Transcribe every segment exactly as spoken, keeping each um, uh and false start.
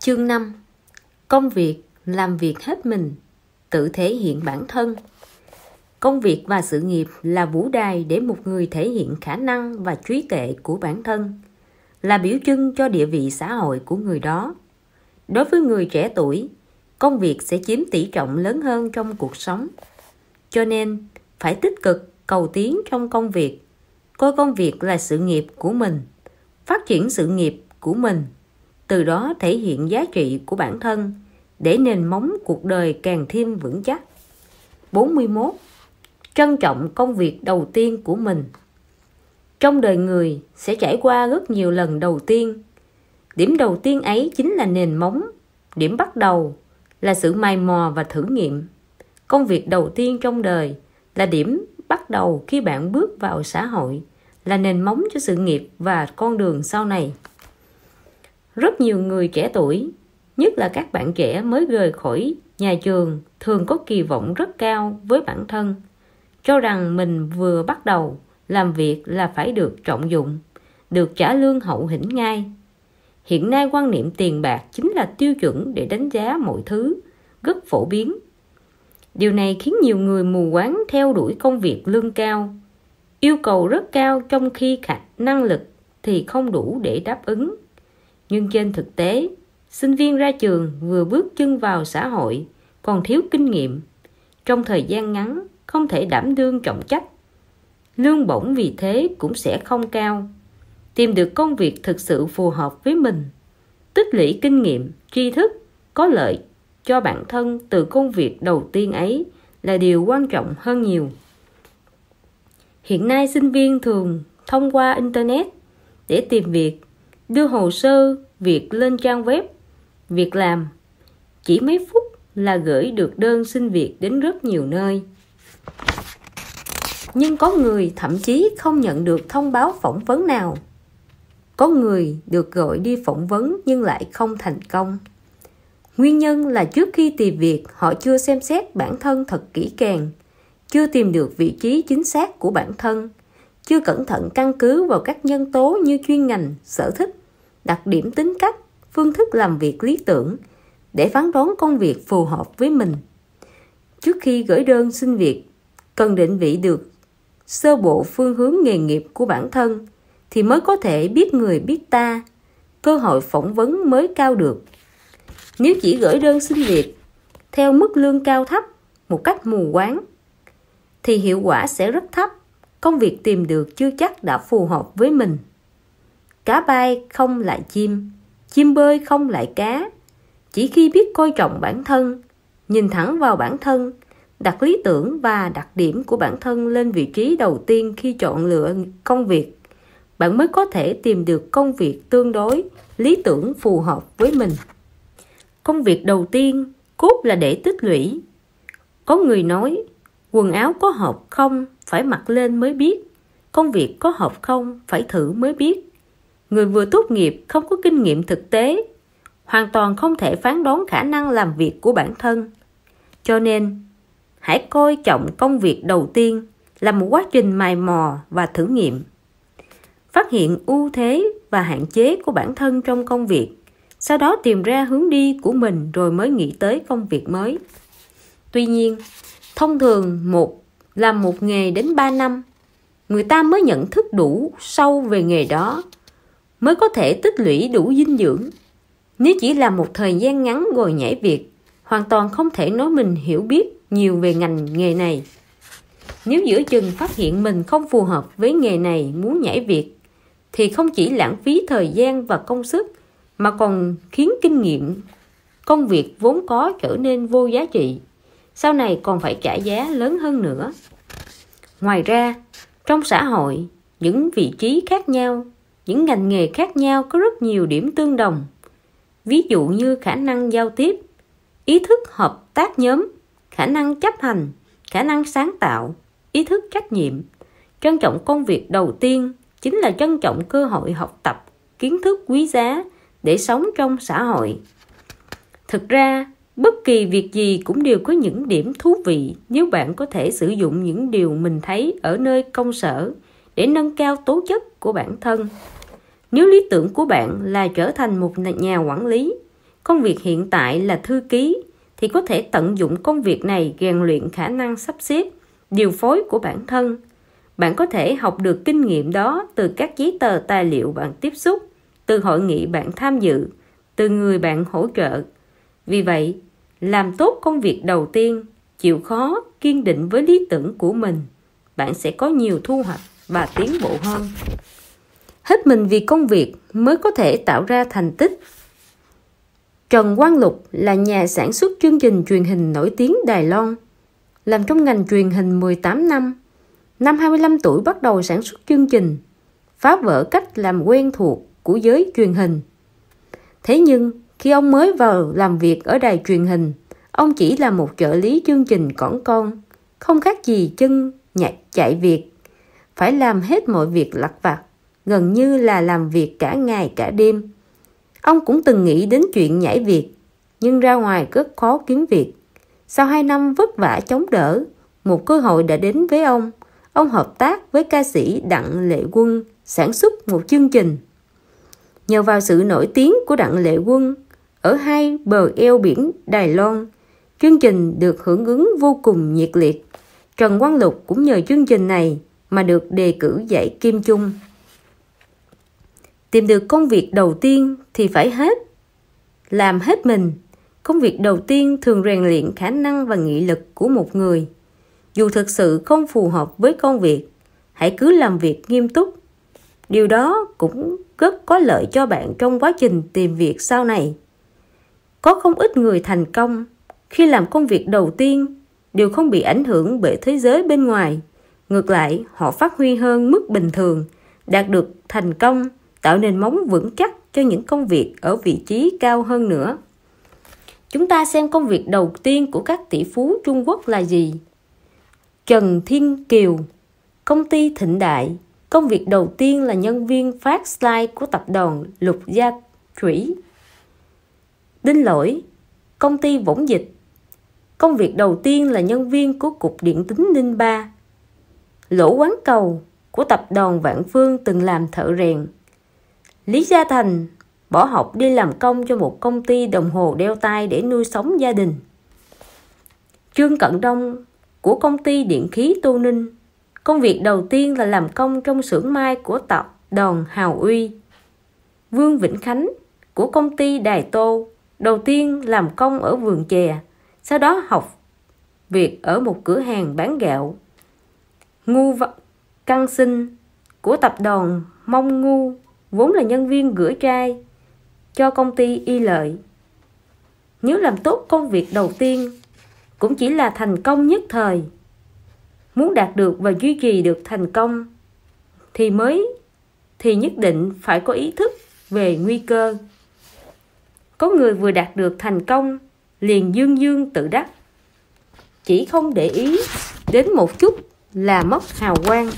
Chương năm. Công việc, làm việc hết mình, tự thể hiện bản thân. Công việc và sự nghiệp là vũ đài để một người thể hiện khả năng và trí tuệ của bản thân, là biểu trưng cho địa vị xã hội của người đó. Đối với người trẻ tuổi, công việc sẽ chiếm tỷ trọng lớn hơn trong cuộc sống. Cho nên, phải tích cực cầu tiến trong công việc, coi công việc là sự nghiệp của mình, phát triển sự nghiệp của mình, từ đó thể hiện giá trị của bản thân để nền móng cuộc đời càng thêm vững chắc. bốn mươi mốt. Trân trọng công việc đầu tiên của mình. Trong đời người sẽ trải qua rất nhiều lần đầu tiên. Điểm đầu tiên ấy chính là nền móng. Điểm bắt đầu là sự mày mò và thử nghiệm. Công việc đầu tiên trong đời là điểm bắt đầu khi bạn bước vào xã hội, là nền móng cho sự nghiệp và con đường sau này. Rất nhiều người trẻ tuổi, nhất là các bạn trẻ mới rời khỏi nhà trường, thường có kỳ vọng rất cao với bản thân, cho rằng mình vừa bắt đầu làm việc là phải được trọng dụng, được trả lương hậu hĩnh ngay. Hiện nay quan niệm tiền bạc chính là tiêu chuẩn để đánh giá mọi thứ, rất phổ biến. Điều này khiến nhiều người mù quáng theo đuổi công việc lương cao, yêu cầu rất cao trong khi khả năng lực thì không đủ để đáp ứng. Nhưng trên thực tế, sinh viên ra trường vừa bước chân vào xã hội còn thiếu kinh nghiệm, trong thời gian ngắn không thể đảm đương trọng trách. Lương bổng vì thế cũng sẽ không cao. Tìm được công việc thực sự phù hợp với mình, tích lũy kinh nghiệm, tri thức có lợi cho bản thân từ công việc đầu tiên ấy là điều quan trọng hơn nhiều. Hiện nay sinh viên thường thông qua Internet để tìm việc, đưa hồ sơ việc lên trang web việc làm. Chỉ mấy phút là gửi được đơn xin việc đến rất nhiều nơi. Nhưng có người thậm chí không nhận được thông báo phỏng vấn nào. Có người được gọi đi phỏng vấn nhưng lại không thành công. Nguyên nhân là trước khi tìm việc họ chưa xem xét bản thân thật kỹ càng, chưa tìm được vị trí chính xác của bản thân, chưa cẩn thận căn cứ vào các nhân tố như chuyên ngành, sở thích, đặc điểm tính cách, phương thức làm việc lý tưởng để phán đoán công việc phù hợp với mình. Trước khi gửi đơn xin việc, cần định vị được sơ bộ phương hướng nghề nghiệp của bản thân thì mới có thể biết người biết ta, cơ hội phỏng vấn mới cao được. Nếu chỉ gửi đơn xin việc theo mức lương cao thấp một cách mù quáng thì hiệu quả sẽ rất thấp, công việc tìm được chưa chắc đã phù hợp với mình. Cá bay không lại chim, chim bơi không lại cá. Chỉ khi biết coi trọng bản thân, nhìn thẳng vào bản thân, đặt lý tưởng và đặc điểm của bản thân lên vị trí đầu tiên khi chọn lựa công việc, bạn mới có thể tìm được công việc tương đối lý tưởng phù hợp với mình. Công việc đầu tiên cốt là để tích lũy. Có người nói, quần áo có hợp không phải mặc lên mới biết, công việc có hợp không phải thử mới biết. Người vừa tốt nghiệp không có kinh nghiệm thực tế, hoàn toàn không thể phán đoán khả năng làm việc của bản thân. Cho nên, hãy coi trọng công việc đầu tiên là một quá trình mày mò và thử nghiệm. Phát hiện ưu thế và hạn chế của bản thân trong công việc, sau đó tìm ra hướng đi của mình rồi mới nghĩ tới công việc mới. Tuy nhiên, thông thường một làm một nghề đến ba năm, người ta mới nhận thức đủ sâu về nghề đó, mới có thể tích lũy đủ dinh dưỡng. Nếu chỉ là một thời gian ngắn rồi nhảy việc, hoàn toàn không thể nói mình hiểu biết nhiều về ngành nghề này. Nếu giữa chừng phát hiện mình không phù hợp với nghề này muốn nhảy việc, thì không chỉ lãng phí thời gian và công sức, mà còn khiến kinh nghiệm công việc vốn có trở nên vô giá trị, sau này còn phải trả giá lớn hơn nữa. Ngoài ra, trong xã hội, những vị trí khác nhau, những ngành nghề khác nhau có rất nhiều điểm tương đồng. Ví dụ như khả năng giao tiếp, ý thức hợp tác nhóm, khả năng chấp hành, khả năng sáng tạo, ý thức trách nhiệm. Trân trọng công việc đầu tiên chính là trân trọng cơ hội học tập, kiến thức quý giá để sống trong xã hội. Thực ra, bất kỳ việc gì cũng đều có những điểm thú vị nếu bạn có thể sử dụng những điều mình thấy ở nơi công sở để nâng cao tố chất của bản thân. Nếu lý tưởng của bạn là trở thành một nhà quản lý, công việc hiện tại là thư ký, thì có thể tận dụng công việc này rèn luyện khả năng sắp xếp, điều phối của bản thân. Bạn có thể học được kinh nghiệm đó từ các giấy tờ tài liệu bạn tiếp xúc, từ hội nghị bạn tham dự, từ người bạn hỗ trợ. Vì vậy, làm tốt công việc đầu tiên, chịu khó, kiên định với lý tưởng của mình, bạn sẽ có nhiều thu hoạch và tiến bộ hơn. Hết mình vì công việc mới có thể tạo ra thành tích. Trần Quang Lục là nhà sản xuất chương trình truyền hình nổi tiếng Đài Loan, làm trong ngành truyền hình mười tám năm. Năm hai mươi lăm tuổi bắt đầu sản xuất chương trình, phá vỡ cách làm quen thuộc của giới truyền hình. Thế nhưng, khi ông mới vào làm việc ở đài truyền hình, ông chỉ là một trợ lý chương trình cỏn con, không khác gì chân nhảy chạy việc, phải làm hết mọi việc lặt vặt, gần như là làm việc cả ngày cả đêm. Ông cũng từng nghĩ đến chuyện nhảy việc, nhưng ra ngoài rất khó kiếm việc. Sau hai năm vất vả chống đỡ, một cơ hội đã đến với ông. Ông hợp tác với ca sĩ Đặng Lệ Quân sản xuất một chương trình. Nhờ vào sự nổi tiếng của Đặng Lệ Quân ở hai bờ eo biển Đài Loan, chương trình được hưởng ứng vô cùng nhiệt liệt. Trần Quang Lục cũng nhờ chương trình này mà được đề cử giải kim chung. Tìm được công việc đầu tiên thì phải hết, làm hết mình. Công việc đầu tiên thường rèn luyện khả năng và nghị lực của một người. Dù thực sự không phù hợp với công việc, hãy cứ làm việc nghiêm túc. Điều đó cũng rất có lợi cho bạn trong quá trình tìm việc sau này. Có không ít người thành công khi làm công việc đầu tiên đều không bị ảnh hưởng bởi thế giới bên ngoài. Ngược lại, họ phát huy hơn mức bình thường, đạt được thành công, tạo nền móng vững chắc cho những công việc ở vị trí cao hơn nữa. Chúng ta xem công việc đầu tiên của các tỷ phú Trung Quốc là gì? Trần Thiên Kiều, công ty Thịnh Đại. Công việc đầu tiên là nhân viên phát slide của tập đoàn Lục Gia Thủy. Đinh Lỗi, công ty Võng Dịch. Công việc đầu tiên là nhân viên của Cục Điện Tín Ninh Ba. Lỗ Quán Cầu của tập đoàn Vạn Phương từng làm thợ rèn. Lý Gia Thành bỏ học đi làm công cho một công ty đồng hồ đeo tay để nuôi sống gia đình. Trương Cận Đông của công ty điện khí Tô Ninh. Công việc đầu tiên là làm công trong xưởng may của tập đoàn Hào Uy. Vương Vĩnh Khánh của công ty Đài Tô, đầu tiên làm công ở vườn chè, sau đó học việc ở một cửa hàng bán gạo. Ngu Căn Sinh của tập đoàn Mông Ngu, vốn là nhân viên rửa chai cho công ty Y Lợi. Nếu làm tốt công việc đầu tiên, cũng chỉ là thành công nhất thời. Muốn đạt được và duy trì được thành công thì mới thì nhất định phải có ý thức về nguy cơ. Có người vừa đạt được thành công liền dương dương tự đắc, chỉ không để ý đến một chút là mất hào quang,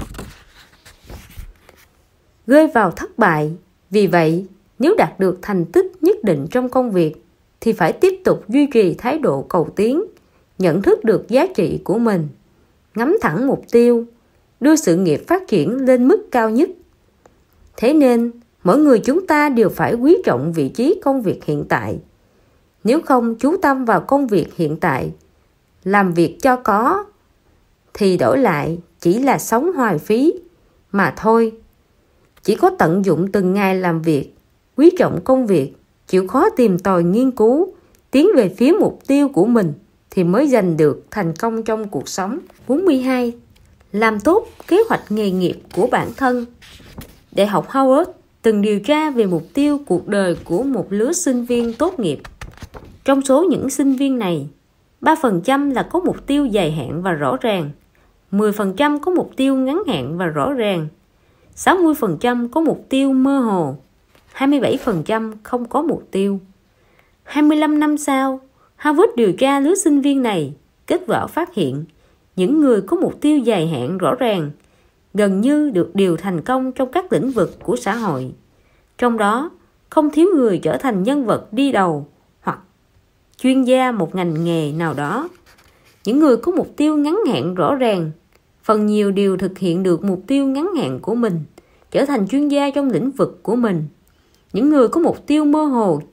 rơi vào thất bại. Vì vậy, nếu đạt được thành tích nhất định trong công việc thì phải tiếp tục duy trì thái độ cầu tiến, nhận thức được giá trị của mình, ngắm thẳng mục tiêu, đưa sự nghiệp phát triển lên mức cao nhất. Thế nên, mỗi người chúng ta đều phải quý trọng vị trí công việc hiện tại. Nếu không chú tâm vào công việc hiện tại, làm việc cho có, thì đổi lại chỉ là sống hoài phí mà thôi. Chỉ có tận dụng từng ngày làm việc, quý trọng công việc, chịu khó tìm tòi nghiên cứu, tiến về phía mục tiêu của mình thì mới giành được thành công trong cuộc sống. bốn mươi hai. Làm tốt kế hoạch nghề nghiệp của bản thân. Đại học Howard từng điều tra về mục tiêu cuộc đời của một lứa sinh viên tốt nghiệp. Trong số những sinh viên này, ba phần trăm là có mục tiêu dài hạn và rõ ràng, mười phần trăm có mục tiêu ngắn hạn và rõ ràng, sáu mươi phần trăm có mục tiêu mơ hồ, hai mươi bảy phần trăm không có mục tiêu. hai mươi lăm năm sau, Harvard điều tra lứa sinh viên này, kết quả phát hiện những người có mục tiêu dài hạn rõ ràng gần như được điều thành công trong các lĩnh vực của xã hội. Trong đó, không thiếu người trở thành nhân vật đi đầu hoặc chuyên gia một ngành nghề nào đó. Những người có mục tiêu ngắn hạn rõ ràng, phần nhiều đều thực hiện được mục tiêu ngắn hạn của mình, trở thành chuyên gia trong lĩnh vực của mình. Những người có mục tiêu mơ hồ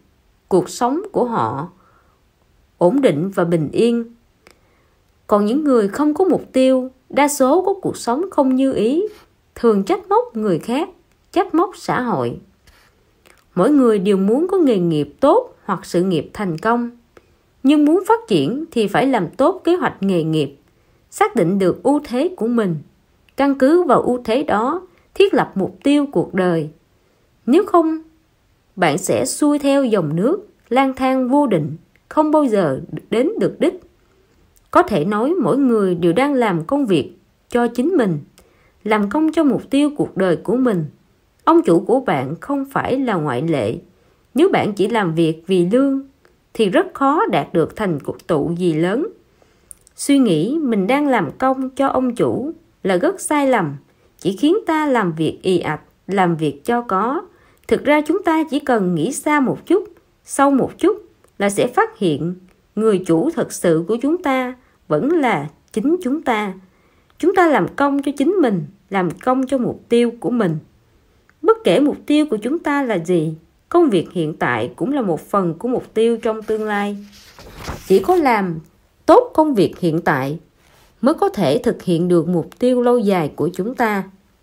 cuộc sống của họ ổn định và bình yên. Còn những người không có mục tiêu, đa số có cuộc sống không như ý, thường trách móc người khác, trách móc xã hội. Mỗi người đều muốn có nghề nghiệp tốt hoặc sự nghiệp thành công. Nhưng muốn phát triển thì phải làm tốt kế hoạch nghề nghiệp, xác định được ưu thế của mình, căn cứ vào ưu thế đó thiết lập mục tiêu cuộc đời. Nếu không, bạn sẽ xuôi theo dòng nước, lang thang vô định, không bao giờ đến được đích. Có thể nói mỗi người đều đang làm công việc cho chính mình, làm công cho mục tiêu cuộc đời của mình. Ông chủ của bạn không phải là ngoại lệ. Nếu bạn chỉ làm việc vì lương thì rất khó đạt được thành tựu gì lớn. Suy nghĩ mình đang làm công cho ông chủ là rất sai lầm, chỉ khiến ta làm việc ì ạch, làm việc cho có. Thực ra chúng ta chỉ cần nghĩ xa một chút, sâu một chút là sẽ phát hiện người chủ thật sự của chúng ta vẫn là chính chúng ta. Chúng ta làm công cho chính mình, làm công cho mục tiêu của mình. Bất kể mục tiêu của chúng ta là gì, công việc hiện tại cũng là một phần của mục tiêu trong tương lai. Chỉ có làm tốt công việc hiện tại mới có thể thực hiện được mục tiêu lâu dài của chúng ta.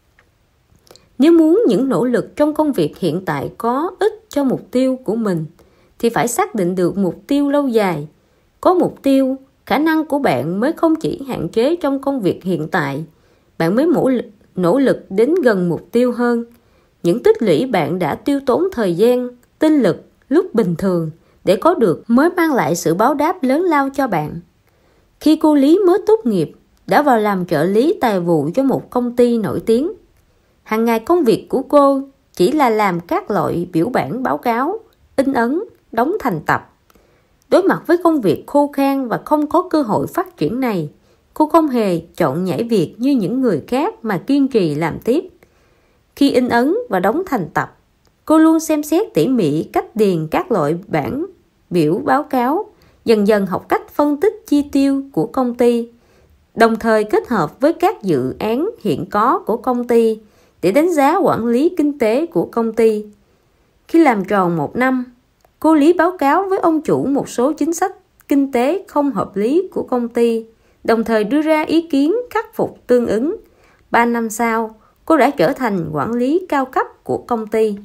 Nếu muốn những nỗ lực trong công việc hiện tại có ích cho mục tiêu của mình thì phải xác định được mục tiêu lâu dài. Có mục tiêu, khả năng của bạn mới không chỉ hạn chế trong công việc hiện tại, bạn mới nỗ lực đến gần mục tiêu hơn. Những tích lũy bạn đã tiêu tốn thời gian, tinh lực lúc bình thường để có được mới mang lại sự báo đáp lớn lao cho bạn. Khi cô Lý mới tốt nghiệp, đã vào làm trợ lý tài vụ cho một công ty nổi tiếng. Hàng ngày công việc của cô chỉ là làm các loại biểu bản báo cáo, in ấn, đóng thành tập. Đối mặt với công việc khô khan và không có cơ hội phát triển này, cô không hề chọn nhảy việc như những người khác mà kiên trì làm tiếp. Khi in ấn và đóng thành tập, cô luôn xem xét tỉ mỉ cách điền các loại bản biểu báo cáo, dần dần học cách phân tích chi tiêu của công ty, đồng thời kết hợp với các dự án hiện có của công ty để đánh giá quản lý kinh tế của công ty. Khi làm tròn một năm, cô Lý báo cáo với ông chủ một số chính sách kinh tế không hợp lý của công ty, đồng thời đưa ra ý kiến khắc phục tương ứng. Ba năm sau, cô đã trở thành quản lý cao cấp của công ty.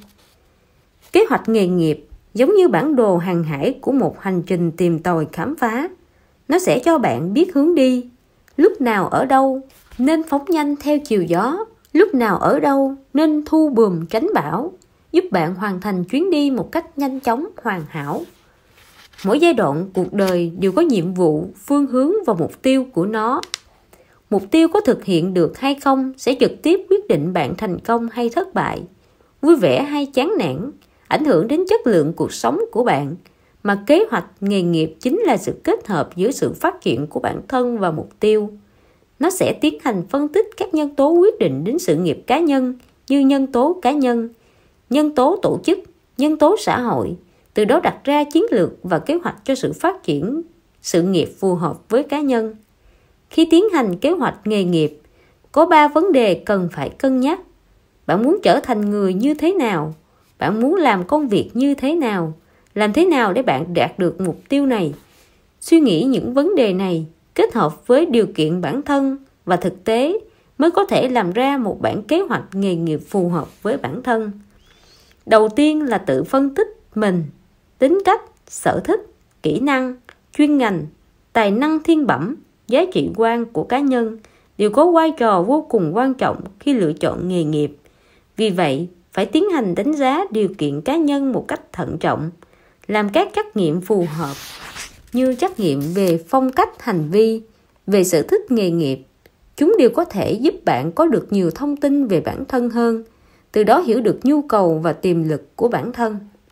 Kế hoạch nghề nghiệp giống như bản đồ hàng hải của một hành trình tìm tòi khám phá. Nó sẽ cho bạn biết hướng đi, lúc nào ở đâu nên phóng nhanh theo chiều gió, lúc nào ở đâu nên thu buồm tránh bão, giúp bạn hoàn thành chuyến đi một cách nhanh chóng, hoàn hảo. Mỗi giai đoạn cuộc đời đều có nhiệm vụ, phương hướng và mục tiêu của nó. Mục tiêu có thực hiện được hay không sẽ trực tiếp quyết định bạn thành công hay thất bại, vui vẻ hay chán nản, ảnh hưởng đến chất lượng cuộc sống của bạn. Mà kế hoạch nghề nghiệp chính là sự kết hợp giữa sự phát triển của bản thân và mục tiêu. Nó sẽ tiến hành phân tích các nhân tố quyết định đến sự nghiệp cá nhân như nhân tố cá nhân, nhân tố tổ chức, nhân tố xã hội, từ đó đặt ra chiến lược và kế hoạch cho sự phát triển sự nghiệp phù hợp với cá nhân. Khi tiến hành kế hoạch nghề nghiệp, có ba vấn đề cần phải cân nhắc. Bạn muốn trở thành người như thế nào? Bạn muốn làm công việc như thế nào? Làm thế nào để bạn đạt được mục tiêu này? Suy nghĩ những vấn đề này kết hợp với điều kiện bản thân và thực tế mới có thể làm ra một bản kế hoạch nghề nghiệp phù hợp với bản thân. Đầu tiên là tự phân tích mình, tính cách, sở thích, kỹ năng, chuyên ngành, tài năng thiên bẩm, giá trị quan của cá nhân đều có vai trò vô cùng quan trọng khi lựa chọn nghề nghiệp. Vì vậy, phải tiến hành đánh giá điều kiện cá nhân một cách thận trọng, làm các trắc nghiệm phù hợp như trắc nghiệm về phong cách hành vi, về sở thích nghề nghiệp. Chúng đều có thể giúp bạn có được nhiều thông tin về bản thân hơn, từ đó hiểu được nhu cầu và tiềm lực của bản thân.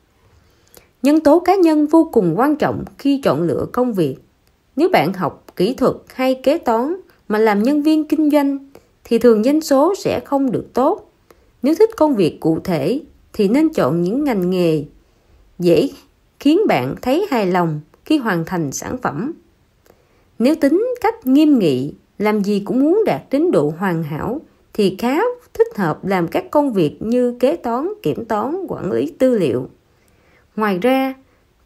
Nhân tố cá nhân vô cùng quan trọng khi chọn lựa công việc. Nếu bạn học kỹ thuật hay kế toán mà làm nhân viên kinh doanh thì thường doanh số sẽ không được tốt. Nếu thích công việc cụ thể thì nên chọn những ngành nghề dễ khiến bạn thấy hài lòng khi hoàn thành sản phẩm. Nếu tính cách nghiêm nghị, làm gì cũng muốn đạt đến độ hoàn hảo thì khá thích hợp làm các công việc như kế toán, kiểm toán, quản lý tư liệu. Ngoài ra,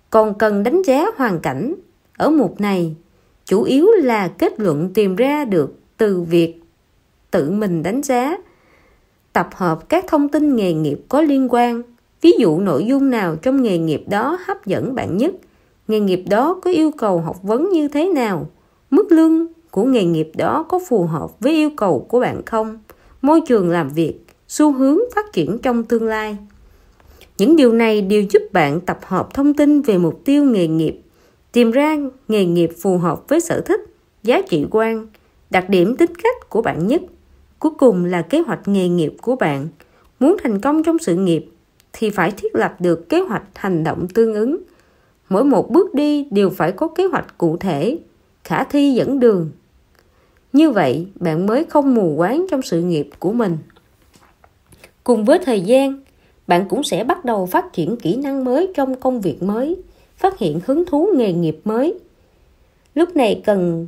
còn cần đánh giá hoàn cảnh. Ở mục này, chủ yếu là kết luận tìm ra được từ việc tự mình đánh giá, tập hợp các thông tin nghề nghiệp có liên quan. Ví dụ nội dung nào trong nghề nghiệp đó hấp dẫn bạn nhất, nghề nghiệp đó có yêu cầu học vấn như thế nào, mức lương của nghề nghiệp đó có phù hợp với yêu cầu của bạn không, môi trường làm việc, xu hướng phát triển trong tương lai. Những điều này đều giúp bạn tập hợp thông tin về mục tiêu nghề nghiệp, tìm ra nghề nghiệp phù hợp với sở thích, giá trị quan, đặc điểm tính cách của bạn nhất. Cuối cùng là kế hoạch nghề nghiệp của bạn. Muốn thành công trong sự nghiệp thì phải thiết lập được kế hoạch hành động tương ứng. Mỗi một bước đi đều phải có kế hoạch cụ thể, khả thi dẫn đường. Như vậy, bạn mới không mù quáng trong sự nghiệp của mình. Cùng với thời gian, bạn cũng sẽ bắt đầu phát triển kỹ năng mới trong công việc mới, phát hiện hứng thú nghề nghiệp mới. Lúc này cần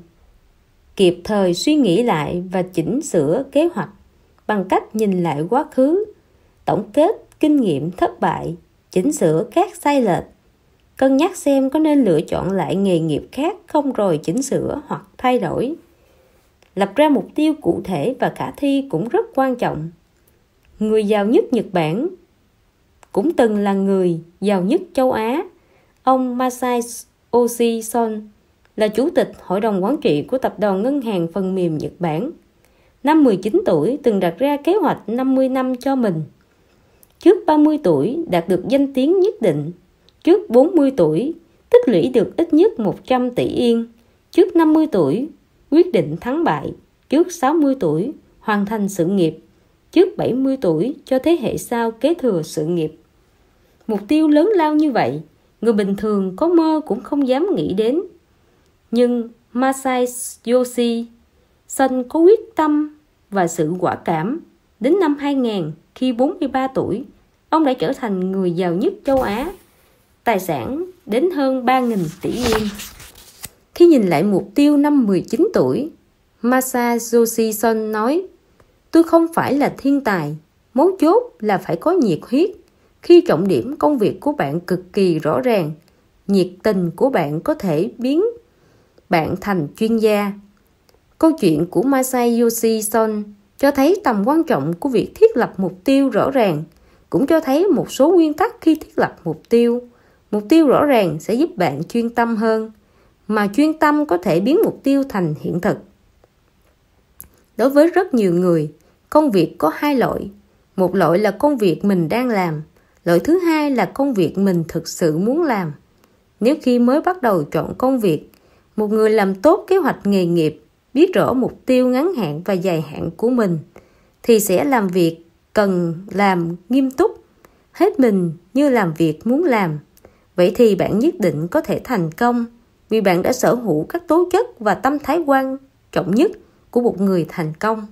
kịp thời suy nghĩ lại và chỉnh sửa kế hoạch bằng cách nhìn lại quá khứ, tổng kết kinh nghiệm thất bại, chỉnh sửa các sai lệch, cân nhắc xem có nên lựa chọn lại nghề nghiệp khác không rồi chỉnh sửa hoặc thay đổi. Lập ra mục tiêu cụ thể và khả thi cũng rất quan trọng. Người giàu nhất Nhật Bản cũng từng là người giàu nhất châu Á. Ông Masayoshi Son là chủ tịch hội đồng quản trị của tập đoàn ngân hàng phần mềm Nhật Bản. Năm mười chín tuổi từng đặt ra kế hoạch năm mươi năm cho mình. Trước ba mươi tuổi đạt được danh tiếng nhất định. Trước bốn mươi tuổi tích lũy được ít nhất một trăm tỷ yên. Trước năm mươi tuổi quyết định thắng bại. Trước sáu mươi tuổi hoàn thành sự nghiệp. Trước bảy mươi tuổi cho thế hệ sau kế thừa sự nghiệp. Mục tiêu lớn lao như vậy, người bình thường có mơ cũng không dám nghĩ đến. Nhưng Masayoshi Son có quyết tâm và sự quả cảm. Đến năm hai nghìn, khi bốn mươi ba tuổi, ông đã trở thành người giàu nhất châu Á, tài sản đến hơn ba nghìn tỷ yên. Khi nhìn lại mục tiêu năm mười chín tuổi, Masayoshi Son nói: "Tôi không phải là thiên tài, mấu chốt là phải có nhiệt huyết. Khi trọng điểm công việc của bạn cực kỳ rõ ràng, nhiệt tình của bạn có thể biến bạn thành chuyên gia." Câu chuyện của Masayoshi Son cho thấy tầm quan trọng của việc thiết lập mục tiêu rõ ràng, cũng cho thấy một số nguyên tắc khi thiết lập mục tiêu. Mục tiêu rõ ràng sẽ giúp bạn chuyên tâm hơn, mà chuyên tâm có thể biến mục tiêu thành hiện thực. Đối với rất nhiều người, công việc có hai loại. Một loại là công việc mình đang làm, loại thứ hai là công việc mình thực sự muốn làm. Nếu khi mới bắt đầu chọn công việc, một người làm tốt kế hoạch nghề nghiệp, biết rõ mục tiêu ngắn hạn và dài hạn của mình, thì sẽ làm việc cần làm nghiêm túc, hết mình như làm việc muốn làm. Vậy thì bạn nhất định có thể thành công, vì bạn đã sở hữu các tố chất và tâm thái quan trọng nhất của một người thành công.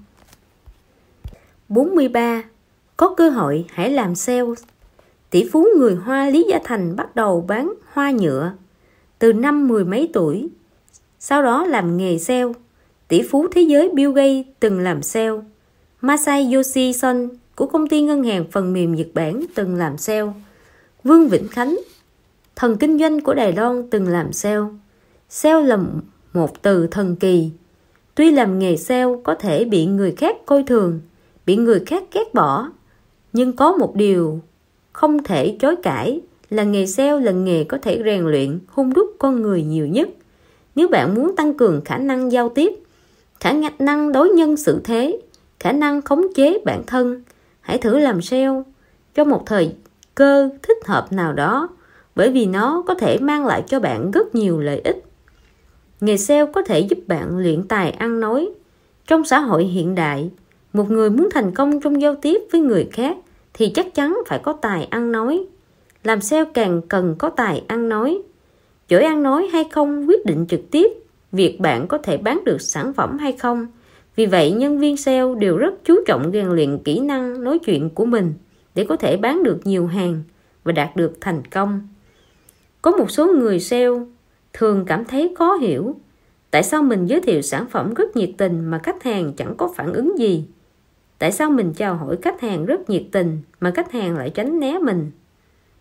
bốn mươi ba. Có cơ hội hãy làm sale. Tỷ phú người Hoa Lý Gia Thành bắt đầu bán hoa nhựa từ năm mười mấy tuổi, sau đó làm nghề sale. Tỷ phú thế giới Bill Gates từng làm sale. Masayoshi Son của công ty ngân hàng phần mềm Nhật Bản từng làm sale. Vương Vĩnh Khánh, thần kinh doanh của Đài Loan, từng làm sale. Sale là một từ thần kỳ. Tuy làm nghề sale có thể bị người khác coi thường, bị người khác ghét bỏ, nhưng có một điều không thể chối cãi là nghề sale là nghề có thể rèn luyện, hun đúc con người nhiều nhất. Nếu bạn muốn tăng cường khả năng giao tiếp, khả năng đối nhân xử thế, khả năng khống chế bản thân, hãy thử làm sale trong một thời cơ thích hợp nào đó, bởi vì nó có thể mang lại cho bạn rất nhiều lợi ích. Nghề sale có thể giúp bạn luyện tài ăn nói. Trong xã hội hiện đại, một người muốn thành công trong giao tiếp với người khác thì chắc chắn phải có tài ăn nói. Làm sale càng cần có tài ăn nói. Giỏi ăn nói hay không quyết định trực tiếp việc bạn có thể bán được sản phẩm hay không. Vì vậy, nhân viên sale đều rất chú trọng rèn luyện kỹ năng nói chuyện của mình để có thể bán được nhiều hàng và đạt được thành công. Có một số người sale thường cảm thấy khó hiểu tại sao mình giới thiệu sản phẩm rất nhiệt tình mà khách hàng chẳng có phản ứng gì. Tại sao mình chào hỏi khách hàng rất nhiệt tình mà khách hàng lại tránh né mình?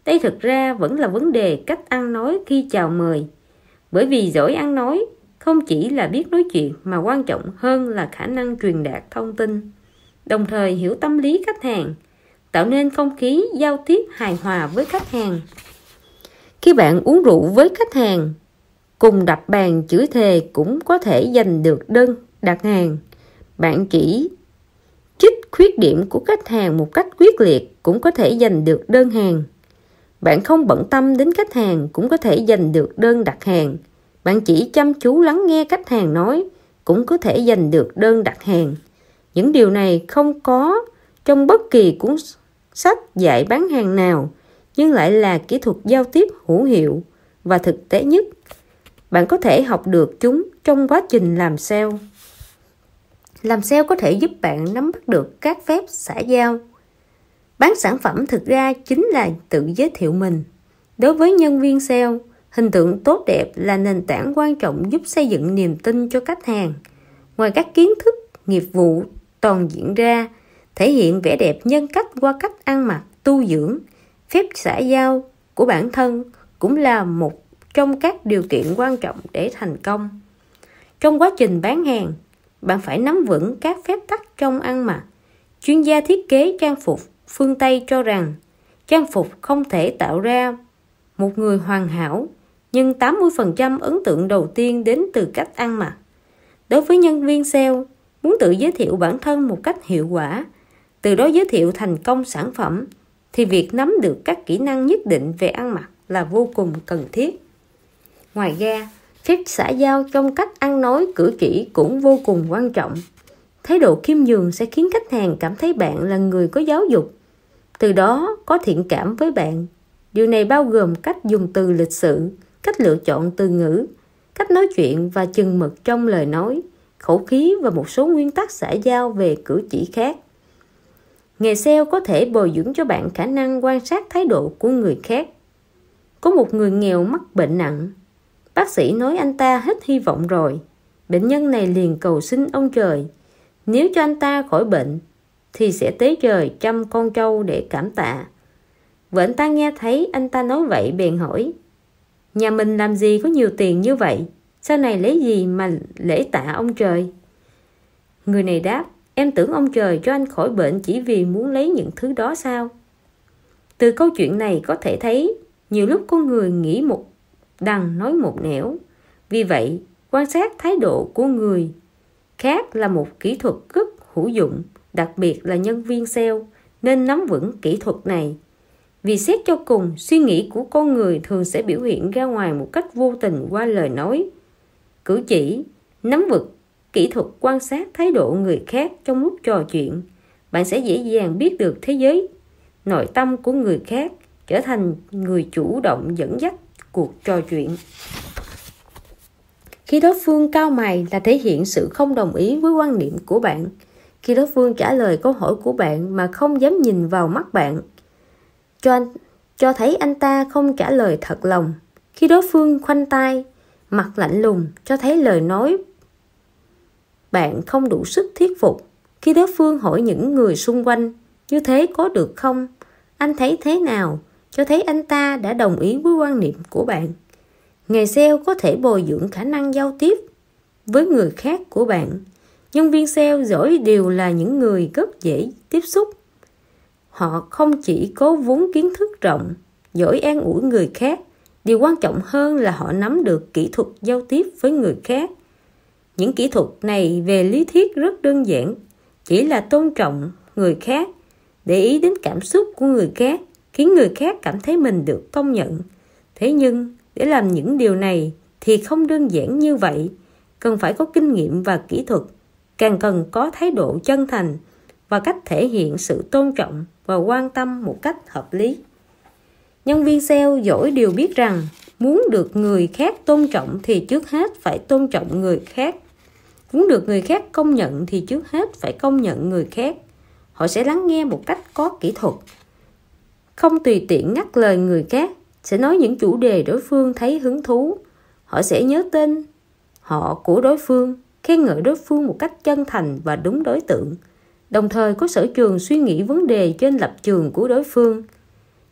Đây thực ra vẫn là vấn đề cách ăn nói khi chào mời. Bởi vì giỏi ăn nói không chỉ là biết nói chuyện mà quan trọng hơn là khả năng truyền đạt thông tin, đồng thời hiểu tâm lý khách hàng, tạo nên không khí giao tiếp hài hòa với khách hàng. Khi bạn uống rượu với khách hàng, cùng đập bàn chửi thề cũng có thể giành được đơn đặt hàng. Bạn chỉ trích khuyết điểm của khách hàng một cách quyết liệt cũng có thể giành được đơn hàng. Bạn không bận tâm đến khách hàng cũng có thể giành được đơn đặt hàng. Bạn chỉ chăm chú lắng nghe khách hàng nói cũng có thể giành được đơn đặt hàng. Những điều này không có trong bất kỳ cuốn sách dạy bán hàng nào, nhưng lại là kỹ thuật giao tiếp hữu hiệu và thực tế nhất. Bạn có thể học được chúng trong quá trình làm sale. Làm sale có thể giúp bạn nắm bắt được các phép xã giao. Bán sản phẩm thực ra chính là tự giới thiệu mình. Đối với nhân viên sale, hình tượng tốt đẹp là nền tảng quan trọng giúp xây dựng niềm tin cho khách hàng. Ngoài các kiến thức, nghiệp vụ toàn diện ra, thể hiện vẻ đẹp nhân cách qua cách ăn mặc, tu dưỡng, phép xã giao của bản thân cũng là một trong các điều kiện quan trọng để thành công. Trong quá trình bán hàng, bạn phải nắm vững các phép tắc trong ăn mặc. Chuyên gia thiết kế trang phục phương Tây cho rằng trang phục không thể tạo ra một người hoàn hảo, nhưng tám mươi phần trăm ấn tượng đầu tiên đến từ cách ăn mặc. Đối với nhân viên sale, muốn tự giới thiệu bản thân một cách hiệu quả, từ đó giới thiệu thành công sản phẩm, thì việc nắm được các kỹ năng nhất định về ăn mặc là vô cùng cần thiết. Ngoài ra, phép xã giao trong cách ăn nói cử chỉ cũng vô cùng quan trọng. Thái độ khiêm nhường sẽ khiến khách hàng cảm thấy bạn là người có giáo dục, từ đó có thiện cảm với bạn. Điều này bao gồm cách dùng từ lịch sự, cách lựa chọn từ ngữ, cách nói chuyện và chừng mực trong lời nói, khẩu khí và một số nguyên tắc xã giao về cử chỉ khác. Nghề sale có thể bồi dưỡng cho bạn khả năng quan sát thái độ của người khác. Có một người nghèo mắc bệnh nặng. Bác sĩ nói anh ta hết hy vọng rồi. Bệnh nhân này liền cầu xin ông trời, nếu cho anh ta khỏi bệnh thì sẽ tế trời trăm con trâu để cảm tạ. Vợ anh ta nghe thấy anh ta nói vậy bèn hỏi, nhà mình làm gì có nhiều tiền như vậy, sau này lấy gì mà lễ tạ ông trời? Người này đáp, em tưởng ông trời cho anh khỏi bệnh chỉ vì muốn lấy những thứ đó sao? Từ câu chuyện này có thể thấy, nhiều lúc con người nghĩ một đằng nói một nẻo. Vì vậy, quan sát thái độ của người khác là một kỹ thuật rất hữu dụng, đặc biệt là nhân viên sale nên nắm vững kỹ thuật này. Vì xét cho cùng, suy nghĩ của con người thường sẽ biểu hiện ra ngoài một cách vô tình qua lời nói, cử chỉ. Nắm vững kỹ thuật quan sát thái độ người khác trong lúc trò chuyện, bạn sẽ dễ dàng biết được thế giới nội tâm của người khác, trở thành người chủ động dẫn dắt cuộc trò chuyện. Khi đối phương cau mày là thể hiện sự không đồng ý với quan điểm của bạn. Khi đối phương trả lời câu hỏi của bạn mà không dám nhìn vào mắt bạn, cho, anh, cho thấy anh ta không trả lời thật lòng. Khi đối phương khoanh tay, mặt lạnh lùng, cho thấy lời nói bạn không đủ sức thuyết phục. Khi đối phương hỏi những người xung quanh, như thế có được không? Anh thấy thế nào? Cho thấy anh ta đã đồng ý với quan niệm của bạn. Nghề sale có thể bồi dưỡng khả năng giao tiếp với người khác của bạn. Nhân viên sale giỏi đều là những người rất dễ tiếp xúc. Họ không chỉ có vốn kiến thức rộng, giỏi an ủi người khác, điều quan trọng hơn là họ nắm được kỹ thuật giao tiếp với người khác. Những kỹ thuật này về lý thuyết rất đơn giản, chỉ là tôn trọng người khác, để ý đến cảm xúc của người khác, khiến người khác cảm thấy mình được công nhận. Thế nhưng, để làm những điều này thì không đơn giản như vậy, cần phải có kinh nghiệm và kỹ thuật, càng cần có thái độ chân thành và cách thể hiện sự tôn trọng và quan tâm một cách hợp lý. Nhân viên sale giỏi đều biết rằng muốn được người khác tôn trọng thì trước hết phải tôn trọng người khác. Muốn được người khác công nhận thì trước hết phải công nhận người khác. Họ sẽ lắng nghe một cách có kỹ thuật, không tùy tiện ngắt lời người khác, sẽ nói những chủ đề đối phương thấy hứng thú. Họ sẽ nhớ tên họ của đối phương, khen ngợi đối phương một cách chân thành và đúng đối tượng, đồng thời có sở trường suy nghĩ vấn đề trên lập trường của đối phương.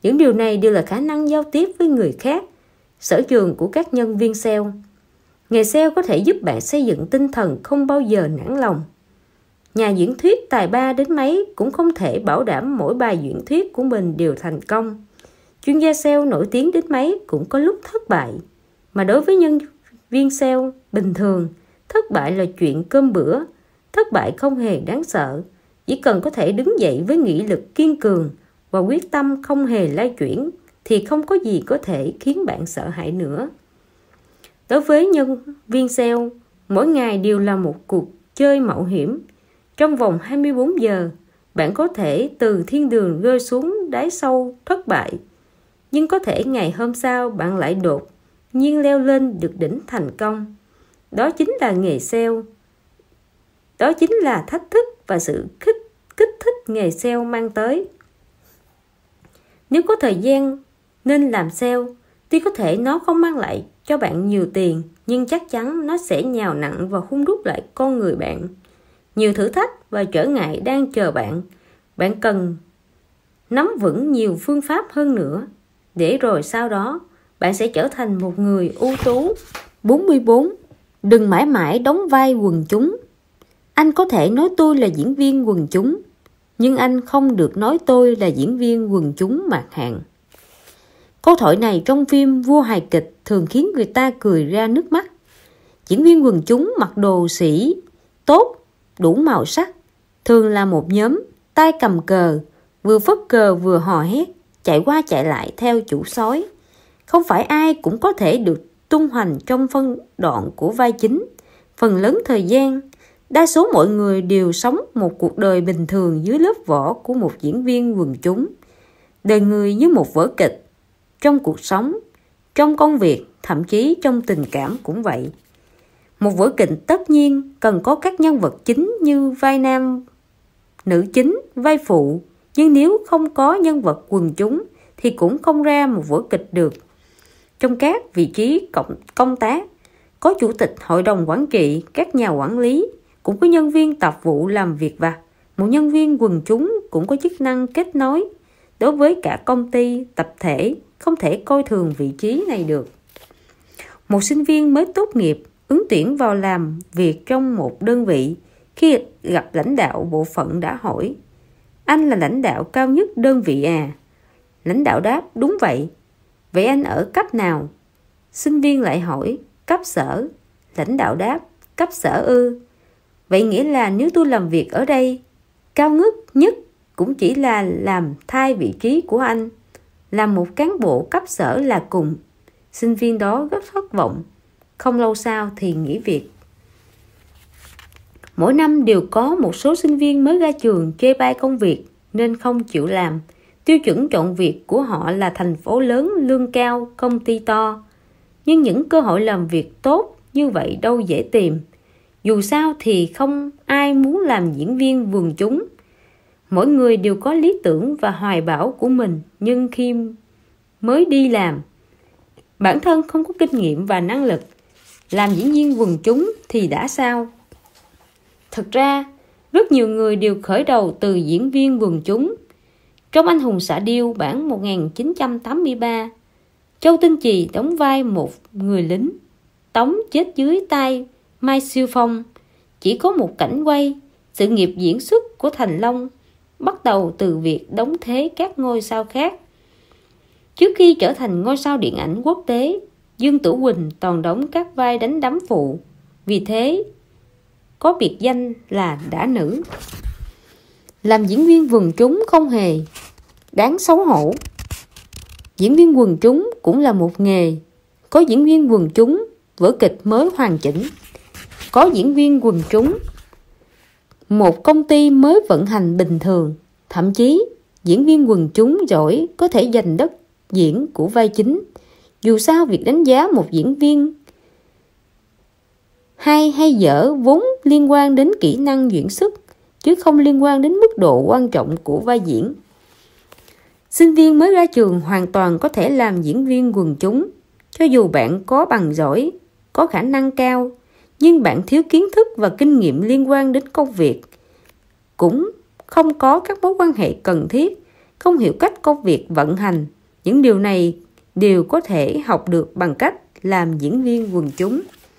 Những điều này đều là khả năng giao tiếp với người khác, sở trường của các nhân viên sale. Nghề sale có thể giúp bạn xây dựng tinh thần không bao giờ nản lòng. Nhà diễn thuyết tài ba đến mấy cũng không thể bảo đảm mỗi bài diễn thuyết của mình đều thành công. Chuyên gia sale nổi tiếng đến mấy cũng có lúc thất bại. Mà đối với nhân viên sale bình thường, thất bại là chuyện cơm bữa. Thất bại không hề đáng sợ. Chỉ cần có thể đứng dậy với nghị lực kiên cường và quyết tâm không hề lay chuyển thì không có gì có thể khiến bạn sợ hãi nữa. Đối với nhân viên sale, mỗi ngày đều là một cuộc chơi mạo hiểm. Trong vòng hai mươi bốn giờ, bạn có thể từ thiên đường rơi xuống đáy sâu thất bại. Nhưng có thể ngày hôm sau bạn lại đột nhiên leo lên được đỉnh thành công. Đó chính là nghề sale. Đó chính là thách thức và sự kích, kích thích nghề sale mang tới. Nếu có thời gian nên làm sale, tuy có thể nó không mang lại cho bạn nhiều tiền, nhưng chắc chắn nó sẽ nhào nặng và hun đúc lại con người bạn. Nhiều thử thách và trở ngại đang chờ bạn. Bạn cần nắm vững nhiều phương pháp hơn nữa, để rồi sau đó bạn sẽ trở thành một người ưu tú. bốn mươi bốn. Đừng mãi mãi đóng vai quần chúng. Anh có thể nói tôi là diễn viên quần chúng, nhưng anh không được nói tôi là diễn viên quần chúng mạt hạng. Câu thoại này trong phim Vua hài kịch thường khiến người ta cười ra nước mắt. Diễn viên quần chúng mặc đồ sĩ tốt, đủ màu sắc, thường là một nhóm, tay cầm cờ, vừa phất cờ vừa hò hét, chạy qua chạy lại theo chủ sói. Không phải ai cũng có thể được tung hoành trong phân đoạn của vai chính. Phần lớn thời gian, đa số mọi người đều sống một cuộc đời bình thường dưới lớp vỏ của một diễn viên quần chúng. Đời người như một vở kịch. Trong cuộc sống, trong công việc, thậm chí trong tình cảm cũng vậy. Một vở kịch tất nhiên cần có các nhân vật chính như vai nam, nữ chính, vai phụ. Nhưng nếu không có nhân vật quần chúng thì cũng không ra một vở kịch được. Trong các vị trí cộng, công tác, có chủ tịch hội đồng quản trị, các nhà quản lý, cũng có nhân viên tạp vụ làm việc vặt. Một nhân viên quần chúng cũng có chức năng kết nối. Đối với cả công ty, tập thể, không thể coi thường vị trí này được. Một sinh viên mới tốt nghiệp, ứng tuyển vào làm việc trong một đơn vị, khi gặp lãnh đạo bộ phận đã hỏi: anh là lãnh đạo cao nhất đơn vị à? Lãnh đạo đáp: đúng vậy. Vậy anh ở cấp nào? Sinh viên lại hỏi: cấp sở. Lãnh đạo đáp: cấp sở ư? Vậy nghĩa là nếu tôi làm việc ở đây, cao ngất nhất cũng chỉ là làm thay vị trí của anh, làm một cán bộ cấp sở là cùng. Sinh viên đó rất thất vọng. Không lâu sau thì nghỉ việc. Mỗi năm đều có một số sinh viên mới ra trường chê bai công việc nên không chịu làm. Tiêu chuẩn chọn việc của họ là thành phố lớn, lương cao, công ty to. Nhưng những cơ hội làm việc tốt như vậy đâu dễ tìm. Dù sao thì không ai muốn làm diễn viên quần chúng. Mỗi người đều có lý tưởng và hoài bão của mình, nhưng khi mới đi làm, bản thân không có kinh nghiệm và năng lực. Làm diễn viên quần chúng thì đã sao? Thực ra, rất nhiều người đều khởi đầu từ diễn viên quần chúng. Trong Anh hùng xạ điêu bản một nghìn chín trăm tám mươi ba, Châu Tinh Trì đóng vai một người lính Tống chết dưới tay Mai Siêu Phong. Chỉ có một cảnh quay, sự nghiệp diễn xuất của Thành Long bắt đầu từ việc đóng thế các ngôi sao khác. Trước khi trở thành ngôi sao điện ảnh quốc tế, Dương Tử Quỳnh toàn đóng các vai đánh đấm phụ, vì thế có biệt danh là đã nữ. Làm diễn viên quần chúng không hề đáng xấu hổ. Diễn viên quần chúng cũng là một nghề. Có diễn viên quần chúng, vở kịch mới hoàn chỉnh. Có diễn viên quần chúng, một công ty mới vận hành bình thường. Thậm chí, diễn viên quần chúng giỏi có thể giành đất diễn của vai chính. Dù sao, việc đánh giá một diễn viên hay hay dở vốn liên quan đến kỹ năng diễn xuất, chứ không liên quan đến mức độ quan trọng của vai diễn. Sinh viên mới ra trường hoàn toàn có thể làm diễn viên quần chúng. Cho dù bạn có bằng giỏi, có khả năng cao, nhưng bạn thiếu kiến thức và kinh nghiệm liên quan đến công việc, cũng không có các mối quan hệ cần thiết, không hiểu cách công việc vận hành, Những điều này đều có thể học được bằng cách làm diễn viên quần chúng.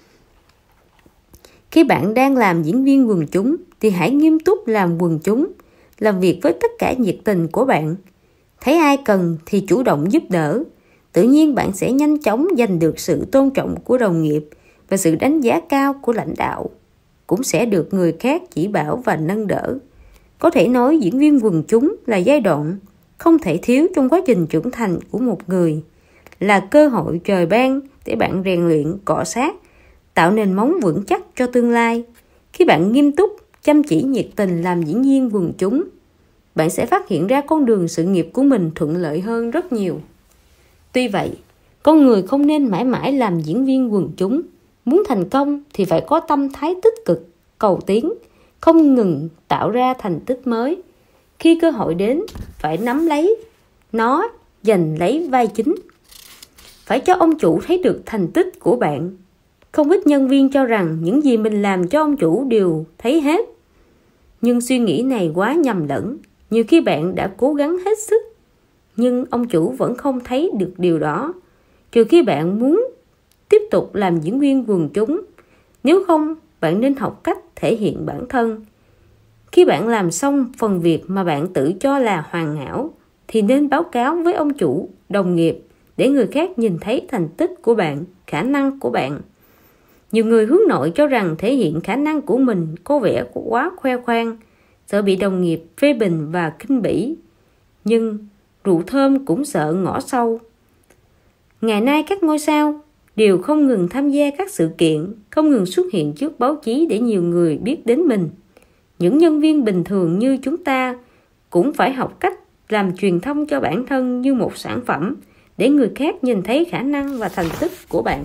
Khi bạn đang làm diễn viên quần chúng thì hãy nghiêm túc làm quần chúng, làm việc với tất cả nhiệt tình của bạn. Thấy ai cần thì chủ động giúp đỡ. Tự nhiên bạn sẽ nhanh chóng giành được sự tôn trọng của đồng nghiệp và sự đánh giá cao của lãnh đạo. Cũng sẽ được người khác chỉ bảo và nâng đỡ. Có thể nói diễn viên quần chúng là giai đoạn không thể thiếu trong quá trình trưởng thành của một người, là cơ hội trời ban để bạn rèn luyện, cọ sát, tạo nền móng vững chắc cho tương lai. Khi bạn nghiêm túc, chăm chỉ, nhiệt tình làm diễn viên quần chúng, bạn sẽ phát hiện ra con đường sự nghiệp của mình thuận lợi hơn rất nhiều. Tuy vậy, con người không nên mãi mãi làm diễn viên quần chúng. Muốn thành công thì phải có tâm thái tích cực, cầu tiến, không ngừng tạo ra thành tích mới. Khi cơ hội đến, phải nắm lấy nó, giành lấy vai chính. Phải cho ông chủ thấy được thành tích của bạn. Không ít nhân viên cho rằng những gì mình làm cho ông chủ đều thấy hết. Nhưng suy nghĩ này quá nhầm lẫn. Nhiều khi bạn đã cố gắng hết sức, nhưng ông chủ vẫn không thấy được điều đó. Trừ khi bạn muốn tiếp tục làm diễn viên quần chúng. Nếu không, bạn nên học cách thể hiện bản thân. Khi bạn làm xong phần việc mà bạn tự cho là hoàn hảo, thì nên báo cáo với ông chủ, đồng nghiệp, để người khác nhìn thấy thành tích của bạn, khả năng của bạn. Nhiều người hướng nội cho rằng thể hiện khả năng của mình có vẻ quá khoe khoang, sợ bị đồng nghiệp phê bình và khinh bỉ. Nhưng rượu thơm cũng sợ ngõ sâu. Ngày nay các ngôi sao đều không ngừng tham gia các sự kiện, không ngừng xuất hiện trước báo chí để nhiều người biết đến mình. Những nhân viên bình thường như chúng ta cũng phải học cách làm truyền thông cho bản thân như một sản phẩm để người khác nhìn thấy khả năng và thành tích của bạn.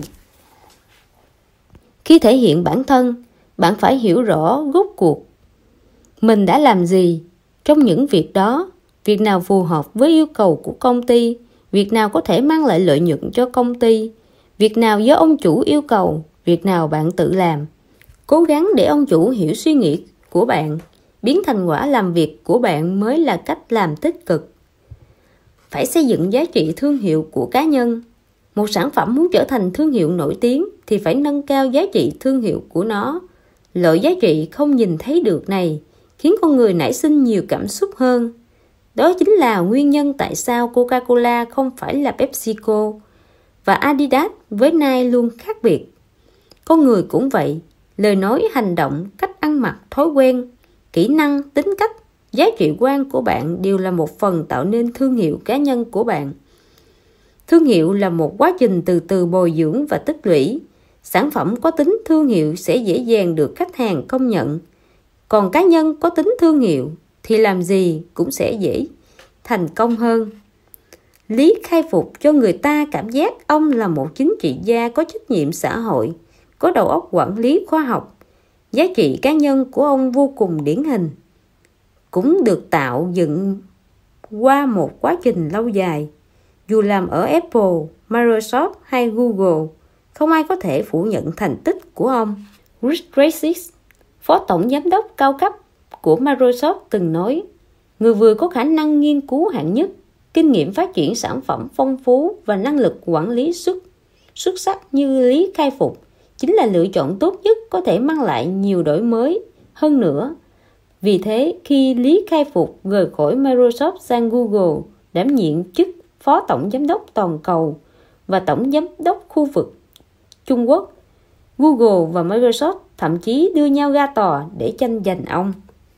Khi thể hiện bản thân, bạn phải hiểu rõ rốt cuộc mình đã làm gì trong những việc đó, việc nào phù hợp với yêu cầu của công ty, việc nào có thể mang lại lợi nhuận cho công ty, việc nào do ông chủ yêu cầu, việc nào bạn tự làm. Cố gắng để ông chủ hiểu suy nghĩ của bạn, biến thành quả làm việc của bạn mới là cách làm tích cực. Phải xây dựng giá trị thương hiệu của cá nhân. Một sản phẩm muốn trở thành thương hiệu nổi tiếng thì phải nâng cao giá trị thương hiệu của nó. Loại giá trị không nhìn thấy được này khiến con người nảy sinh nhiều cảm xúc hơn. Đó chính là nguyên nhân tại sao Coca-Cola không phải là PepsiCo và Adidas với Nike luôn khác biệt. Con người cũng vậy, lời nói, hành động, cách ăn mặc, thói quen, kỹ năng, tính cách, giá trị quan của bạn đều là một phần tạo nên thương hiệu cá nhân của bạn. Thương hiệu là một quá trình từ từ bồi dưỡng và tích lũy. Sản phẩm có tính thương hiệu sẽ dễ dàng được khách hàng công nhận. Còn cá nhân có tính thương hiệu thì làm gì cũng sẽ dễ thành công hơn. Lý Khai Phục cho người ta cảm giác ông là một chính trị gia có trách nhiệm xã hội, có đầu óc quản lý khoa học. Giá trị cá nhân của ông vô cùng điển hình, cũng được tạo dựng qua một quá trình lâu dài. Dù làm ở Apple, Microsoft hay Google, không ai có thể phủ nhận thành tích của ông. Reed Hastings, phó tổng giám đốc cao cấp của Microsoft từng nói, người vừa có khả năng nghiên cứu hạng nhất, kinh nghiệm phát triển sản phẩm phong phú và năng lực quản lý xuất, xuất sắc như Lý Khai Phục chính là lựa chọn tốt nhất có thể mang lại nhiều đổi mới hơn nữa. Vì thế, khi Lý Khai Phục rời khỏi Microsoft sang Google, đảm nhiệm chức phó tổng giám đốc toàn cầu và tổng giám đốc khu vực Trung Quốc, Google và Microsoft thậm chí đưa nhau ra tòa để tranh giành ông.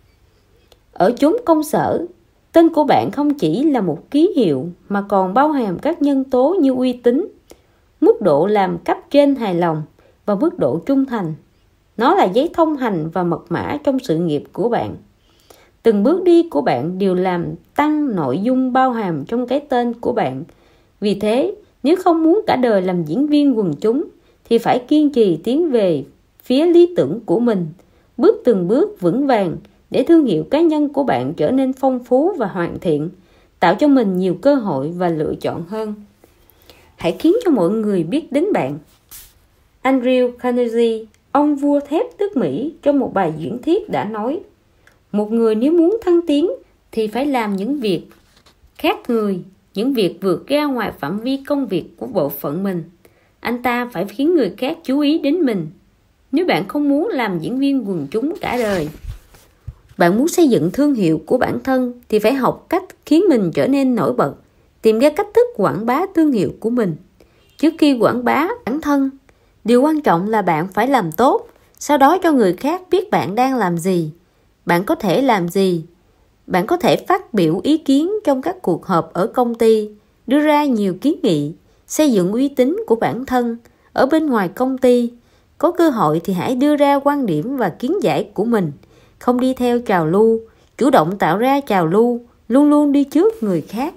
Ở chốn công sở, tên của bạn không chỉ là một ký hiệu mà còn bao hàm các nhân tố như uy tín, mức độ làm cấp trên hài lòng và mức độ trung thành. Nó là giấy thông hành và mật mã trong sự nghiệp của bạn. Từng bước đi của bạn đều làm tăng nội dung bao hàm trong cái tên của bạn. Vì thế, nếu không muốn cả đời làm diễn viên quần chúng, thì phải kiên trì tiến về phía lý tưởng của mình, bước từng bước vững vàng để thương hiệu cá nhân của bạn trở nên phong phú và hoàn thiện, tạo cho mình nhiều cơ hội và lựa chọn hơn. Hãy khiến cho mọi người biết đến bạn. Andrew Carnegie, ông vua thép nước Mỹ, trong một bài diễn thuyết đã nói, một người nếu muốn thăng tiến thì phải làm những việc khác người, những việc vượt ra ngoài phạm vi công việc của bộ phận mình. Anh ta phải khiến người khác chú ý đến mình. Nếu bạn không muốn làm diễn viên quần chúng cả đời, bạn muốn xây dựng thương hiệu của bản thân thì phải học cách khiến mình trở nên nổi bật, tìm ra cách thức quảng bá thương hiệu của mình. Trước khi quảng bá bản thân, điều quan trọng là bạn phải làm tốt, sau đó cho người khác biết bạn đang làm gì, bạn có thể làm gì. Bạn có thể phát biểu ý kiến trong các cuộc họp ở công ty, đưa ra nhiều kiến nghị, xây dựng uy tín của bản thân. Ở bên ngoài công ty, có cơ hội thì hãy đưa ra quan điểm và kiến giải của mình, không đi theo trào lưu, chủ động tạo ra trào lưu, luôn luôn đi trước người khác.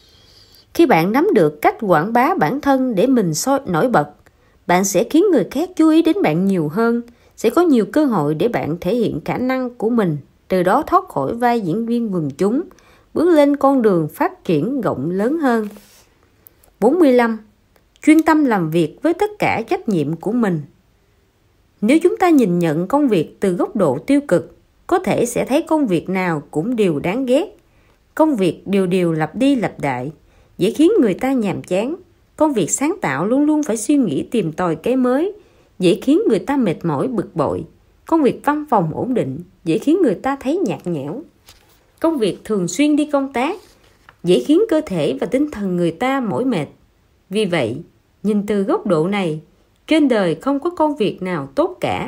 Khi bạn nắm được cách quảng bá bản thân để mình soi nổi bật, bạn sẽ khiến người khác chú ý đến bạn nhiều hơn, sẽ có nhiều cơ hội để bạn thể hiện khả năng của mình, từ đó thoát khỏi vai diễn viên quần chúng, bước lên con đường phát triển rộng lớn hơn. bốn mươi lăm. Chuyên tâm làm việc với tất cả trách nhiệm của mình. Nếu chúng ta nhìn nhận công việc từ góc độ tiêu cực, có thể sẽ thấy công việc nào cũng đều đáng ghét. Công việc đều đều lặp đi lặp lại, dễ khiến người ta nhàm chán. Công việc sáng tạo luôn luôn phải suy nghĩ tìm tòi cái mới, dễ khiến người ta mệt mỏi bực bội. Công việc văn phòng ổn định, dễ khiến người ta thấy nhạt nhẽo. Công việc thường xuyên đi công tác, dễ khiến cơ thể và tinh thần người ta mỏi mệt. Vì vậy, nhìn từ góc độ này, trên đời không có công việc nào tốt cả.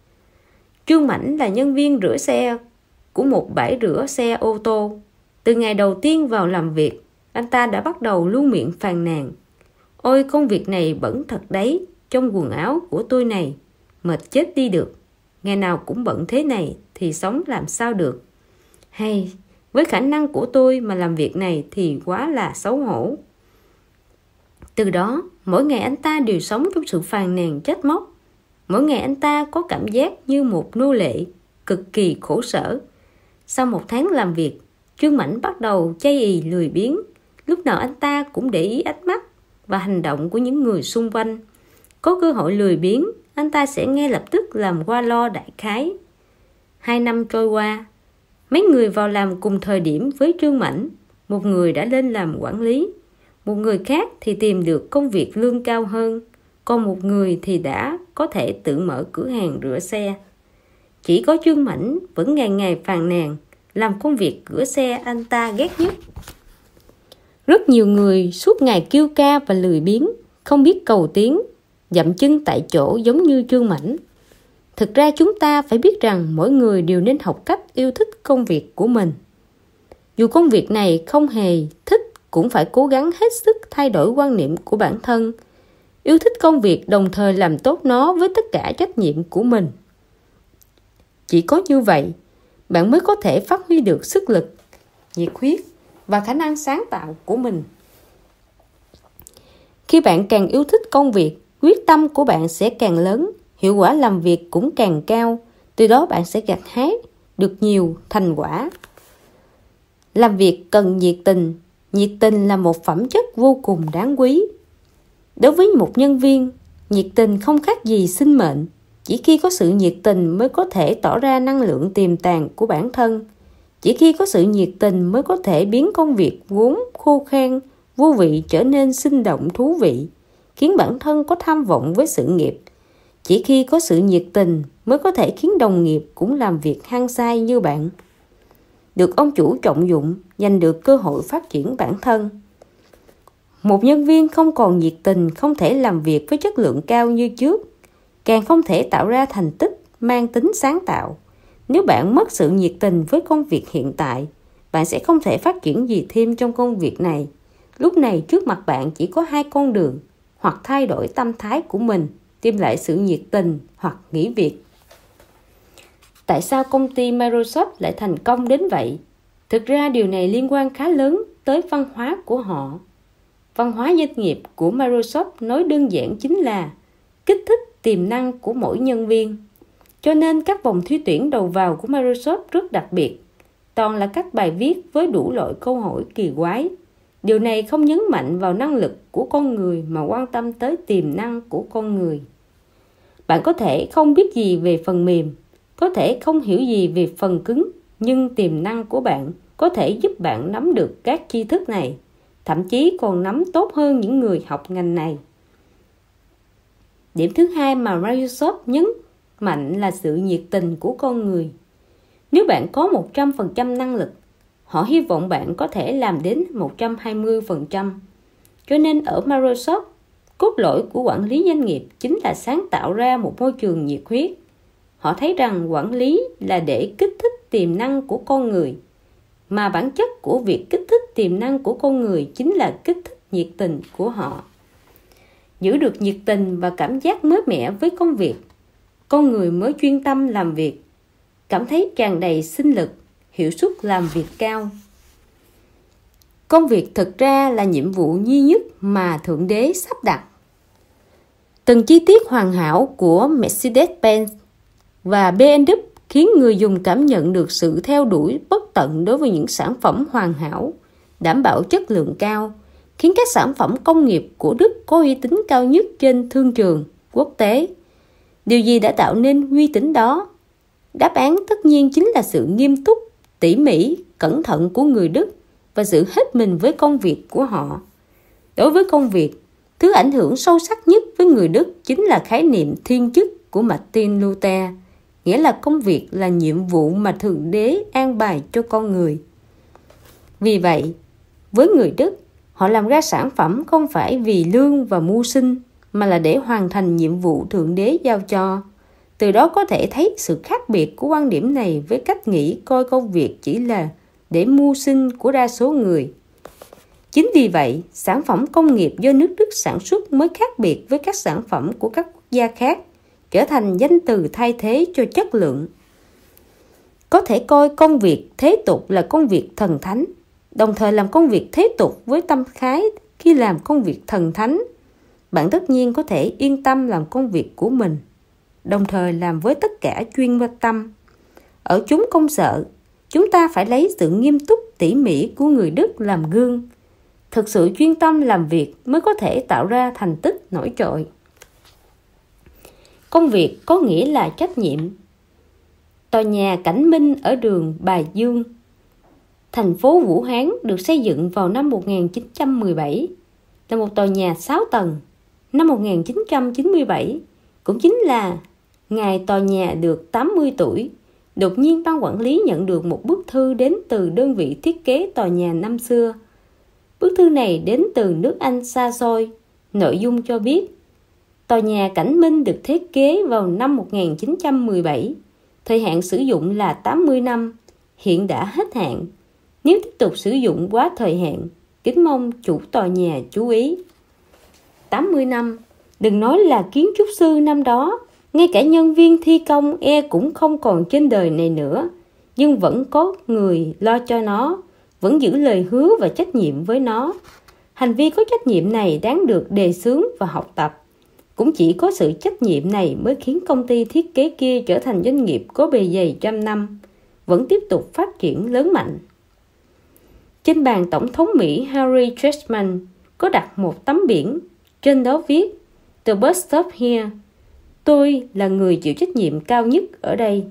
Trương Mãnh là nhân viên rửa xe của một bãi rửa xe ô tô. Từ ngày đầu tiên vào làm việc, anh ta đã bắt đầu luôn miệng phàn nàn: "Ôi, công việc này bẩn thật đấy, trong quần áo của tôi này, mệt chết đi được. Ngày nào cũng bận thế này thì sống làm sao được. Hay, với khả năng của tôi mà làm việc này thì quá là xấu hổ." Từ đó, mỗi ngày anh ta đều sống trong sự phàn nàn trách móc. Mỗi ngày anh ta có cảm giác như một nô lệ, cực kỳ khổ sở. Sau một tháng làm việc, Trương Mãnh bắt đầu chây ỳ lười biếng. Lúc nào anh ta cũng để ý ánh mắt và hành động của những người xung quanh. Có cơ hội lười biếng, anh ta sẽ ngay lập tức làm qua lo đại khái. Hai năm trôi qua, mấy người vào làm cùng thời điểm với Trương Mãnh. Một người đã lên làm quản lý, một người khác thì tìm được công việc lương cao hơn, còn một người thì đã có thể tự mở cửa hàng rửa xe. Chỉ có Trương Mãnh vẫn ngày ngày phàn nàn, làm công việc rửa xe anh ta ghét nhất. Rất nhiều người suốt ngày kêu ca và lười biếng, không biết cầu tiến, dậm chân tại chỗ giống như Trương Mãnh. Thực ra chúng ta phải biết rằng mỗi người đều nên học cách yêu thích công việc của mình. Dù công việc này không hề thích, cũng phải cố gắng hết sức thay đổi quan niệm của bản thân. Yêu thích công việc đồng thời làm tốt nó với tất cả trách nhiệm của mình. Chỉ có như vậy, bạn mới có thể phát huy được sức lực, nhiệt huyết và khả năng sáng tạo của mình. Khi bạn càng yêu thích công việc, quyết tâm của bạn sẽ càng lớn, hiệu quả làm việc cũng càng cao. Từ đó bạn sẽ gặt hái được nhiều thành quả. Làm việc cần nhiệt tình. Nhiệt tình là một phẩm chất vô cùng đáng quý. Đối với một nhân viên, nhiệt tình không khác gì sinh mệnh. Chỉ khi có sự nhiệt tình mới có thể tỏ ra năng lượng tiềm tàng của bản thân. Chỉ khi có sự nhiệt tình mới có thể biến công việc vốn khô khan, vô vị trở nên sinh động thú vị, khiến bản thân có tham vọng với sự nghiệp. Chỉ khi có sự nhiệt tình mới có thể khiến đồng nghiệp cũng làm việc hăng say như bạn. Được ông chủ trọng dụng, giành được cơ hội phát triển bản thân. Một nhân viên không còn nhiệt tình không thể làm việc với chất lượng cao như trước, càng không thể tạo ra thành tích mang tính sáng tạo. Nếu bạn mất sự nhiệt tình với công việc hiện tại, bạn sẽ không thể phát triển gì thêm trong công việc này. Lúc này trước mặt bạn chỉ có hai con đường, hoặc thay đổi tâm thái của mình, tìm lại sự nhiệt tình, hoặc nghỉ việc. Tại sao công ty Microsoft lại thành công đến vậy? Thực ra điều này liên quan khá lớn tới văn hóa của họ. Văn hóa doanh nghiệp của Microsoft nói đơn giản chính là kích thích tiềm năng của mỗi nhân viên. Cho nên các vòng thi tuyển đầu vào của Microsoft rất đặc biệt. Toàn là các bài viết với đủ loại câu hỏi kỳ quái. Điều này không nhấn mạnh vào năng lực của con người mà quan tâm tới tiềm năng của con người. Bạn có thể không biết gì về phần mềm, có thể không hiểu gì về phần cứng, nhưng tiềm năng của bạn có thể giúp bạn nắm được các tri thức này. thậm chí còn nắm tốt hơn những người học ngành này. Điểm thứ hai mà Microsoft nhấn mạnh là sự nhiệt tình của con người. Nếu bạn có một trăm phần trăm năng lực, họ hy vọng bạn có thể làm đến một trăm hai mươi phần trăm. Cho nên ở Microsoft, cốt lõi của quản lý doanh nghiệp chính là sáng tạo ra một môi trường nhiệt huyết. Họ thấy rằng quản lý là để kích thích tiềm năng của con người, mà bản chất của việc kích thích tiềm năng của con người chính là kích thích nhiệt tình của họ. Giữ được nhiệt tình và cảm giác mới mẻ với công việc, con người mới chuyên tâm làm việc, cảm thấy tràn đầy sinh lực, hiệu suất làm việc cao. Công việc thực ra là nhiệm vụ duy nhất mà Thượng Đế sắp đặt. Từng chi tiết hoàn hảo của Mercedes-Benz và bê em vê khiến người dùng cảm nhận được sự theo đuổi bất tận đối với những sản phẩm hoàn hảo, đảm bảo chất lượng cao, khiến các sản phẩm công nghiệp của Đức có uy tín cao nhất trên thương trường quốc tế. Điều gì đã tạo nên uy tín đó? Đáp án tất nhiên chính là sự nghiêm túc, tỉ mỉ, cẩn thận của người Đức và sự hết mình với công việc của họ. Đối với công việc, thứ ảnh hưởng sâu sắc nhất với người Đức chính là khái niệm thiên chức của Martin Luther, nghĩa là công việc là nhiệm vụ mà Thượng Đế an bài cho con người. Vì vậy, với người Đức, họ làm ra sản phẩm không phải vì lương và mưu sinh, mà là để hoàn thành nhiệm vụ Thượng Đế giao cho. Từ đó có thể thấy sự khác biệt của quan điểm này với cách nghĩ coi công việc chỉ là để mưu sinh của đa số người. Chính vì vậy, sản phẩm công nghiệp do nước Đức sản xuất mới khác biệt với các sản phẩm của các quốc gia khác, trở thành danh từ thay thế cho chất lượng. Có thể coi công việc thế tục là công việc thần thánh, đồng thời làm công việc thế tục với tâm khái khi làm công việc thần thánh. Bạn tất nhiên có thể yên tâm làm công việc của mình, đồng thời làm với tất cả chuyên tâm. Ở chúng công sở, chúng ta phải lấy sự nghiêm túc tỉ mỉ của người Đức làm gương. Thực sự chuyên tâm làm việc mới có thể tạo ra thành tích nổi trội. Công việc có nghĩa là trách nhiệm. Tòa nhà Cảnh Minh ở đường Bà Dương, thành phố Vũ Hán được xây dựng vào năm một nghìn chín trăm mười bảy, là một tòa nhà sáu tầng. Năm một nghìn chín trăm chín mươi bảy, cũng chính là ngày tòa nhà được tám mươi tuổi, đột nhiên ban quản lý nhận được một bức thư đến từ đơn vị thiết kế tòa nhà năm xưa. Bức thư này đến từ nước Anh xa xôi. Nội dung cho biết, tòa nhà Cảnh Minh được thiết kế vào năm một nghìn chín trăm mười bảy, thời hạn sử dụng là tám mươi năm, hiện đã hết hạn. Nếu tiếp tục sử dụng quá thời hạn, kính mong chủ tòa nhà chú ý. tám mươi năm, đừng nói là kiến trúc sư năm đó, ngay cả nhân viên thi công e cũng không còn trên đời này nữa, nhưng vẫn có người lo cho nó, vẫn giữ lời hứa và trách nhiệm với nó. Hành vi có trách nhiệm này đáng được đề xướng và học tập. Cũng chỉ có sự trách nhiệm này mới khiến công ty thiết kế kia trở thành doanh nghiệp có bề dày trăm năm, vẫn tiếp tục phát triển lớn mạnh. Trên bàn Tổng thống Mỹ Harry Truman có đặt một tấm biển, trên đó viết "The bus stop here", tôi là người chịu trách nhiệm cao nhất ở đây.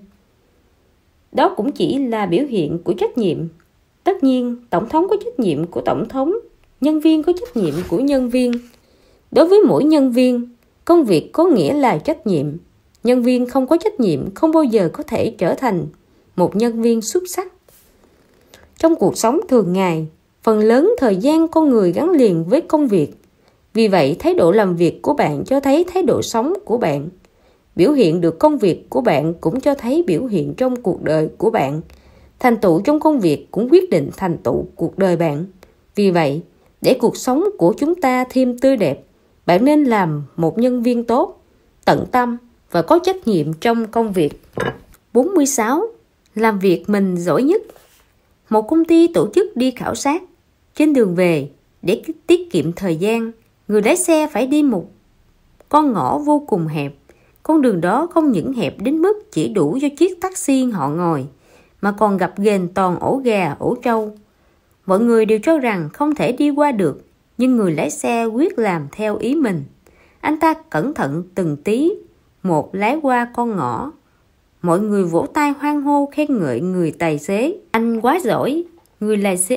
Đó cũng chỉ là biểu hiện của trách nhiệm. Tất nhiên, Tổng thống có trách nhiệm của Tổng thống, nhân viên có trách nhiệm của nhân viên. Đối với mỗi nhân viên, công việc có nghĩa là trách nhiệm. Nhân viên không có trách nhiệm không bao giờ có thể trở thành một nhân viên xuất sắc. Trong cuộc sống thường ngày, phần lớn thời gian con người gắn liền với công việc. Vì vậy, thái độ làm việc của bạn cho thấy thái độ sống của bạn. Biểu hiện được công việc của bạn cũng cho thấy biểu hiện trong cuộc đời của bạn. Thành tựu trong công việc cũng quyết định thành tựu cuộc đời bạn. Vì vậy, để cuộc sống của chúng ta thêm tươi đẹp, bạn nên làm một nhân viên tốt, tận tâm và có trách nhiệm trong công việc. bốn mươi sáu. Làm việc mình giỏi nhất. Một công ty tổ chức đi khảo sát. Trên đường về, để tiết kiệm thời gian, người lái xe phải đi một con ngõ vô cùng hẹp. Con đường đó không những hẹp đến mức chỉ đủ cho chiếc taxi họ ngồi, mà còn gập ghềnh toàn ổ gà, ổ trâu. Mọi người đều cho rằng không thể đi qua được, nhưng người lái xe quyết làm theo ý mình. Anh ta cẩn thận từng tí một lái qua con ngõ. Mọi người vỗ tay hoan hô khen ngợi người tài xế. Anh quá giỏi. Người lái xe,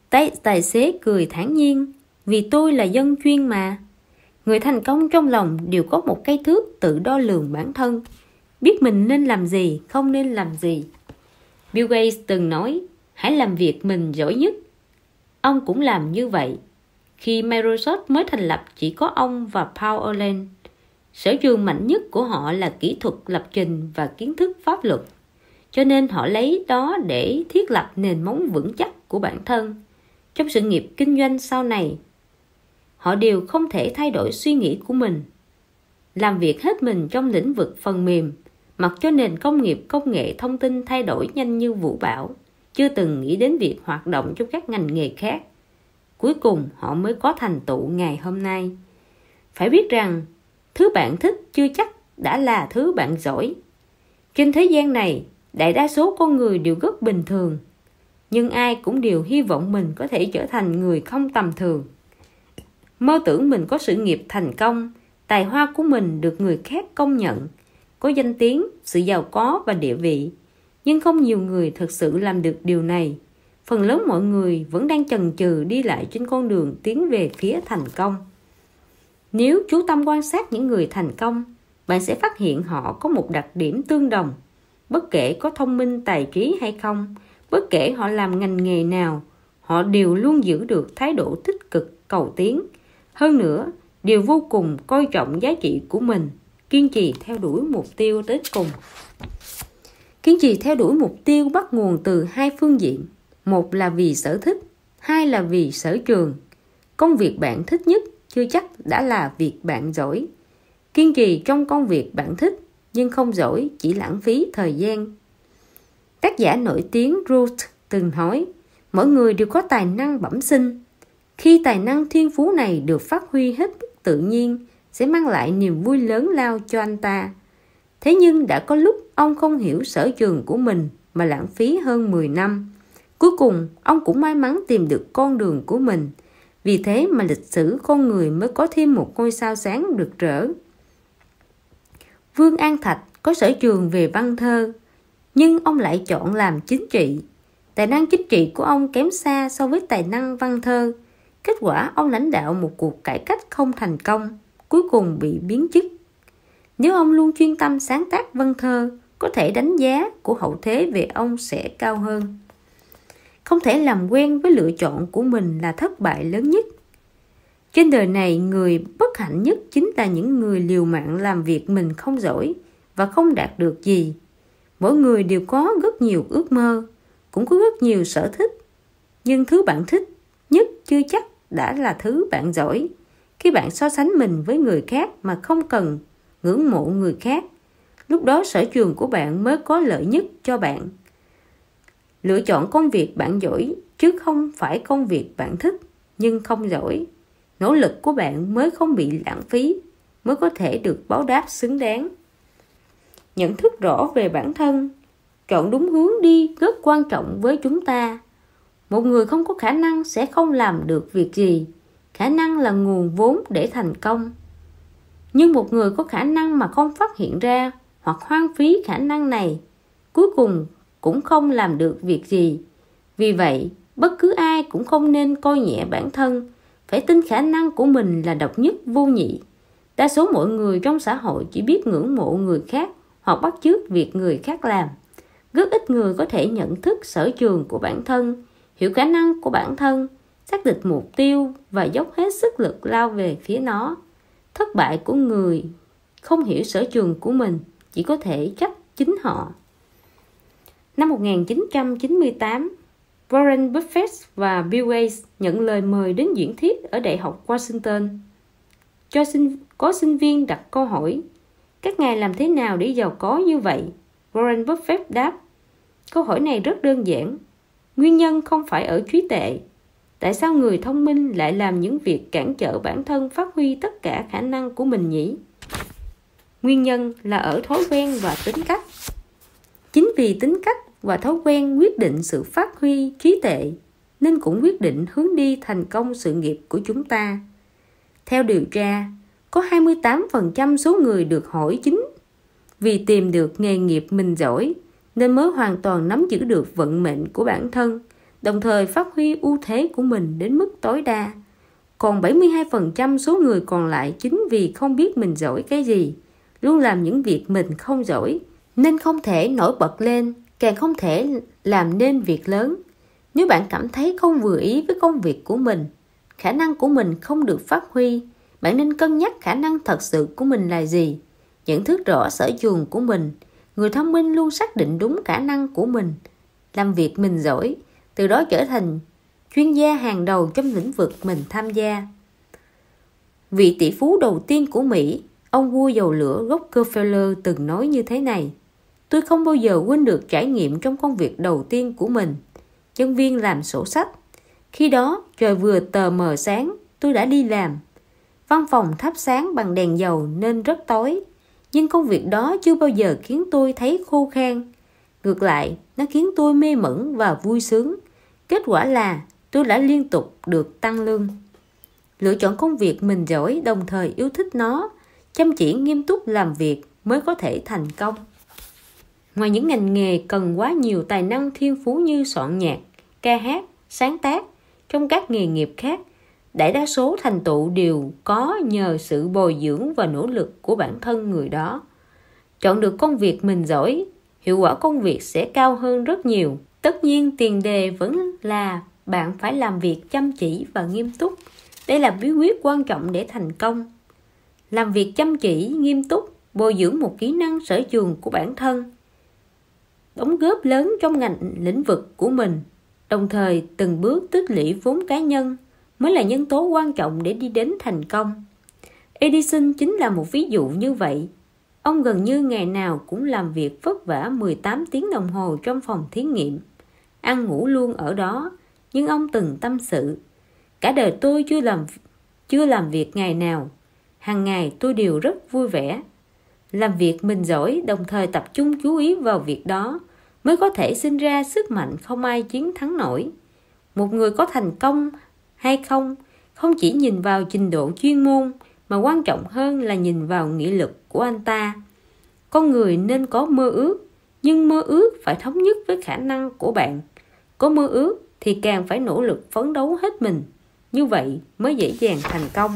Tài, tài xế cười thản nhiên, vì tôi là dân chuyên mà. Người thành công trong lòng đều có một cây thước tự đo lường bản thân, biết mình nên làm gì, không nên làm gì. Bill Gates từng nói, hãy làm việc mình giỏi nhất. Ông cũng làm như vậy. Khi Microsoft mới thành lập, chỉ có ông và Paul Allen. Sở trường mạnh nhất của họ là kỹ thuật lập trình và kiến thức pháp luật. Cho nên họ lấy đó để thiết lập nền móng vững chắc của bản thân. Trong sự nghiệp kinh doanh sau này, họ đều không thể thay đổi suy nghĩ của mình. Làm việc hết mình trong lĩnh vực phần mềm, mặc cho nền công nghiệp công nghệ thông tin thay đổi nhanh như vũ bão, chưa từng nghĩ đến việc hoạt động trong các ngành nghề khác. Cuối cùng họ mới có thành tựu ngày hôm nay. Phải biết rằng, thứ bạn thích chưa chắc đã là thứ bạn giỏi. Trên thế gian này, đại đa số con người đều rất bình thường, nhưng ai cũng đều hy vọng mình có thể trở thành người không tầm thường. Mơ tưởng mình có sự nghiệp thành công, tài hoa của mình được người khác công nhận, có danh tiếng, sự giàu có và địa vị. Nhưng không nhiều người thực sự làm được điều này. Phần lớn mọi người vẫn đang chần chừ đi lại trên con đường tiến về phía thành công. Nếu chú tâm quan sát những người thành công, bạn sẽ phát hiện họ có một đặc điểm tương đồng. Bất kể có thông minh tài trí hay không, bất kể họ làm ngành nghề nào, họ đều luôn giữ được thái độ tích cực cầu tiến. Hơn nữa, đều vô cùng coi trọng giá trị của mình, kiên trì theo đuổi mục tiêu tới cùng. Kiên trì theo đuổi mục tiêu bắt nguồn từ hai phương diện. Một là vì sở thích, hai là vì sở trường. Công việc bạn thích nhất chưa chắc đã là việc bạn giỏi. Kiên trì trong công việc bạn thích, nhưng không giỏi chỉ lãng phí thời gian. Tác giả nổi tiếng Ruth từng nói, mỗi người đều có tài năng bẩm sinh. Khi tài năng thiên phú này được phát huy hết mức tự nhiên, sẽ mang lại niềm vui lớn lao cho anh ta. Thế nhưng đã có lúc ông không hiểu sở trường của mình mà lãng phí hơn mười năm. Cuối cùng, ông cũng may mắn tìm được con đường của mình. Vì thế mà lịch sử con người mới có thêm một ngôi sao sáng rực rỡ. Vương An Thạch có sở trường về văn thơ, nhưng ông lại chọn làm chính trị. Tài năng chính trị của ông kém xa so với tài năng văn thơ. Kết quả ông lãnh đạo một cuộc cải cách không thành công, cuối cùng bị biến chức. Nếu ông luôn chuyên tâm sáng tác văn thơ, có thể đánh giá của hậu thế về ông sẽ cao hơn. Không thể làm quen với lựa chọn của mình là thất bại lớn nhất. Trên đời này, người bất hạnh nhất chính là những người liều mạng làm việc mình không giỏi và không đạt được gì. Mỗi người đều có rất nhiều ước mơ, cũng có rất nhiều sở thích. Nhưng thứ bạn thích nhất chưa chắc đã là thứ bạn giỏi. Khi bạn so sánh mình với người khác mà không cần ngưỡng mộ người khác, lúc đó sở trường của bạn mới có lợi nhất cho bạn. Lựa chọn công việc bạn giỏi chứ không phải công việc bạn thích nhưng không giỏi. Nỗ lực của bạn mới không bị lãng phí, mới có thể được báo đáp xứng đáng. Nhận thức rõ về bản thân, chọn đúng hướng đi rất quan trọng với chúng ta. Một người không có khả năng sẽ không làm được việc gì. Khả năng là nguồn vốn để thành công. Nhưng một người có khả năng mà không phát hiện ra hoặc hoang phí khả năng này, cuối cùng cũng không làm được việc gì. Vì vậy, bất cứ ai cũng không nên coi nhẹ bản thân, phải tin khả năng của mình là độc nhất vô nhị. Đa số mọi người trong xã hội chỉ biết ngưỡng mộ người khác hoặc bắt chước việc người khác làm. Rất ít người có thể nhận thức sở trường của bản thân, hiểu khả năng của bản thân, xác định mục tiêu và dốc hết sức lực lao về phía nó. Thất bại của người không hiểu sở trường của mình chỉ có thể trách chính họ. Năm một nghìn chín trăm chín mươi tám, Warren Buffett và Bill Gates nhận lời mời đến diễn thuyết ở Đại học Washington. Cho sinh, có sinh viên đặt câu hỏi, các ngài làm thế nào để giàu có như vậy? Warren Buffett đáp, câu hỏi này rất đơn giản. Nguyên nhân không phải ở trí tuệ. Tại sao người thông minh lại làm những việc cản trở bản thân phát huy tất cả khả năng của mình nhỉ? Nguyên nhân là ở thói quen và tính cách. Chính vì tính cách và thói quen quyết định sự phát huy trí tuệ, nên cũng quyết định hướng đi thành công sự nghiệp của chúng ta. Theo điều tra, có hai mươi tám phần trăm số người được hỏi chính vì tìm được nghề nghiệp mình giỏi, nên mới hoàn toàn nắm giữ được vận mệnh của bản thân. đồng thời phát huy ưu thế của mình đến mức tối đa. Còn bảy mươi hai phần trăm số người còn lại chính vì không biết mình giỏi cái gì, luôn làm những việc mình không giỏi, nên không thể nổi bật lên, càng không thể làm nên việc lớn. Nếu bạn cảm thấy không vừa ý với công việc của mình, khả năng của mình không được phát huy, bạn nên cân nhắc khả năng thật sự của mình là gì, nhận thức rõ sở trường của mình. Người thông minh luôn xác định đúng khả năng của mình, làm việc mình giỏi, từ đó trở thành chuyên gia hàng đầu trong lĩnh vực mình tham gia. Vị tỷ phú đầu tiên của Mỹ, ông vua dầu lửa Rockefeller từng nói như thế này: tôi không bao giờ quên được trải nghiệm trong công việc đầu tiên của mình, nhân viên làm sổ sách. Khi đó trời vừa tờ mờ sáng, tôi đã đi làm. Văn phòng thắp sáng bằng đèn dầu nên rất tối, nhưng công việc đó chưa bao giờ khiến tôi thấy khô khan. Ngược lại, nó khiến tôi mê mẩn và vui sướng. Kết quả là tôi đã liên tục được tăng lương. Lựa chọn công việc mình giỏi, đồng thời yêu thích nó, chăm chỉ nghiêm túc làm việc mới có thể thành công. Ngoài những ngành nghề cần quá nhiều tài năng thiên phú như soạn nhạc, ca hát, sáng tác, trong các nghề nghiệp khác, đại đa số thành tựu đều có nhờ sự bồi dưỡng và nỗ lực của bản thân người đó. Chọn được công việc mình giỏi, hiệu quả công việc sẽ cao hơn rất nhiều. Tất nhiên tiền đề vẫn là bạn phải làm việc chăm chỉ và nghiêm túc. Đây là bí quyết quan trọng để thành công. Làm việc chăm chỉ, nghiêm túc, bồi dưỡng một kỹ năng sở trường của bản thân, đóng góp lớn trong ngành lĩnh vực của mình, đồng thời từng bước tích lũy vốn cá nhân mới là nhân tố quan trọng để đi đến thành công. Edison chính là một ví dụ như vậy. Ông gần như ngày nào cũng làm việc vất vả mười tám tiếng đồng hồ trong phòng thí nghiệm, ăn ngủ luôn ở đó, nhưng ông từng tâm sự: cả đời tôi chưa làm chưa làm việc ngày nào, hàng ngày tôi đều rất vui vẻ. Làm việc mình giỏi, đồng thời tập trung chú ý vào việc đó, mới có thể sinh ra sức mạnh không ai chiến thắng nổi. Một người có thành công hay không, không chỉ nhìn vào trình độ chuyên môn, mà quan trọng hơn là nhìn vào nghị lực của anh ta. Con người nên có mơ ước, nhưng mơ ước phải thống nhất với khả năng của bạn. Có mơ ước thì càng phải nỗ lực phấn đấu hết mình, như vậy mới dễ dàng thành công.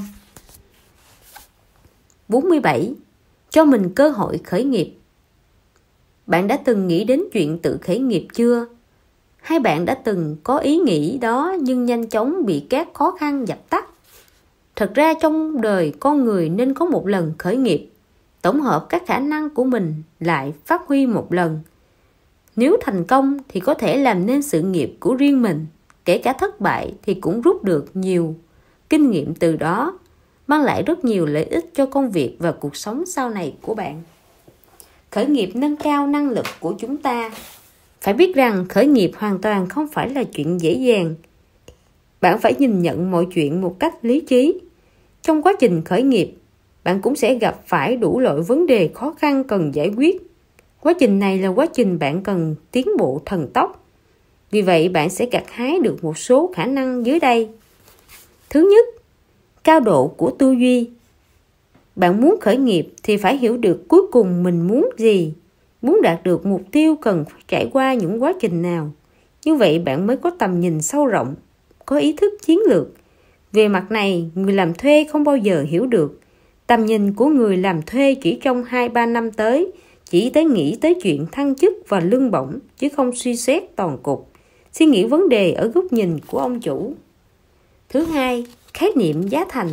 bốn mươi bảy. Cho mình cơ hội khởi nghiệp. Bạn đã từng nghĩ đến chuyện tự khởi nghiệp chưa? Hay bạn đã từng có ý nghĩ đó nhưng nhanh chóng bị các khó khăn dập tắt? Thật ra trong đời con người nên có một lần khởi nghiệp, tổng hợp các khả năng của mình lại phát huy một lần. Nếu thành công thì có thể làm nên sự nghiệp của riêng mình, kể cả thất bại thì cũng rút được nhiều kinh nghiệm từ đó, mang lại rất nhiều lợi ích cho công việc và cuộc sống sau này của bạn. Khởi nghiệp nâng cao năng lực của chúng ta. Phải biết rằng khởi nghiệp hoàn toàn không phải là chuyện dễ dàng. Bạn phải nhìn nhận mọi chuyện một cách lý trí. Trong quá trình khởi nghiệp, bạn cũng sẽ gặp phải đủ loại vấn đề khó khăn cần giải quyết. Quá trình này là quá trình bạn cần tiến bộ thần tốc. Vì vậy, bạn sẽ gặt hái được một số khả năng dưới đây. Thứ nhất, cao độ của tư duy. Bạn muốn khởi nghiệp thì phải hiểu được cuối cùng mình muốn gì. Muốn đạt được mục tiêu cần phải trải qua những quá trình nào. Như vậy bạn mới có tầm nhìn sâu rộng, có ý thức chiến lược. Về mặt này, người làm thuê không bao giờ hiểu được. Tầm nhìn của người làm thuê chỉ trong hai ba năm tới, chỉ tới nghĩ tới chuyện thăng chức và lương bổng, chứ không suy xét toàn cục, suy nghĩ vấn đề ở góc nhìn của ông chủ. Thứ hai, khái niệm giá thành.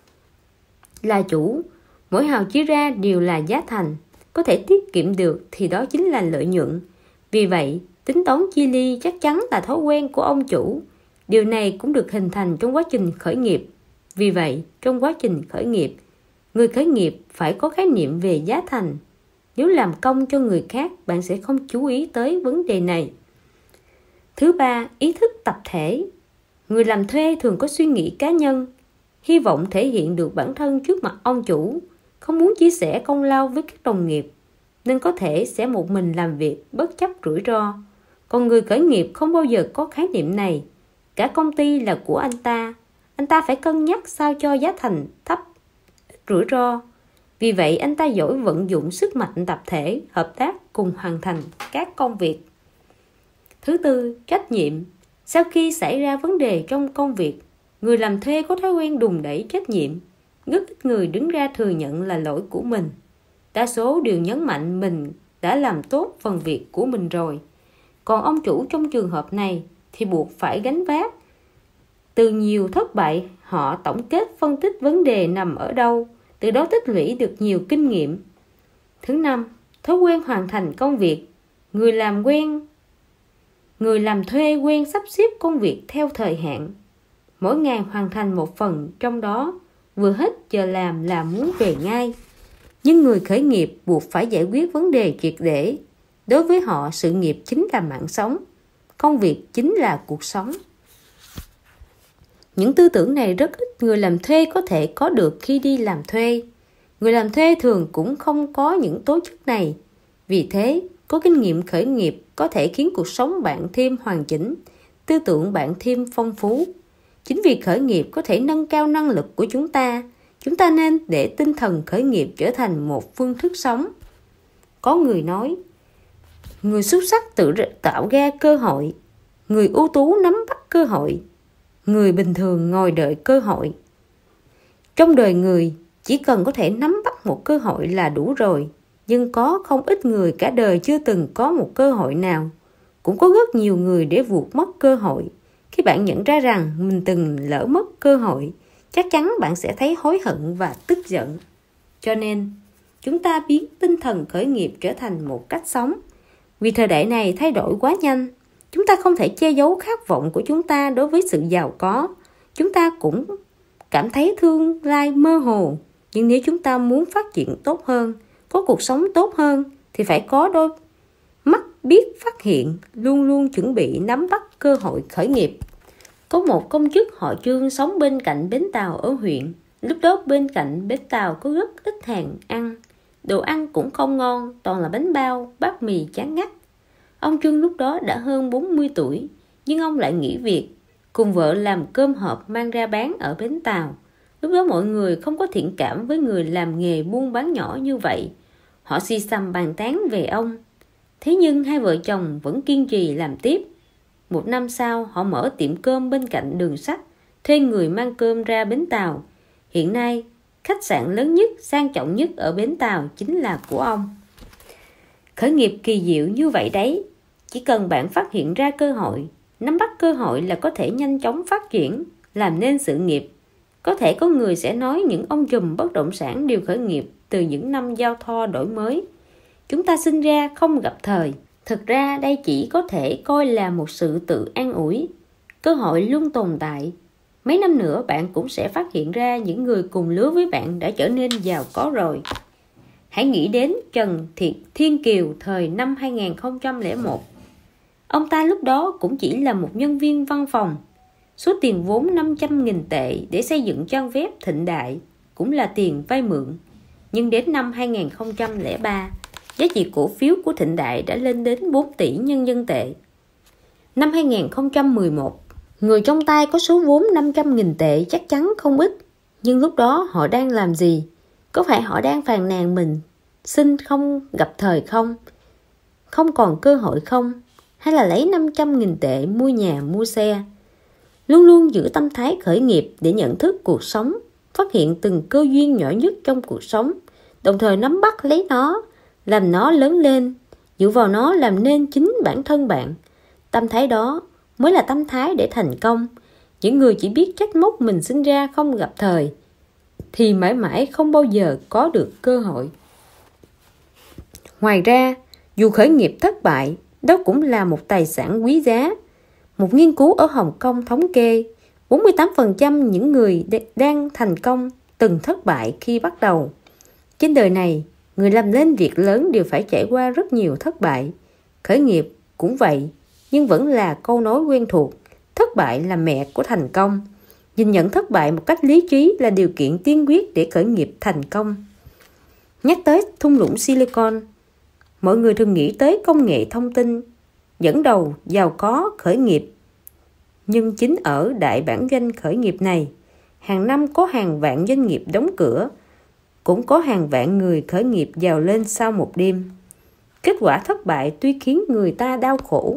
Là chủ, mỗi hào chia ra đều là giá thành, có thể tiết kiệm được thì đó chính là lợi nhuận. Vì vậy, tính toán chi ly chắc chắn là thói quen của ông chủ. Điều này cũng được hình thành trong quá trình khởi nghiệp. Vì vậy, trong quá trình khởi nghiệp, người khởi nghiệp phải có khái niệm về giá thành. Nếu làm công cho người khác, bạn sẽ không chú ý tới vấn đề này. Thứ ba, ý thức tập thể. Người làm thuê thường có suy nghĩ cá nhân, hy vọng thể hiện được bản thân trước mặt ông chủ, không muốn chia sẻ công lao với các đồng nghiệp, nên có thể sẽ một mình làm việc bất chấp rủi ro. Còn người khởi nghiệp không bao giờ có khái niệm này. Cả công ty là của anh ta, anh ta phải cân nhắc sao cho giá thành thấp, ít rủi ro. Vì vậy anh ta giỏi vận dụng sức mạnh tập thể, hợp tác cùng hoàn thành các công việc. Thứ tư, trách nhiệm. Sau khi xảy ra vấn đề trong công việc, người làm thuê có thói quen đùn đẩy trách nhiệm. Rất ít người đứng ra thừa nhận là lỗi của mình. Đa số đều nhấn mạnh mình đã làm tốt phần việc của mình rồi. Còn ông chủ trong trường hợp này thì buộc phải gánh vác. Từ nhiều thất bại, họ tổng kết phân tích vấn đề nằm ở đâu, từ đó tích lũy được nhiều kinh nghiệm. Thứ năm, thói quen hoàn thành công việc. Người làm quen Người làm thuê quen sắp xếp công việc theo thời hạn. Mỗi ngày hoàn thành một phần trong đó, vừa hết giờ làm là muốn về ngay. Nhưng người khởi nghiệp buộc phải giải quyết vấn đề triệt để. Đối với họ, sự nghiệp chính là mạng sống, công việc chính là cuộc sống. Những tư tưởng này rất ít người làm thuê có thể có được khi đi làm thuê. Người làm thuê thường cũng không có những tố chất này. Vì thế, có kinh nghiệm khởi nghiệp có thể khiến cuộc sống bạn thêm hoàn chỉnh, tư tưởng bạn thêm phong phú. Chính vì khởi nghiệp có thể nâng cao năng lực của chúng ta, chúng ta nên để tinh thần khởi nghiệp trở thành một phương thức sống. Có người nói, người xuất sắc tự tạo ra cơ hội, người ưu tú nắm bắt cơ hội, người bình thường ngồi đợi cơ hội. Trong đời người, chỉ cần có thể nắm bắt một cơ hội là đủ rồi. Nhưng có không ít người cả đời chưa từng có một cơ hội nào. Cũng có rất nhiều người để vụt mất cơ hội. Khi bạn nhận ra rằng mình từng lỡ mất cơ hội, chắc chắn bạn sẽ thấy hối hận và tức giận. Cho nên, chúng ta biến tinh thần khởi nghiệp trở thành một cách sống. Vì thời đại này thay đổi quá nhanh, chúng ta không thể che giấu khát vọng của chúng ta đối với sự giàu có. Chúng ta cũng cảm thấy tương lai mơ hồ. Nhưng nếu chúng ta muốn phát triển tốt hơn, có cuộc sống tốt hơn, thì phải có đôi mắt biết phát hiện, luôn luôn chuẩn bị nắm bắt cơ hội khởi nghiệp. Có một công chức họ Trương sống bên cạnh bến tàu ở huyện. Lúc đó bên cạnh bến tàu có rất ít hàng ăn. Đồ ăn cũng không ngon, toàn là bánh bao, bát mì chán ngắt. Ông Trương lúc đó đã hơn bốn mươi tuổi, nhưng ông lại nghỉ việc, cùng vợ làm cơm hộp mang ra bán ở bến tàu. Lúc đó mọi người không có thiện cảm với người làm nghề buôn bán nhỏ như vậy. Họ xì xầm bàn tán về ông. Thế nhưng hai vợ chồng vẫn kiên trì làm tiếp. Một năm sau, họ mở tiệm cơm bên cạnh đường sắt, thuê người mang cơm ra bến tàu. Hiện nay, khách sạn lớn nhất, sang trọng nhất ở bến tàu chính là của ông. Khởi nghiệp kỳ diệu như vậy đấy. Chỉ cần bạn phát hiện ra cơ hội, nắm bắt cơ hội là có thể nhanh chóng phát triển, làm nên sự nghiệp. Có thể có người sẽ nói những ông trùm bất động sản đều khởi nghiệp từ những năm giao thoa đổi mới. Chúng ta sinh ra không gặp thời. Thực ra đây chỉ có thể coi là một sự tự an ủi. Cơ hội luôn tồn tại. Mấy năm nữa bạn cũng sẽ phát hiện ra những người cùng lứa với bạn đã trở nên giàu có rồi. Hãy nghĩ đến Trần Thiện Thiên Kiều thời năm hai nghìn không trăm lẻ một. Ông ta lúc đó cũng chỉ là một nhân viên văn phòng. Số tiền vốn năm trăm nghìn tệ để xây dựng trang web Thịnh Đại cũng là tiền vay mượn. Nhưng đến năm hai nghìn không trăm lẻ ba, giá trị cổ phiếu của Thịnh Đại đã lên đến bốn tỷ nhân dân tệ. Năm hai nghìn không trăm mười một, người trong tay có số vốn năm trăm nghìn tệ chắc chắn không ít. Nhưng lúc đó họ đang làm gì? Có phải họ đang phàn nàn mình xin không gặp thời không? Không còn cơ hội không? Hay là lấy năm trăm nghìn tệ mua nhà mua xe? Luôn luôn giữ tâm thái khởi nghiệp để nhận thức cuộc sống, phát hiện từng cơ duyên nhỏ nhất trong cuộc sống, đồng thời nắm bắt lấy nó, làm nó lớn lên, dựa vào nó làm nên chính bản thân bạn. Tâm thái đó mới là tâm thái để thành công. Những người chỉ biết trách móc mình sinh ra không gặp thời thì mãi mãi không bao giờ có được cơ hội. Ngoài ra, dù khởi nghiệp thất bại, đó cũng là một tài sản quý giá. Một nghiên cứu ở Hồng Kông thống kê, bốn mươi tám phần trăm những người đang thành công từng thất bại khi bắt đầu. Trên đời này, người làm nên việc lớn đều phải trải qua rất nhiều thất bại. Khởi nghiệp cũng vậy, nhưng vẫn là câu nói quen thuộc, thất bại là mẹ của thành công. Nhìn nhận thất bại một cách lý trí là điều kiện tiên quyết để khởi nghiệp thành công. Nhắc tới thung lũng Silicon, mọi người thường nghĩ tới công nghệ thông tin, dẫn đầu, giàu có, khởi nghiệp. Nhưng chính ở đại bản doanh khởi nghiệp này, hàng năm có hàng vạn doanh nghiệp đóng cửa, cũng có hàng vạn người khởi nghiệp giàu lên sau một đêm. Kết quả thất bại tuy khiến người ta đau khổ,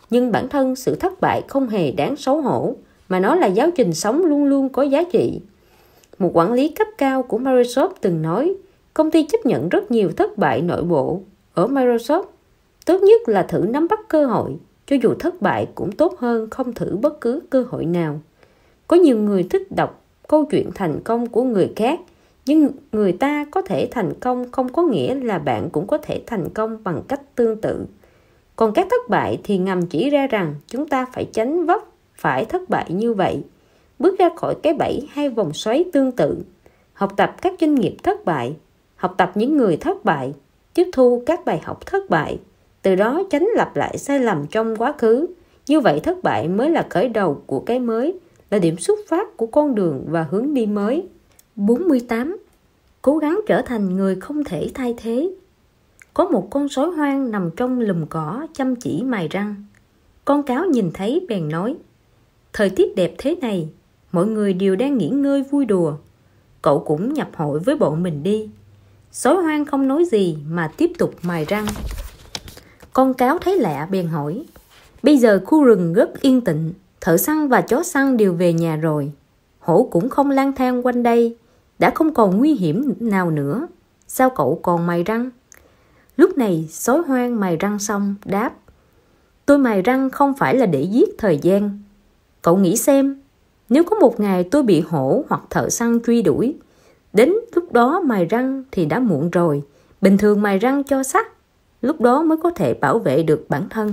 Nhưng bản thân sự thất bại không hề đáng xấu hổ, mà nó là giáo trình sống luôn luôn có giá trị. Một quản lý cấp cao của Microsoft từng nói, công ty chấp nhận rất nhiều thất bại nội bộ. Ở Microsoft, tốt nhất là thử nắm bắt cơ hội, cho dù thất bại cũng tốt hơn không thử bất cứ cơ hội nào. Có nhiều người thích đọc câu chuyện thành công của người khác, nhưng người ta có thể thành công không có nghĩa là bạn cũng có thể thành công bằng cách tương tự. Còn các thất bại thì ngầm chỉ ra rằng chúng ta phải tránh vấp phải thất bại như vậy, bước ra khỏi cái bẫy hay vòng xoáy tương tự, học tập các doanh nghiệp thất bại, học tập những người thất bại, tiếp thu các bài học thất bại, từ đó tránh lặp lại sai lầm trong quá khứ. Như vậy thất bại mới là khởi đầu của cái mới, là điểm xuất phát của con đường và hướng đi mới. bốn mươi tám. Cố gắng trở thành người không thể thay thế. Có một con sói hoang nằm trong lùm cỏ chăm chỉ mài răng. Con cáo nhìn thấy bèn nói, thời tiết đẹp thế này, mọi người đều đang nghỉ ngơi vui đùa, cậu cũng nhập hội với bọn mình đi. Sói hoang không nói gì mà tiếp tục mài răng. Con cáo thấy lạ bèn hỏi, bây giờ khu rừng rất yên tĩnh, thợ săn và chó săn đều về nhà rồi, hổ cũng không lang thang quanh đây, đã không còn nguy hiểm nào nữa, sao cậu còn mài răng? Lúc này sói hoang mài răng xong đáp, tôi mài răng không phải là để giết thời gian. Cậu nghĩ xem, nếu có một ngày tôi bị hổ hoặc thợ săn truy đuổi, đến lúc đó mài răng thì đã muộn rồi. Bình thường mài răng cho sắc, lúc đó mới có thể bảo vệ được bản thân.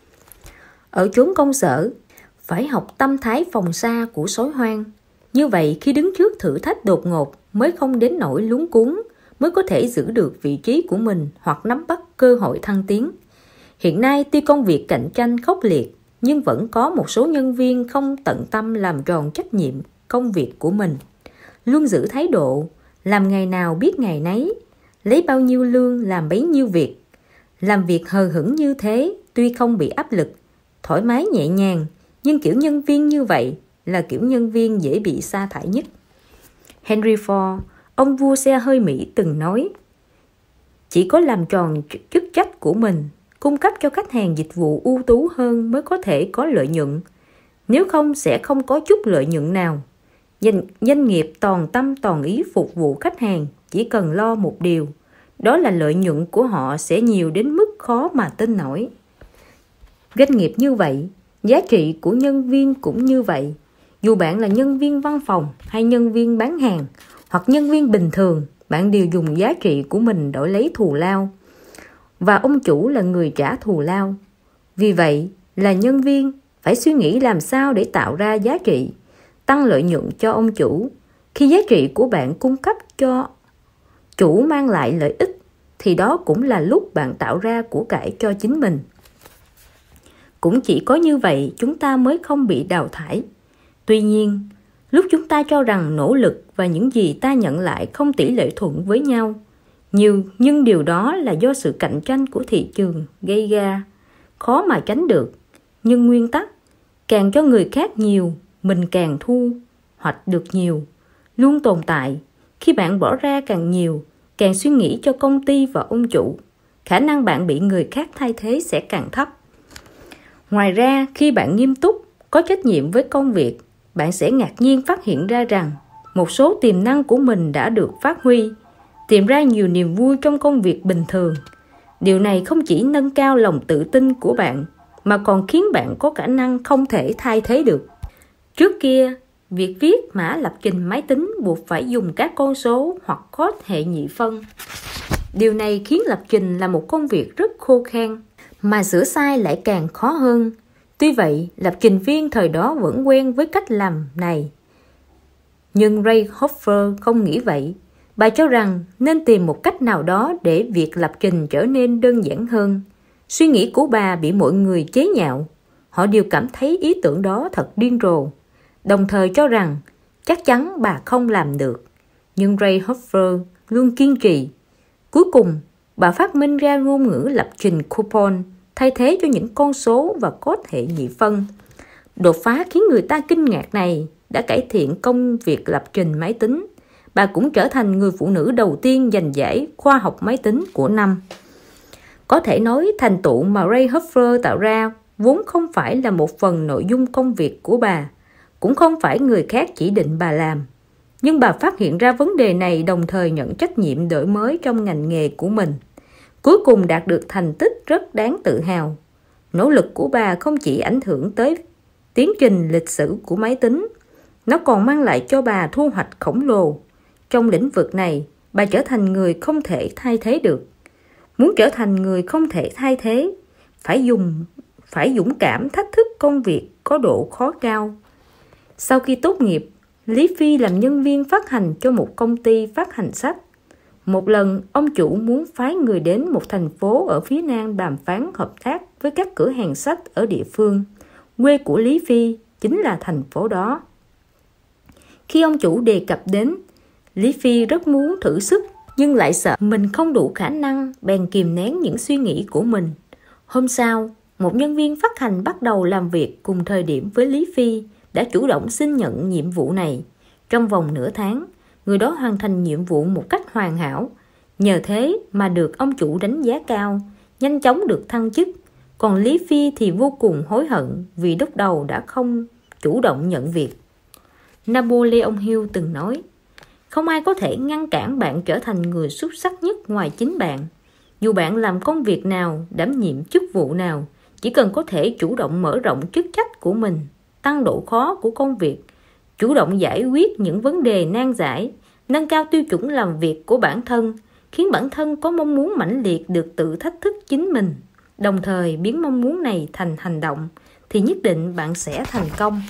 Ở chốn công sở, phải học tâm thái phòng xa của sói hoang. Như vậy khi đứng trước thử thách đột ngột mới không đến nỗi luống cuống, mới có thể giữ được vị trí của mình hoặc nắm bắt cơ hội thăng tiến. Hiện nay tuy công việc cạnh tranh khốc liệt, nhưng vẫn có một số nhân viên không tận tâm làm tròn trách nhiệm công việc của mình. Luôn giữ thái độ, làm ngày nào biết ngày nấy, lấy bao nhiêu lương làm bấy nhiêu việc. Làm việc hờ hững như thế, tuy không bị áp lực, thoải mái nhẹ nhàng, nhưng kiểu nhân viên như vậy là kiểu nhân viên dễ bị sa thải nhất. Henry Ford, ông vua xe hơi Mỹ từng nói, chỉ có làm tròn chức trách của mình, cung cấp cho khách hàng dịch vụ ưu tú hơn mới có thể có lợi nhuận. Nếu không sẽ không có chút lợi nhuận nào. Doanh, doanh nghiệp toàn tâm toàn ý phục vụ khách hàng chỉ cần lo một điều, đó là lợi nhuận của họ sẽ nhiều đến mức khó mà tin nổi. Doanh nghiệp như vậy, giá trị của nhân viên cũng như vậy. Dù bạn là nhân viên văn phòng hay nhân viên bán hàng hoặc nhân viên bình thường, bạn đều dùng giá trị của mình đổi lấy thù lao. Và ông chủ là người trả thù lao. Vì vậy, là nhân viên, phải suy nghĩ làm sao để tạo ra giá trị, tăng lợi nhuận cho ông chủ. Khi giá trị của bạn cung cấp cho chủ mang lại lợi ích, thì đó cũng là lúc bạn tạo ra của cải cho chính mình. Cũng chỉ có như vậy chúng ta mới không bị đào thải. Tuy nhiên, lúc chúng ta cho rằng nỗ lực và những gì ta nhận lại không tỷ lệ thuận với nhau, nhiều nhưng điều đó là do sự cạnh tranh của thị trường gây ra, khó mà tránh được. Nhưng nguyên tắc, càng cho người khác nhiều, mình càng thu hoạch được nhiều, luôn tồn tại. Khi bạn bỏ ra càng nhiều, càng suy nghĩ cho công ty và ông chủ, khả năng bạn bị người khác thay thế sẽ càng thấp. Ngoài ra, khi bạn nghiêm túc, có trách nhiệm với công việc, bạn sẽ ngạc nhiên phát hiện ra rằng một số tiềm năng của mình đã được phát huy, tìm ra nhiều niềm vui trong công việc bình thường. Điều này không chỉ nâng cao lòng tự tin của bạn, mà còn khiến bạn có khả năng không thể thay thế được. Trước kia, việc viết mã lập trình máy tính buộc phải dùng các con số hoặc code hệ nhị phân. Điều này khiến lập trình là một công việc rất khô khan, mà sửa sai lại càng khó hơn. Tuy vậy, lập trình viên thời đó vẫn quen với cách làm này. Nhưng Ray Hoffer không nghĩ vậy. Bà cho rằng nên tìm một cách nào đó để việc lập trình trở nên đơn giản hơn. Suy nghĩ của bà bị mọi người chế nhạo. Họ đều cảm thấy ý tưởng đó thật điên rồ, đồng thời cho rằng chắc chắn bà không làm được. Nhưng Ray Hoffer luôn kiên trì. Cuối cùng, bà phát minh ra ngôn ngữ lập trình COBOL thay thế cho những con số và code hệ nhị phân. Đột phá khiến người ta kinh ngạc này đã cải thiện công việc lập trình máy tính. Bà cũng trở thành người phụ nữ đầu tiên giành giải khoa học máy tính của năm. Có thể nói thành tựu mà Ray Hoffer tạo ra vốn không phải là một phần nội dung công việc của bà, cũng không phải người khác chỉ định bà làm. Nhưng bà phát hiện ra vấn đề này, đồng thời nhận trách nhiệm đổi mới trong ngành nghề của mình. Cuối cùng đạt được thành tích rất đáng tự hào. Nỗ lực của bà không chỉ ảnh hưởng tới tiến trình lịch sử của máy tính, nó còn mang lại cho bà thu hoạch khổng lồ. Trong lĩnh vực này, bà trở thành người không thể thay thế được. Muốn trở thành người không thể thay thế, phải dùng phải dũng cảm thách thức công việc có độ khó cao. Sau khi tốt nghiệp, Lý Phi làm nhân viên phát hành cho một công ty phát hành sách. Một lần, ông chủ muốn phái người đến một thành phố ở phía Nam đàm phán hợp tác với các cửa hàng sách ở địa phương. Quê của Lý Phi chính là thành phố đó. Khi ông chủ đề cập đến, Lý Phi rất muốn thử sức, nhưng lại sợ mình không đủ khả năng, bèn kìm nén những suy nghĩ của mình. Hôm sau, một nhân viên phát hành bắt đầu làm việc cùng thời điểm với Lý Phi, đã chủ động xin nhận nhiệm vụ này. Trong vòng nửa tháng, người đó hoàn thành nhiệm vụ một cách hoàn hảo. Nhờ thế mà được ông chủ đánh giá cao, nhanh chóng được thăng chức. Còn Lý Phi thì vô cùng hối hận vì lúc đầu đã không chủ động nhận việc. Napoleon Hill từng nói, không ai có thể ngăn cản bạn trở thành người xuất sắc nhất ngoài chính bạn. Dù bạn làm công việc nào, đảm nhiệm chức vụ nào, chỉ cần có thể chủ động mở rộng chức trách của mình, tăng độ khó của công việc, chủ động giải quyết những vấn đề nan giải, nâng cao tiêu chuẩn làm việc của bản thân, khiến bản thân có mong muốn mãnh liệt được tự thách thức chính mình, đồng thời biến mong muốn này thành hành động, thì nhất định bạn sẽ thành công.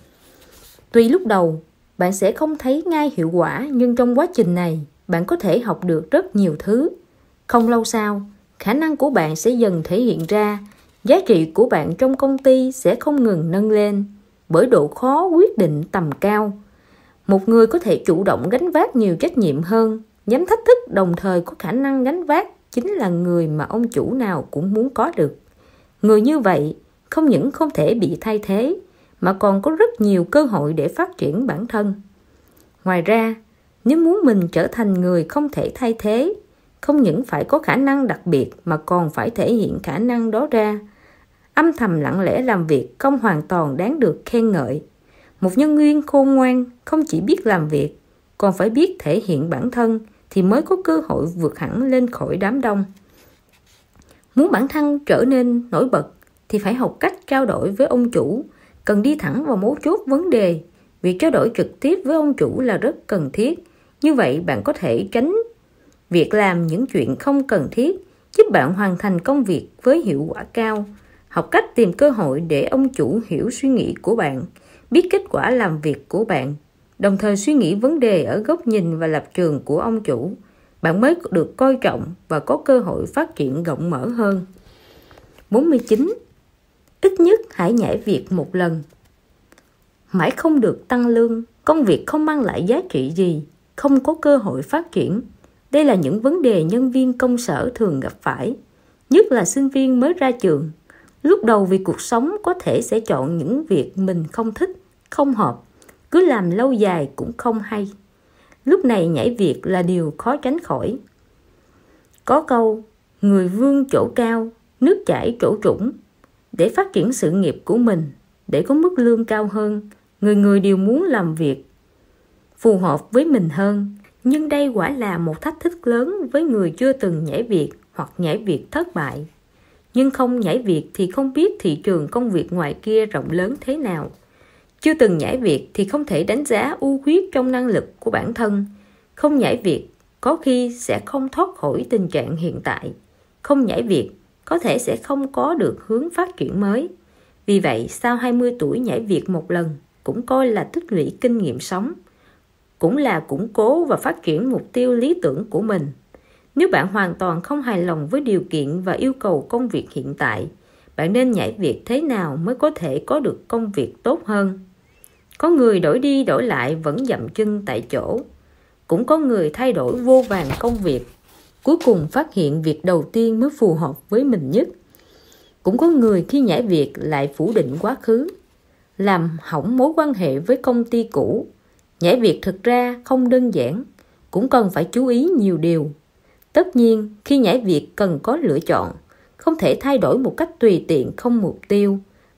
Tuy lúc đầu bạn sẽ không thấy ngay hiệu quả, nhưng trong quá trình này bạn có thể học được rất nhiều thứ. Không lâu sau, khả năng của bạn sẽ dần thể hiện ra, giá trị của bạn trong công ty sẽ không ngừng nâng lên, bởi độ khó quyết định tầm cao. Một người có thể chủ động gánh vác nhiều trách nhiệm hơn, dám thách thức đồng thời có khả năng gánh vác, chính là người mà ông chủ nào cũng muốn có được. Người như vậy không những không thể bị thay thế, mà còn có rất nhiều cơ hội để phát triển bản thân. Ngoài ra, nếu muốn mình trở thành người không thể thay thế, không những phải có khả năng đặc biệt mà còn phải thể hiện khả năng đó ra. Âm thầm lặng lẽ làm việc không hoàn toàn đáng được khen ngợi. Một nhân viên khôn ngoan không chỉ biết làm việc, còn phải biết thể hiện bản thân thì mới có cơ hội vượt hẳn lên khỏi đám đông. Muốn bản thân trở nên nổi bật thì phải học cách trao đổi với ông chủ, cần đi thẳng vào mấu chốt vấn đề. Việc trao đổi trực tiếp với ông chủ là rất cần thiết. Như vậy bạn có thể tránh việc làm những chuyện không cần thiết, giúp bạn hoàn thành công việc với hiệu quả cao. Học cách tìm cơ hội để ông chủ hiểu suy nghĩ của bạn, biết kết quả làm việc của bạn, đồng thời suy nghĩ vấn đề ở góc nhìn và lập trường của ông chủ. Bạn mới được coi trọng và có cơ hội phát triển rộng mở hơn. bốn mươi chín. Ít nhất hãy nhảy việc một lần. Mãi không được tăng lương, công việc không mang lại giá trị gì, không có cơ hội phát triển. Đây là những vấn đề nhân viên công sở thường gặp phải, nhất là sinh viên mới ra trường. Lúc đầu vì cuộc sống có thể sẽ chọn những việc mình không thích, không hợp, cứ làm lâu dài cũng không hay. Lúc này nhảy việc là điều khó tránh khỏi. Có câu, người vươn chỗ cao, nước chảy chỗ trũng. Để phát triển sự nghiệp của mình, để có mức lương cao hơn, người người đều muốn làm việc phù hợp với mình hơn. Nhưng đây quả là một thách thức lớn với người chưa từng nhảy việc hoặc nhảy việc thất bại. Nhưng không nhảy việc thì không biết thị trường công việc ngoài kia rộng lớn thế nào. Chưa từng nhảy việc thì không thể đánh giá ưu khuyết trong năng lực của bản thân. Không nhảy việc có khi sẽ không thoát khỏi tình trạng hiện tại. Không nhảy việc có thể sẽ không có được hướng phát triển mới. Vì vậy, sau hai mươi tuổi nhảy việc một lần cũng coi là tích lũy kinh nghiệm sống, cũng là củng cố và phát triển mục tiêu lý tưởng của mình. Nếu bạn hoàn toàn không hài lòng với điều kiện và yêu cầu công việc hiện tại, bạn nên nhảy việc thế nào mới có thể có được công việc tốt hơn. Có người đổi đi đổi lại vẫn dậm chân tại chỗ. Cũng có người thay đổi vô vàn công việc, cuối cùng phát hiện việc đầu tiên mới phù hợp với mình nhất. Cũng có người khi nhảy việc lại phủ định quá khứ, làm hỏng mối quan hệ với công ty cũ. Nhảy việc thực ra không đơn giản, cũng cần phải chú ý nhiều điều. Tất nhiên, khi nhảy việc cần có lựa chọn, không thể thay đổi một cách tùy tiện không mục tiêu.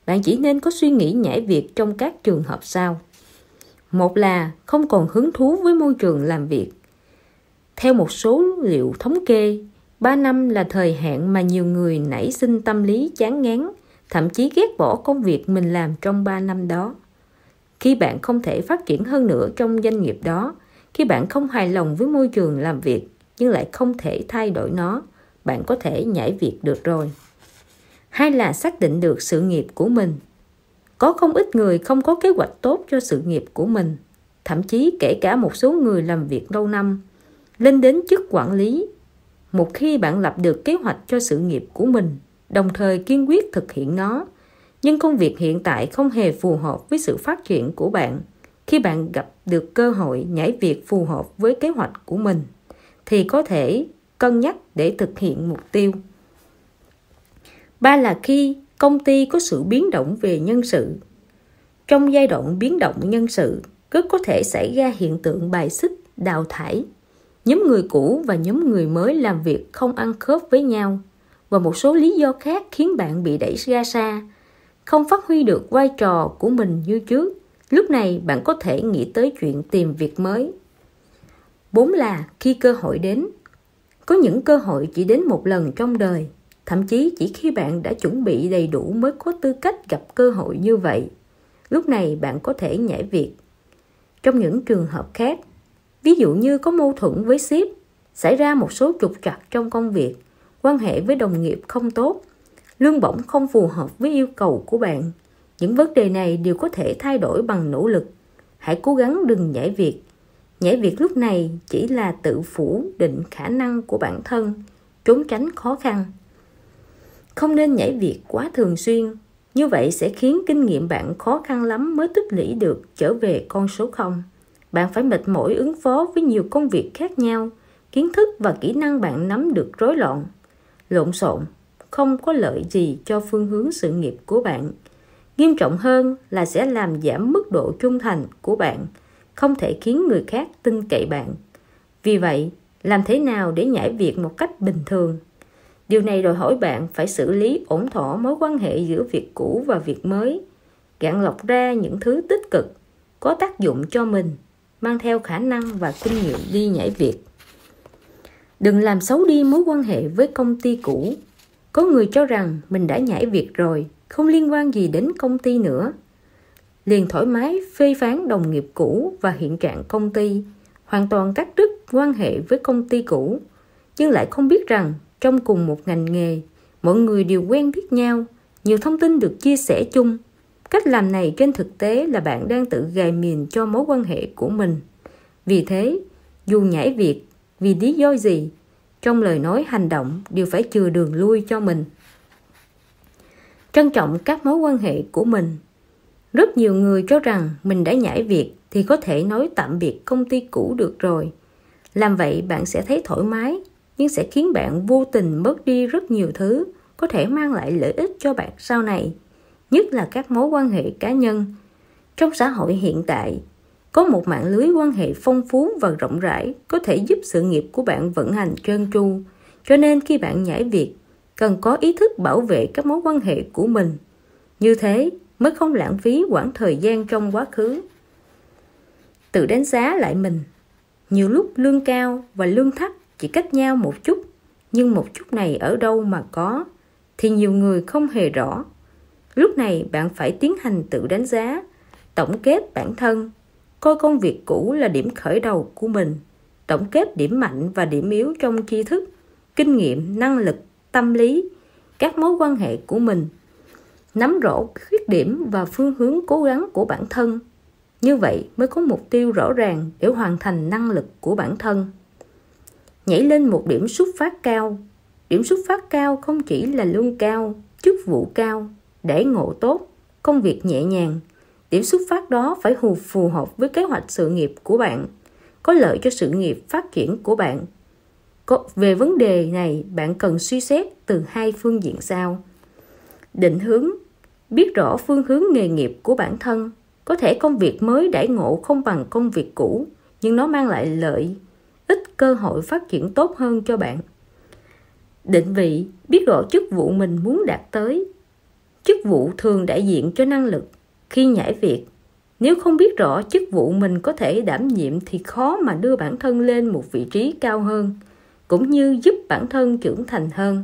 bạn chỉ nên có suy nghĩ nhảy việc trong các trường hợp sau. Một là không còn hứng thú với môi trường làm việc. Theo một số liệu thống kê, ba năm là thời hạn mà nhiều người nảy sinh tâm lý chán ngán, thậm chí ghét bỏ công việc mình làm trong ba năm đó. Khi bạn không thể phát triển hơn nữa trong doanh nghiệp đó, khi bạn không hài lòng với môi trường làm việc nhưng lại không thể thay đổi nó, bạn có thể nhảy việc được rồi. Hai là xác định được sự nghiệp của mình. Có không ít người không có kế hoạch tốt cho sự nghiệp của mình, thậm chí kể cả một số người làm việc lâu năm, lên đến chức quản lý. Một khi bạn lập được kế hoạch cho sự nghiệp của mình, đồng thời kiên quyết thực hiện nó, nhưng công việc hiện tại không hề phù hợp với sự phát triển của bạn, khi bạn gặp được cơ hội nhảy việc phù hợp với kế hoạch của mình, thì có thể cân nhắc để thực hiện mục tiêu. Ba là khi công ty có sự biến động về nhân sự. Trong giai đoạn biến động nhân sự, rất có thể xảy ra hiện tượng bài xích, đào thải. Nhóm người cũ và nhóm người mới làm việc không ăn khớp với nhau, và một số lý do khác khiến bạn bị đẩy ra xa, không phát huy được vai trò của mình như trước. Lúc này bạn có thể nghĩ tới chuyện tìm việc mới. Bốn là khi cơ hội đến. Có những cơ hội chỉ đến một lần trong đời, thậm chí chỉ khi bạn đã chuẩn bị đầy đủ mới có tư cách gặp cơ hội như vậy. Lúc này bạn có thể nhảy việc. Trong những trường hợp khác, ví dụ như có mâu thuẫn với sếp, xảy ra một số trục trặc trong công việc, quan hệ với đồng nghiệp không tốt, lương bổng không phù hợp với yêu cầu của bạn, những vấn đề này đều có thể thay đổi bằng nỗ lực. Hãy cố gắng đừng nhảy việc. Nhảy việc lúc này chỉ là tự phủ định khả năng của bản thân, trốn tránh khó khăn. Không nên nhảy việc quá thường xuyên, như vậy sẽ khiến kinh nghiệm bạn khó khăn lắm mới tích lũy được trở về con số không. Bạn phải mệt mỏi ứng phó với nhiều công việc khác nhau, kiến thức và kỹ năng bạn nắm được rối loạn, lộn xộn, không có lợi gì cho phương hướng sự nghiệp của bạn. Nghiêm trọng hơn là sẽ làm giảm mức độ trung thành của bạn, không thể khiến người khác tin cậy bạn. Vì vậy, làm thế nào để nhảy việc một cách bình thường? Điều này đòi hỏi bạn phải xử lý ổn thỏa mối quan hệ giữa việc cũ và việc mới, gạn lọc ra những thứ tích cực, có tác dụng cho mình, mang theo khả năng và kinh nghiệm đi nhảy việc. Đừng làm xấu đi mối quan hệ với công ty cũ. Có người cho rằng mình đã nhảy việc rồi, không liên quan gì đến công ty nữa, liền thoải mái phê phán đồng nghiệp cũ và hiện trạng công ty, hoàn toàn cắt đứt quan hệ với công ty cũ, nhưng lại không biết rằng trong cùng một ngành nghề, mọi người đều quen biết nhau, nhiều thông tin được chia sẻ chung. Cách làm này trên thực tế là bạn đang tự gài mìn cho mối quan hệ của mình. Vì thế, dù nhảy việc vì lý do gì, trong lời nói hành động đều phải chừa đường lui cho mình. Trân trọng các mối quan hệ của mình. Rất nhiều người cho rằng mình đã nhảy việc thì có thể nói tạm biệt công ty cũ được rồi. Làm vậy bạn sẽ thấy thoải mái, nhưng sẽ khiến bạn vô tình mất đi rất nhiều thứ có thể mang lại lợi ích cho bạn sau này, nhất là các mối quan hệ cá nhân. Trong xã hội hiện tại, có một mạng lưới quan hệ phong phú và rộng rãi có thể giúp sự nghiệp của bạn vận hành trơn tru. Cho nên khi bạn nhảy việc, cần có ý thức bảo vệ các mối quan hệ của mình. Như thế mới không lãng phí quãng thời gian trong quá khứ. Tự đánh giá lại mình. Nhiều lúc lương cao và lương thấp chỉ cách nhau một chút, nhưng một chút này ở đâu mà có, thì nhiều người không hề rõ. Lúc này bạn phải tiến hành tự đánh giá, tổng kết bản thân, coi công việc cũ là điểm khởi đầu của mình, tổng kết điểm mạnh và điểm yếu trong tri thức, kinh nghiệm, năng lực, tâm lý, các mối quan hệ của mình, nắm rõ khuyết điểm và phương hướng cố gắng của bản thân. Như vậy mới có mục tiêu rõ ràng để hoàn thành năng lực của bản thân. Nhảy lên một điểm xuất phát cao. Điểm xuất phát cao không chỉ là lương cao, chức vụ cao, đãi ngộ tốt, công việc nhẹ nhàng. Điểm xuất phát đó phải phù hợp với kế hoạch sự nghiệp của bạn, có lợi cho sự nghiệp phát triển của bạn. Về vấn đề này, bạn cần suy xét từ hai phương diện sau. Định hướng, biết rõ phương hướng nghề nghiệp của bản thân. Có thể công việc mới đãi ngộ không bằng công việc cũ, nhưng nó mang lại lợi ích cơ hội phát triển tốt hơn cho bạn. Định vị, biết rõ chức vụ mình muốn đạt tới. Chức vụ thường đại diện cho năng lực. Khi nhảy việc, nếu không biết rõ chức vụ mình có thể đảm nhiệm thì khó mà đưa bản thân lên một vị trí cao hơn, cũng như giúp bản thân trưởng thành hơn.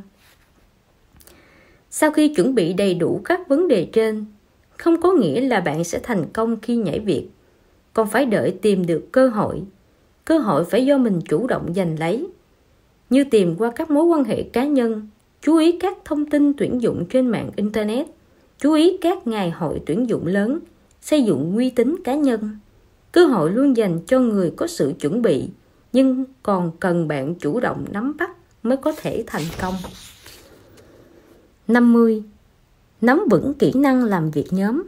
Sau khi chuẩn bị đầy đủ các vấn đề trên, không có nghĩa là bạn sẽ thành công khi nhảy việc, còn phải đợi tìm được cơ hội. Cơ hội phải do mình chủ động giành lấy, như tìm qua các mối quan hệ cá nhân, chú ý các thông tin tuyển dụng trên mạng Internet, chú ý các ngày hội tuyển dụng lớn, xây dựng uy tín cá nhân. Cơ hội luôn dành cho người có sự chuẩn bị, nhưng còn cần bạn chủ động nắm bắt mới có thể thành công. năm mươi. Nắm vững kỹ năng làm việc nhóm.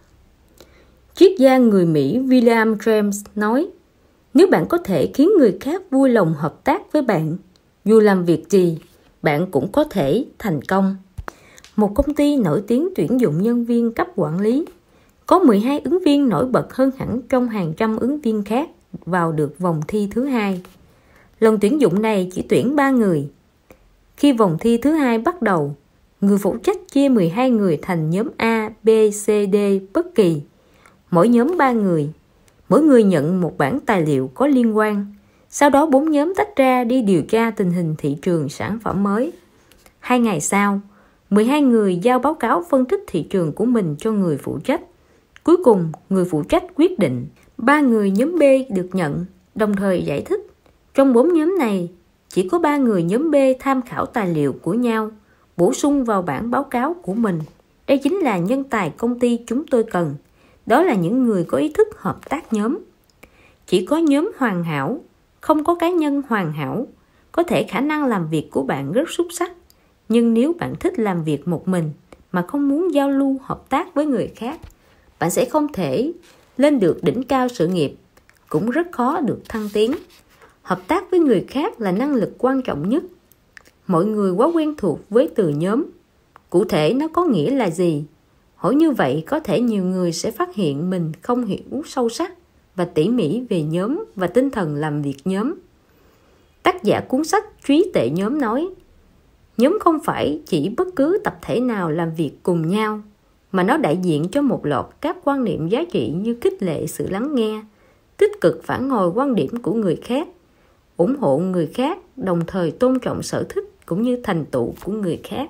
Triết gia người Mỹ William James nói, nếu bạn có thể khiến người khác vui lòng hợp tác với bạn, dù làm việc gì, bạn cũng có thể thành công. Một công ty nổi tiếng tuyển dụng nhân viên cấp quản lý. Có mười hai ứng viên nổi bật hơn hẳn trong hàng trăm ứng viên khác vào được vòng thi thứ hai. Lần tuyển dụng này chỉ tuyển ba người. Khi vòng thi thứ hai bắt đầu, người phụ trách chia mười hai người thành nhóm A, B, C, D bất kỳ. Mỗi nhóm ba người. Mỗi người nhận một bản tài liệu có liên quan. Sau đó bốn nhóm tách ra đi điều tra tình hình thị trường sản phẩm mới. Hai ngày sau, mười hai người giao báo cáo phân tích thị trường của mình cho người phụ trách. Cuối cùng, người phụ trách quyết định ba người nhóm B được nhận, đồng thời giải thích. Trong bốn nhóm này, chỉ có ba người nhóm B tham khảo tài liệu của nhau, bổ sung vào bản báo cáo của mình. Đây chính là nhân tài công ty chúng tôi cần. Đó là những người có ý thức hợp tác nhóm. Chỉ có nhóm hoàn hảo, không có cá nhân hoàn hảo. Có thể khả năng làm việc của bạn rất xuất sắc, nhưng nếu bạn thích làm việc một mình mà không muốn giao lưu hợp tác với người khác, bạn sẽ không thể lên được đỉnh cao sự nghiệp, cũng rất khó được thăng tiến. Hợp tác với người khác là năng lực quan trọng nhất. Mọi người quá quen thuộc với từ nhóm. Cụ thể nó có nghĩa là gì? Hỏi như vậy có thể nhiều người sẽ phát hiện mình không hiểu sâu sắc và tỉ mỉ về nhóm và tinh thần làm việc nhóm. Tác giả cuốn sách Trí tuệ nhóm nói, nhóm không phải chỉ bất cứ tập thể nào làm việc cùng nhau, mà nó đại diện cho một loạt các quan niệm giá trị như khích lệ sự lắng nghe, tích cực phản hồi quan điểm của người khác, ủng hộ người khác, đồng thời tôn trọng sở thích cũng như thành tựu của người khác.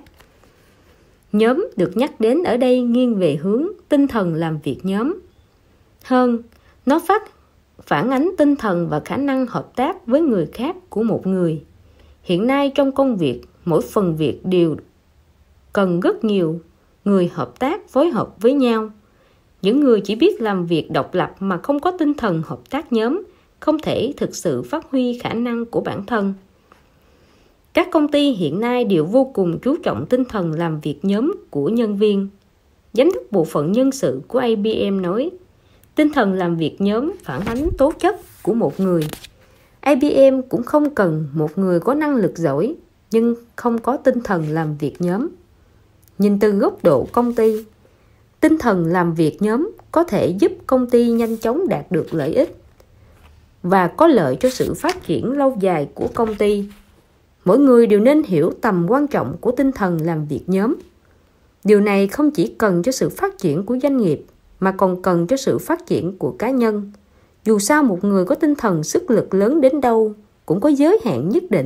Nhóm được nhắc đến ở đây nghiêng về hướng tinh thần làm việc nhóm hơn. Nó phát phản ánh tinh thần và khả năng hợp tác với người khác của một người. Hiện nay trong công việc, mỗi phần việc đều cần rất nhiều người hợp tác phối hợp với nhau. Những người chỉ biết làm việc độc lập mà không có tinh thần hợp tác nhóm không thể thực sự phát huy khả năng của bản thân. Các công ty hiện nay đều vô cùng chú trọng tinh thần làm việc nhóm của nhân viên. Giám đốc bộ phận nhân sự của I B M nói, tinh thần làm việc nhóm phản ánh tố chất của một người. I B M cũng không cần một người có năng lực giỏi, nhưng không có tinh thần làm việc nhóm. Nhìn từ góc độ công ty, tinh thần làm việc nhóm có thể giúp công ty nhanh chóng đạt được lợi ích và có lợi cho sự phát triển lâu dài của công ty. Mỗi người đều nên hiểu tầm quan trọng của tinh thần làm việc nhóm. Điều này không chỉ cần cho sự phát triển của doanh nghiệp, mà còn cần cho sự phát triển của cá nhân. Dù sao một người có tinh thần sức lực lớn đến đâu, cũng có giới hạn nhất định.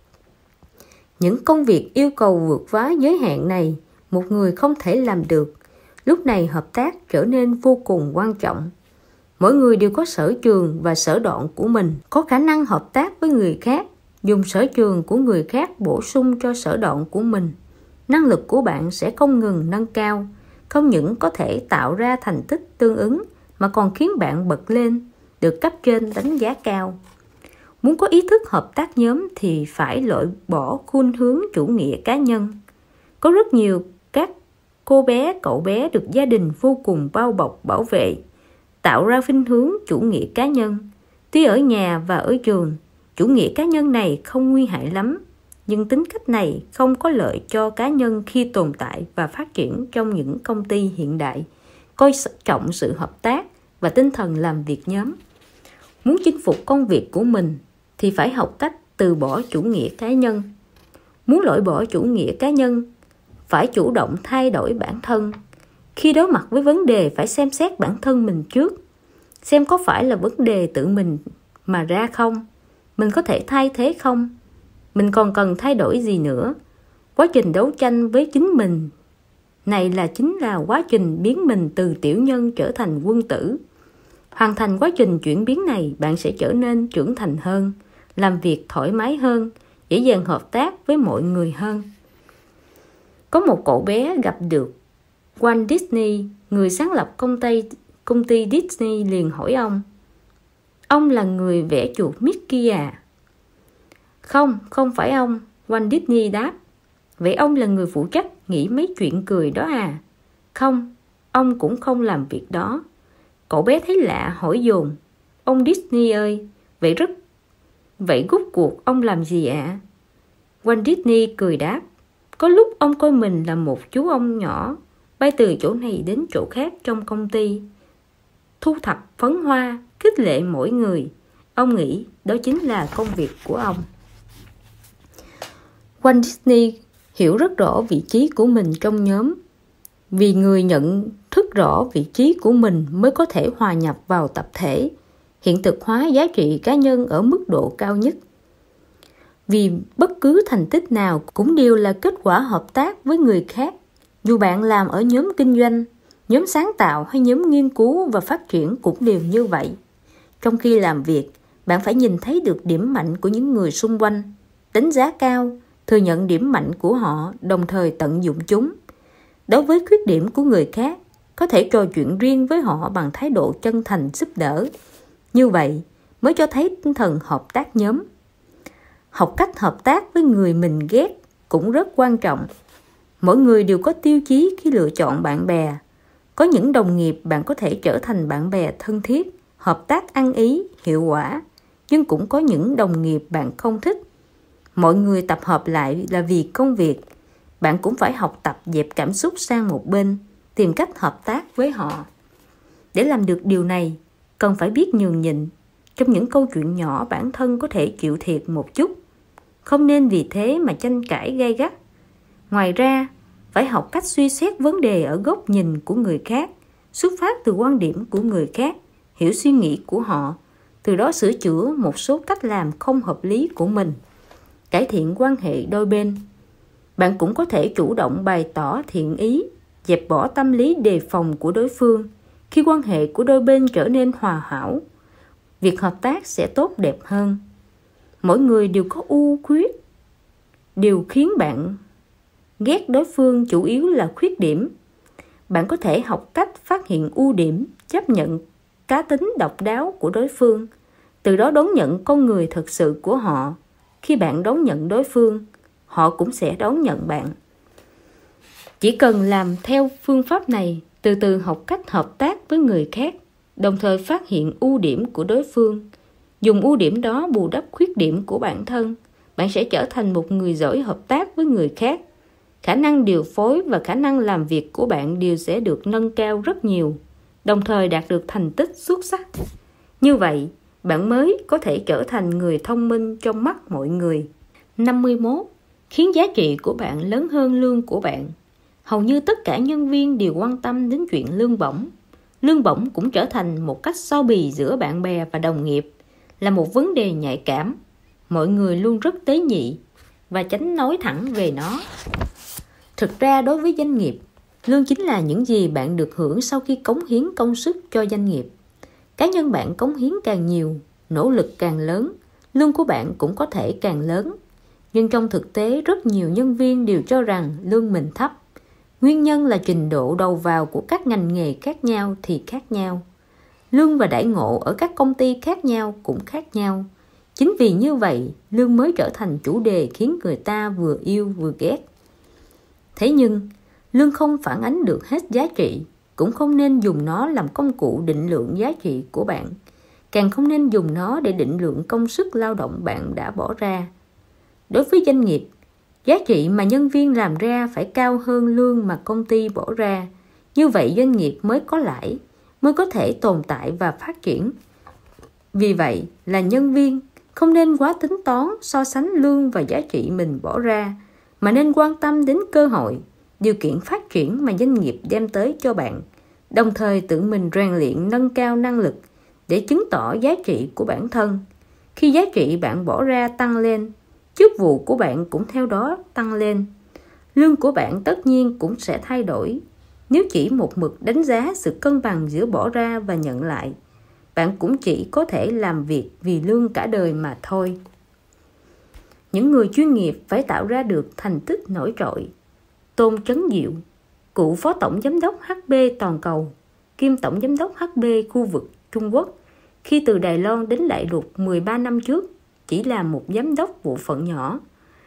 Những công việc yêu cầu vượt quá giới hạn này, một người không thể làm được. Lúc này hợp tác trở nên vô cùng quan trọng. Mỗi người đều có sở trường và sở đoạn của mình, có khả năng hợp tác với người khác, dùng sở trường của người khác bổ sung cho sở đoạn của mình. Năng lực của bạn sẽ không ngừng nâng cao, không những có thể tạo ra thành tích tương ứng mà còn khiến bạn bật lên, được cấp trên đánh giá cao. Muốn có ý thức hợp tác nhóm thì phải loại bỏ khuynh hướng chủ nghĩa cá nhân. Có rất nhiều các cô bé, cậu bé được gia đình vô cùng bao bọc bảo vệ, tạo ra khuynh hướng chủ nghĩa cá nhân. Tuy ở nhà và ở trường, chủ nghĩa cá nhân này không nguy hại lắm, nhưng tính cách này không có lợi cho cá nhân khi tồn tại và phát triển trong những công ty hiện đại, coi trọng sự hợp tác và tinh thần làm việc nhóm. Muốn chinh phục công việc của mình thì phải học cách từ bỏ chủ nghĩa cá nhân. Muốn loại bỏ chủ nghĩa cá nhân, phải chủ động thay đổi bản thân. Khi đối mặt với vấn đề phải xem xét bản thân mình trước, xem có phải là vấn đề tự mình mà ra không, mình có thể thay thế không, mình còn cần thay đổi gì nữa. Quá trình đấu tranh với chính mình này là chính là quá trình biến mình từ tiểu nhân trở thành quân tử. Hoàn thành quá trình chuyển biến này, bạn sẽ trở nên trưởng thành hơn, làm việc thoải mái hơn, dễ dàng hợp tác với mọi người hơn. Có một cậu bé gặp được Walt Disney, người sáng lập công ty, công ty Disney, liền hỏi ông: "Ông là người vẽ chuột Mickey à?" "Không, không phải ông," Walt Disney đáp. "Vậy ông là người phụ trách nghĩ mấy chuyện cười đó à?" "Không, ông cũng không làm việc đó." Cậu bé thấy lạ hỏi dồn: "Ông Disney ơi, vậy rất vậy rốt cuộc ông làm gì ạ?" À? Walt Disney cười đáp: "Có lúc ông coi mình là một chú ong nhỏ, bay từ chỗ này đến chỗ khác trong công ty, thu thập phấn hoa, khích lệ mỗi người. Ông nghĩ đó chính là công việc của ông." Walt Disney hiểu rất rõ vị trí của mình trong nhóm. Vì người nhận thức rõ vị trí của mình mới có thể hòa nhập vào tập thể, hiện thực hóa giá trị cá nhân ở mức độ cao nhất. Vì bất cứ thành tích nào cũng đều là kết quả hợp tác với người khác. Dù bạn làm ở nhóm kinh doanh, nhóm sáng tạo hay nhóm nghiên cứu và phát triển cũng đều như vậy. Trong khi làm việc, bạn phải nhìn thấy được điểm mạnh của những người xung quanh, đánh giá cao, thừa nhận điểm mạnh của họ, đồng thời tận dụng chúng. Đối với khuyết điểm của người khác, có thể trò chuyện riêng với họ bằng thái độ chân thành giúp đỡ. Như vậy mới cho thấy tinh thần hợp tác nhóm. Học cách hợp tác với người mình ghét cũng rất quan trọng. Mỗi người đều có tiêu chí khi lựa chọn bạn bè. Có những đồng nghiệp bạn có thể trở thành bạn bè thân thiết, hợp tác ăn ý, hiệu quả. Nhưng cũng có những đồng nghiệp bạn không thích. Mọi người tập hợp lại là vì công việc. Bạn cũng phải học tập dẹp cảm xúc sang một bên, tìm cách hợp tác với họ. Để làm được điều này, cần phải biết nhường nhịn. Trong những câu chuyện nhỏ, bản thân có thể chịu thiệt một chút. Không nên vì thế mà tranh cãi gay gắt. Ngoài ra, phải học cách suy xét vấn đề ở góc nhìn của người khác, xuất phát từ quan điểm của người khác, hiểu suy nghĩ của họ, từ đó sửa chữa một số cách làm không hợp lý của mình, cải thiện quan hệ đôi bên. Bạn cũng có thể chủ động bày tỏ thiện ý, dẹp bỏ tâm lý đề phòng của đối phương. Khi quan hệ của đôi bên trở nên hòa hảo, việc hợp tác sẽ tốt đẹp hơn. Mỗi người đều có ưu khuyết. Điều khiến bạn ghét đối phương chủ yếu là khuyết điểm. Bạn có thể học cách phát hiện ưu điểm, chấp nhận cá tính độc đáo của đối phương, từ đó đón nhận con người thật sự của họ. Khi bạn đón nhận đối phương, họ cũng sẽ đón nhận bạn. Chỉ cần làm theo phương pháp này, từ từ học cách hợp tác với người khác, đồng thời phát hiện ưu điểm của đối phương, dùng ưu điểm đó bù đắp khuyết điểm của bản thân, bạn sẽ trở thành một người giỏi hợp tác với người khác. Khả năng điều phối và khả năng làm việc của bạn đều sẽ được nâng cao rất nhiều, đồng thời đạt được thành tích xuất sắc. Như vậy, bạn mới có thể trở thành người thông minh trong mắt mọi người. năm mươi mốt. Khiến giá trị của bạn lớn hơn lương của bạn. Hầu như tất cả nhân viên đều quan tâm đến chuyện lương bổng. Lương bổng cũng trở thành một cách so bì giữa bạn bè và đồng nghiệp, là một vấn đề nhạy cảm. Mọi người luôn rất tế nhị và tránh nói thẳng về nó. Thực ra đối với doanh nghiệp, lương chính là những gì bạn được hưởng sau khi cống hiến công sức cho doanh nghiệp. Cá nhân bạn cống hiến càng nhiều, nỗ lực càng lớn, lương của bạn cũng có thể càng lớn. Nhưng trong thực tế, rất nhiều nhân viên đều cho rằng lương mình thấp. Nguyên nhân là trình độ đầu vào của các ngành nghề khác nhau thì khác nhau. Lương và đãi ngộ ở các công ty khác nhau cũng khác nhau. Chính vì như vậy, lương mới trở thành chủ đề khiến người ta vừa yêu vừa ghét. Thế nhưng, lương không phản ánh được hết giá trị, cũng không nên dùng nó làm công cụ định lượng giá trị của bạn. Càng không nên dùng nó để định lượng công sức lao động bạn đã bỏ ra. Đối với doanh nghiệp, giá trị mà nhân viên làm ra phải cao hơn lương mà công ty bỏ ra. Như vậy doanh nghiệp mới có lãi, mới có thể tồn tại và phát triển. Vì vậy là nhân viên không nên quá tính toán so sánh lương và giá trị mình bỏ ra, mà nên quan tâm đến cơ hội, điều kiện phát triển mà doanh nghiệp đem tới cho bạn, đồng thời tự mình rèn luyện nâng cao năng lực để chứng tỏ giá trị của bản thân. Khi giá trị bạn bỏ ra tăng lên, chức vụ của bạn cũng theo đó tăng lên. Lương của bạn tất nhiên cũng sẽ thay đổi. Nếu chỉ một mực đánh giá sự cân bằng giữa bỏ ra và nhận lại, bạn cũng chỉ có thể làm việc vì lương cả đời mà thôi. Những người chuyên nghiệp phải tạo ra được thành tích nổi trội. Tôn Chấn Diệu, cựu Phó Tổng Giám đốc hát bê toàn cầu, kiêm Tổng Giám đốc hát bê khu vực Trung Quốc, khi từ Đài Loan đến Đại Lục mười ba năm trước, chỉ là một giám đốc bộ phận nhỏ.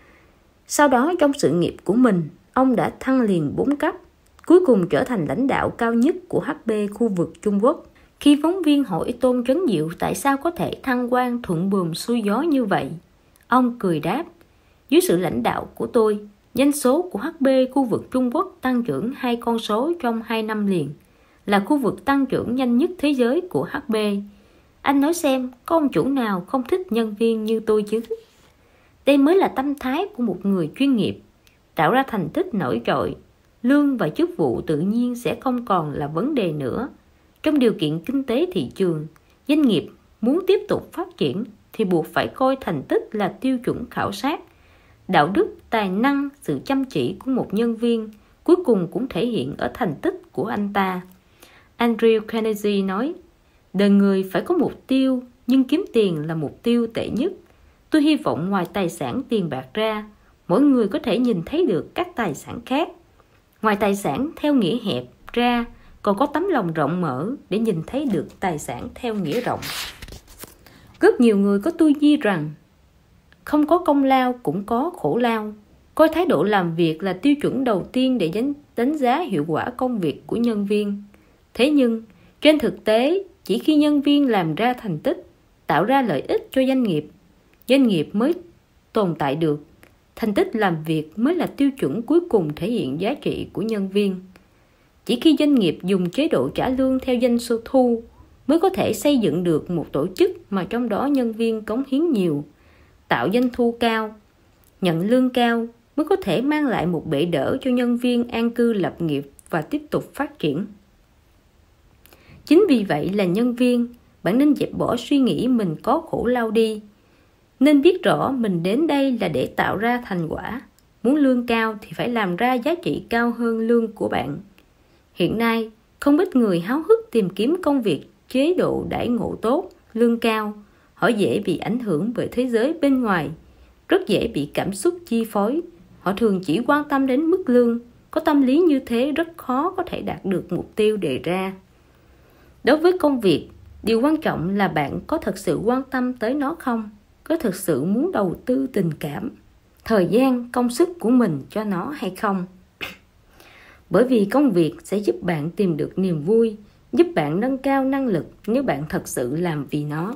Sau đó trong sự nghiệp của mình, ông đã thăng liền bốn cấp, cuối cùng trở thành lãnh đạo cao nhất của hát bê khu vực Trung Quốc. Khi phóng viên hỏi Tôn Chấn Diệu tại sao có thể thăng quan thuận buồm xuôi gió như vậy, ông cười đáp: dưới sự lãnh đạo của tôi, doanh số của hát bê khu vực Trung Quốc tăng trưởng hai con số trong hai năm liền, là khu vực tăng trưởng nhanh nhất thế giới của hát bê. Anh nói xem, có ông chủ nào không thích nhân viên như tôi chứ? Đây mới là tâm thái của một người chuyên nghiệp. Tạo ra thành tích nổi trội, lương và chức vụ tự nhiên sẽ không còn là vấn đề nữa. Trong điều kiện kinh tế thị trường, doanh nghiệp muốn tiếp tục phát triển thì buộc phải coi thành tích là tiêu chuẩn khảo sát. Đạo đức, tài năng, sự chăm chỉ của một nhân viên cuối cùng cũng thể hiện ở thành tích của anh ta. Andrew Carnegie nói, đời người phải có mục tiêu, nhưng kiếm tiền là mục tiêu tệ nhất. Tôi hy vọng ngoài tài sản tiền bạc ra, mỗi người có thể nhìn thấy được các tài sản khác. Ngoài tài sản theo nghĩa hẹp ra, còn có tấm lòng rộng mở để nhìn thấy được tài sản theo nghĩa rộng. Rất nhiều người có tư duy rằng không có công lao cũng có khổ lao, coi thái độ làm việc là tiêu chuẩn đầu tiên để đánh giá hiệu quả công việc của nhân viên. Thế nhưng, trên thực tế, chỉ khi nhân viên làm ra thành tích, tạo ra lợi ích cho doanh nghiệp, doanh nghiệp mới tồn tại được. Thành tích làm việc mới là tiêu chuẩn cuối cùng thể hiện giá trị của nhân viên. Chỉ khi doanh nghiệp dùng chế độ trả lương theo doanh số thu mới có thể xây dựng được một tổ chức mà trong đó nhân viên cống hiến nhiều, tạo doanh thu cao, nhận lương cao mới có thể mang lại một bệ đỡ cho nhân viên an cư lập nghiệp và tiếp tục phát triển. Chính vì vậy là nhân viên, bạn nên dẹp bỏ suy nghĩ mình có khổ lao đi. Nên biết rõ mình đến đây là để tạo ra thành quả. Muốn lương cao thì phải làm ra giá trị cao hơn lương của bạn. Hiện nay, không ít người háo hức tìm kiếm công việc chế độ đãi ngộ tốt, lương cao. Họ dễ bị ảnh hưởng bởi thế giới bên ngoài, rất dễ bị cảm xúc chi phối. Họ thường chỉ quan tâm đến mức lương. Có tâm lý như thế rất khó có thể đạt được mục tiêu đề ra. Đối với công việc, điều quan trọng là bạn có thật sự quan tâm tới nó không? Có thực sự muốn đầu tư tình cảm, thời gian, công sức của mình cho nó hay không? Bởi vì công việc sẽ giúp bạn tìm được niềm vui, giúp bạn nâng cao năng lực nếu bạn thật sự làm vì nó.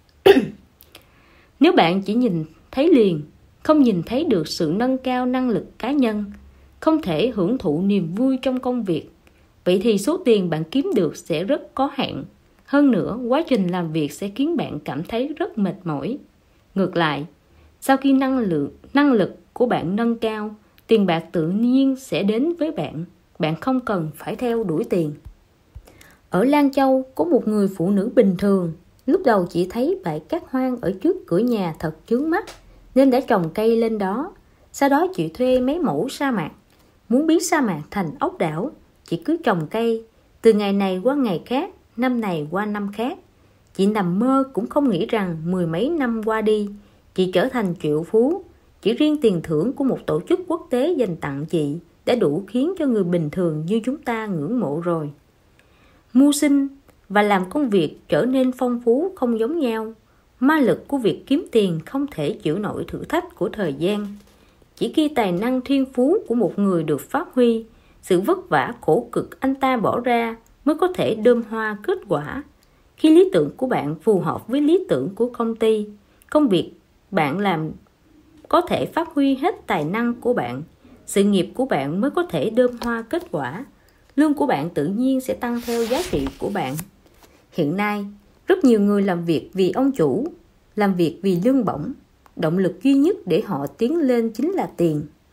Nếu bạn chỉ nhìn thấy liền, không nhìn thấy được sự nâng cao năng lực cá nhân, không thể hưởng thụ niềm vui trong công việc, vậy thì số tiền bạn kiếm được sẽ rất có hạn. Hơn nữa, quá trình làm việc sẽ khiến bạn cảm thấy rất mệt mỏi. Ngược lại, sau khi năng lượng, năng lực của bạn nâng cao, tiền bạc tự nhiên sẽ đến với bạn. Bạn không cần phải theo đuổi tiền. Ở Lan Châu có một người phụ nữ bình thường. Lúc đầu chỉ thấy bãi cát hoang ở trước cửa nhà thật chướng mắt, nên đã trồng cây lên đó. Sau đó chị thuê mấy mẫu sa mạc. Muốn biến sa mạc thành ốc đảo, chị cứ trồng cây. Từ ngày này qua ngày khác, năm này qua năm khác. Chị nằm mơ cũng không nghĩ rằng mười mấy năm qua đi, chị trở thành triệu phú. Chỉ riêng tiền thưởng của một tổ chức quốc tế dành tặng chị đã đủ khiến cho người bình thường như chúng ta ngưỡng mộ rồi. Mưu sinh và làm công việc trở nên phong phú không giống nhau. Ma lực của việc kiếm tiền không thể chịu nổi thử thách của thời gian. Chỉ khi tài năng thiên phú của một người được phát huy, sự vất vả khổ cực anh ta bỏ ra mới có thể đơm hoa kết quả. Khi lý tưởng của bạn phù hợp với lý tưởng của công ty, công việc bạn làm có thể phát huy hết tài năng của bạn, sự nghiệp của bạn mới có thể đơm hoa kết quả. Lương của bạn tự nhiên sẽ tăng theo giá trị của bạn. Hiện nay, rất nhiều người làm việc vì ông chủ, làm việc vì lương bổng. Động lực duy nhất để họ tiến lên chính là tiền.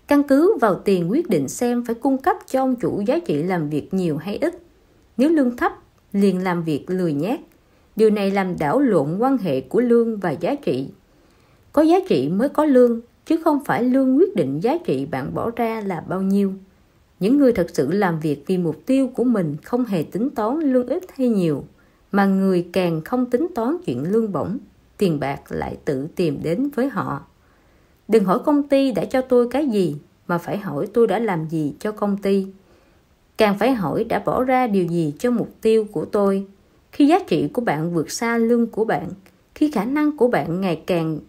Căn cứ vào tiền quyết định xem phải cung cấp cho ông chủ giá trị làm việc nhiều hay ít. Nếu lương thấp, liền làm việc lười nhác. Điều này làm đảo lộn quan hệ của lương và giá trị. Có giá trị mới có lương, chứ không phải lương quyết định giá trị bạn bỏ ra là bao nhiêu. Những người thật sự làm việc vì mục tiêu của mình không hề tính toán lương ít hay nhiều, mà người càng không tính toán chuyện lương bổng, tiền bạc lại tự tìm đến với họ. Đừng hỏi công ty đã cho tôi cái gì, mà phải hỏi tôi đã làm gì cho công ty. Càng phải hỏi đã bỏ ra điều gì cho mục tiêu của tôi. Khi giá trị của bạn vượt xa lương của bạn, khi khả năng của bạn ngày càng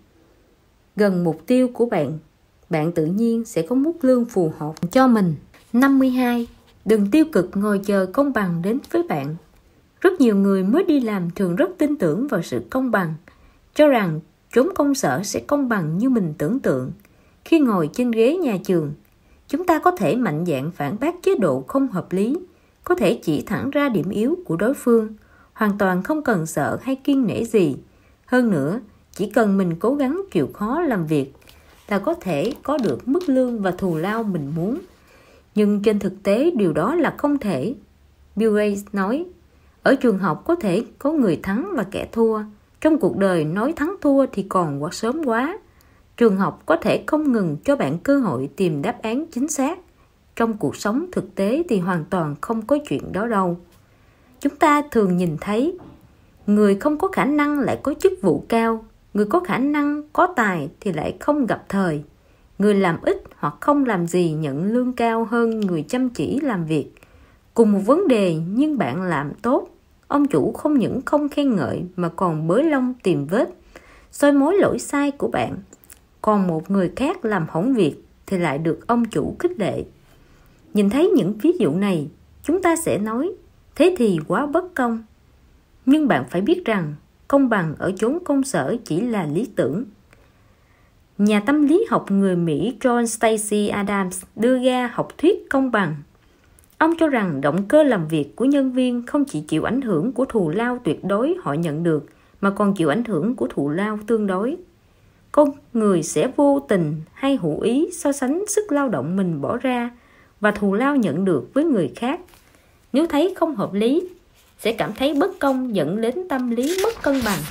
gần mục tiêu của bạn, bạn tự nhiên sẽ có mức lương phù hợp cho mình. năm mươi hai. Đừng tiêu cực ngồi chờ công bằng đến với bạn. Rất nhiều người mới đi làm thường rất tin tưởng vào sự công bằng, cho rằng chốn công sở sẽ công bằng như mình tưởng tượng. Khi ngồi trên ghế nhà trường, chúng ta có thể mạnh dạn phản bác chế độ không hợp lý, có thể chỉ thẳng ra điểm yếu của đối phương, hoàn toàn không cần sợ hay kiêng nể gì. Hơn nữa, chỉ cần mình cố gắng chịu khó làm việc là có thể có được mức lương và thù lao mình muốn. Nhưng trên thực tế điều đó là không thể. Bill Gates nói, ở trường học có thể có người thắng và kẻ thua. Trong cuộc đời nói thắng thua thì còn quá sớm quá. Trường học có thể không ngừng cho bạn cơ hội tìm đáp án chính xác. Trong cuộc sống thực tế thì hoàn toàn không có chuyện đó đâu. Chúng ta thường nhìn thấy người không có khả năng lại có chức vụ cao, người có khả năng, có tài thì lại không gặp thời. Người làm ít hoặc không làm gì nhận lương cao hơn người chăm chỉ làm việc. Cùng một vấn đề nhưng bạn làm tốt, ông chủ không những không khen ngợi mà còn bới lông tìm vết, soi mối lỗi sai của bạn. Còn một người khác làm hỏng việc thì lại được ông chủ khích lệ. Nhìn thấy những ví dụ này, chúng ta sẽ nói, thế thì quá bất công. Nhưng bạn phải biết rằng, công bằng ở chốn công sở chỉ là lý tưởng. Nhà tâm lý học người Mỹ John Stacy Adams đưa ra học thuyết công bằng. Ông cho rằng động cơ làm việc của nhân viên không chỉ chịu ảnh hưởng của thù lao tuyệt đối họ nhận được, mà còn chịu ảnh hưởng của thù lao tương đối. Con người sẽ vô tình hay hữu ý so sánh sức lao động mình bỏ ra và thù lao nhận được với người khác. Nếu thấy không hợp lý, sẽ cảm thấy bất công dẫn đến tâm lý mất cân bằng.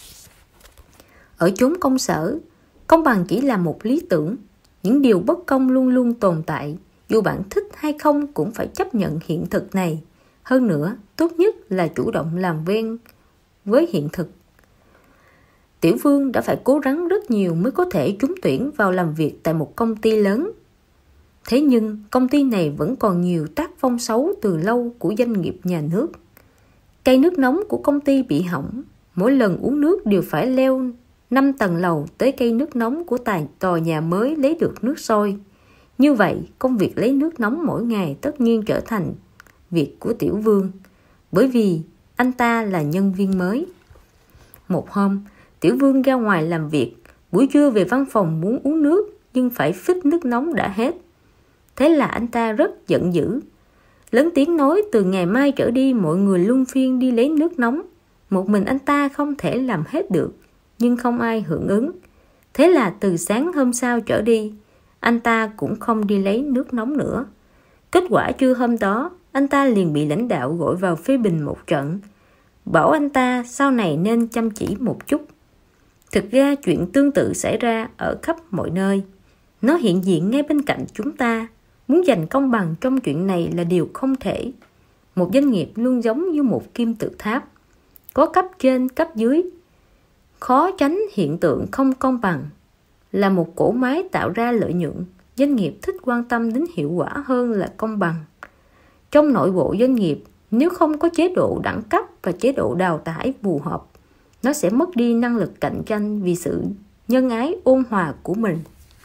Ở chốn công sở, công bằng chỉ là một lý tưởng. Những điều bất công luôn luôn tồn tại. Dù bạn thích hay không cũng phải chấp nhận hiện thực này. Hơn nữa, tốt nhất là chủ động làm quen với hiện thực. Tiểu Vương đã phải cố gắng rất nhiều mới có thể trúng tuyển vào làm việc tại một công ty lớn. Thế nhưng, công ty này vẫn còn nhiều tác phong xấu từ lâu của doanh nghiệp nhà nước. Cây nước nóng của công ty bị hỏng. Mỗi lần uống nước đều phải leo năm tầng lầu tới cây nước nóng của tài tòa nhà mới lấy được nước sôi. Như vậy, công việc lấy nước nóng mỗi ngày tất nhiên trở thành việc của Tiểu Vương, bởi vì anh ta là nhân viên mới. Một hôm, Tiểu Vương ra ngoài làm việc, buổi trưa về văn phòng muốn uống nước nhưng phải phích nước nóng đã hết. Thế là anh ta rất giận dữ, lớn tiếng nói từ ngày mai trở đi mọi người luân phiên đi lấy nước nóng. Một mình anh ta không thể làm hết được, nhưng không ai hưởng ứng. Thế là từ sáng hôm sau trở đi, anh ta cũng không đi lấy nước nóng nữa. Kết quả trưa hôm đó, anh ta liền bị lãnh đạo gọi vào phê bình một trận, bảo anh ta sau này nên chăm chỉ một chút. Thực ra chuyện tương tự xảy ra ở khắp mọi nơi. Nó hiện diện ngay bên cạnh chúng ta. Muốn giành công bằng trong chuyện này là điều không thể. Một doanh nghiệp luôn giống như một kim tự tháp, có cấp trên cấp dưới. Khó tránh hiện tượng không công bằng. Là một cỗ máy tạo ra lợi nhuận, doanh nghiệp thích quan tâm đến hiệu quả hơn là công bằng. Trong nội bộ doanh nghiệp, nếu không có chế độ đẳng cấp và chế độ đào thải phù hợp, nó sẽ mất đi năng lực cạnh tranh vì sự nhân ái ôn hòa của mình.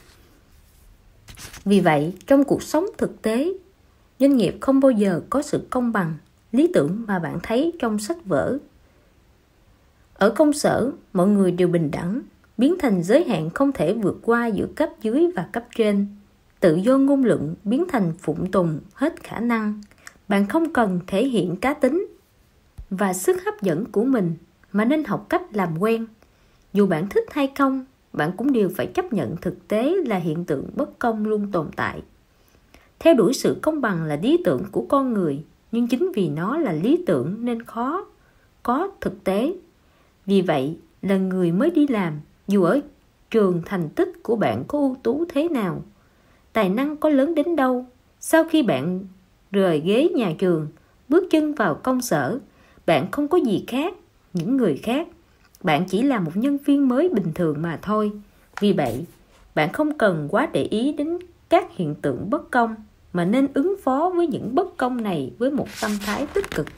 Vì vậy, trong cuộc sống thực tế, doanh nghiệp không bao giờ có sự công bằng, lý tưởng mà bạn thấy trong sách vở. Ở công sở, mọi người đều bình đẳng, biến thành giới hạn không thể vượt qua giữa cấp dưới và cấp trên. Tự do ngôn luận biến thành phụng tùng hết khả năng. Bạn không cần thể hiện cá tính và sức hấp dẫn của mình, mà nên học cách làm quen. Dù bạn thích hay không, bạn cũng đều phải chấp nhận thực tế là hiện tượng bất công luôn tồn tại. Theo đuổi sự công bằng là lý tưởng của con người, nhưng chính vì nó là lý tưởng nên khó có thực tế. Vì vậy, là người mới đi làm, dù ở trường thành tích của bạn có ưu tú thế nào, tài năng có lớn đến đâu, sau khi bạn rời ghế nhà trường, bước chân vào công sở, bạn không có gì khác những người khác. Bạn chỉ là một nhân viên mới bình thường mà thôi. Vì vậy, bạn không cần quá để ý đến các hiện tượng bất công, mà nên ứng phó với những bất công này với một tâm thái tích cực.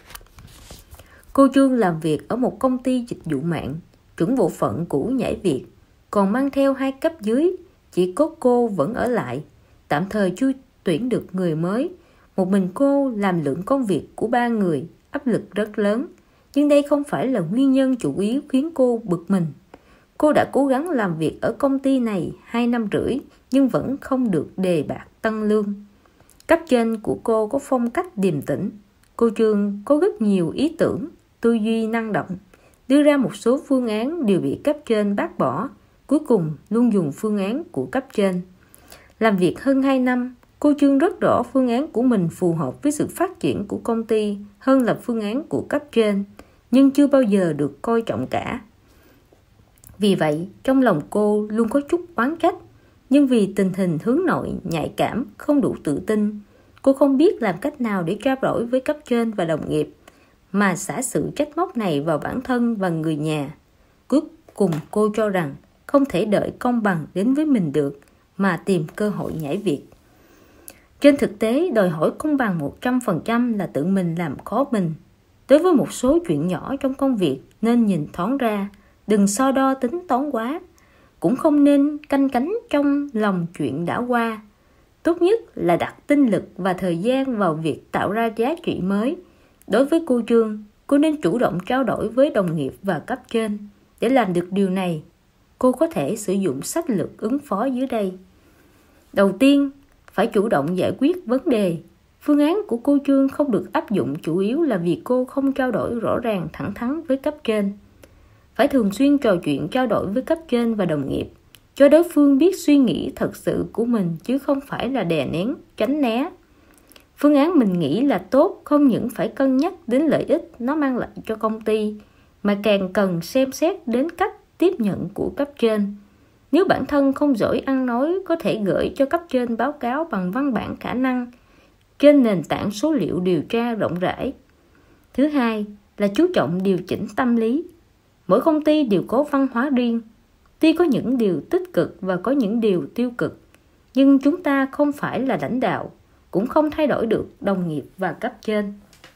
Cô Trương làm việc ở một công ty dịch vụ mạng, chuẩn bộ phận cũ nhảy việc, còn mang theo hai cấp dưới. Chỉ có cô vẫn ở lại, tạm thời chưa tuyển được người mới. Một mình cô làm lượng công việc của ba người, áp lực rất lớn. Nhưng đây không phải là nguyên nhân chủ yếu khiến cô bực mình. Cô đã cố gắng làm việc ở công ty này hai năm rưỡi, nhưng vẫn không được đề bạt tăng lương. Cấp trên của cô có phong cách điềm tĩnh. Cô Trương có rất nhiều ý tưởng, tư duy năng động, đưa ra một số phương án đều bị cấp trên bác bỏ, cuối cùng luôn dùng phương án của cấp trên. Làm việc hơn hai năm, cô Trương rất rõ phương án của mình phù hợp với sự phát triển của công ty hơn là phương án của cấp trên, nhưng chưa bao giờ được coi trọng cả. Vì vậy, trong lòng cô luôn có chút oán trách, nhưng vì tình hình hướng nội, nhạy cảm, không đủ tự tin, cô không biết làm cách nào để trao đổi với cấp trên và đồng nghiệp, mà xả sự trách móc này vào bản thân và người nhà. Cuối cùng cô cho rằng không thể đợi công bằng đến với mình được, mà tìm cơ hội nhảy việc. Trên thực tế, đòi hỏi công bằng một trăm phần trăm là tự mình làm khó mình. Đối với một số chuyện nhỏ trong công việc nên nhìn thoáng ra, đừng so đo tính toán quá. Cũng không nên canh cánh trong lòng chuyện đã qua. Tốt nhất là đặt tinh lực và thời gian vào việc tạo ra giá trị mới. Đối với cô Trương, cô nên chủ động trao đổi với đồng nghiệp và cấp trên. Để làm được điều này, cô có thể sử dụng sách lược ứng phó dưới đây. Đầu tiên, phải chủ động giải quyết vấn đề. Phương án của cô Trương không được áp dụng chủ yếu là vì cô không trao đổi rõ ràng thẳng thắn với cấp trên. Phải thường xuyên trò chuyện trao đổi với cấp trên và đồng nghiệp, cho đối phương biết suy nghĩ thật sự của mình chứ không phải là đè nén, tránh né. Phương án mình nghĩ là tốt không những phải cân nhắc đến lợi ích nó mang lại cho công ty, mà càng cần xem xét đến cách tiếp nhận của cấp trên. Nếu bản thân không giỏi ăn nói, có thể gửi cho cấp trên báo cáo bằng văn bản khả năng trên nền tảng số liệu điều tra rộng rãi. Thứ hai là chú trọng điều chỉnh tâm lý. Mỗi công ty đều có văn hóa riêng. Tuy có những điều tích cực và có những điều tiêu cực, nhưng chúng ta không phải là lãnh đạo, cũng không thay đổi được đồng nghiệp và cấp trên.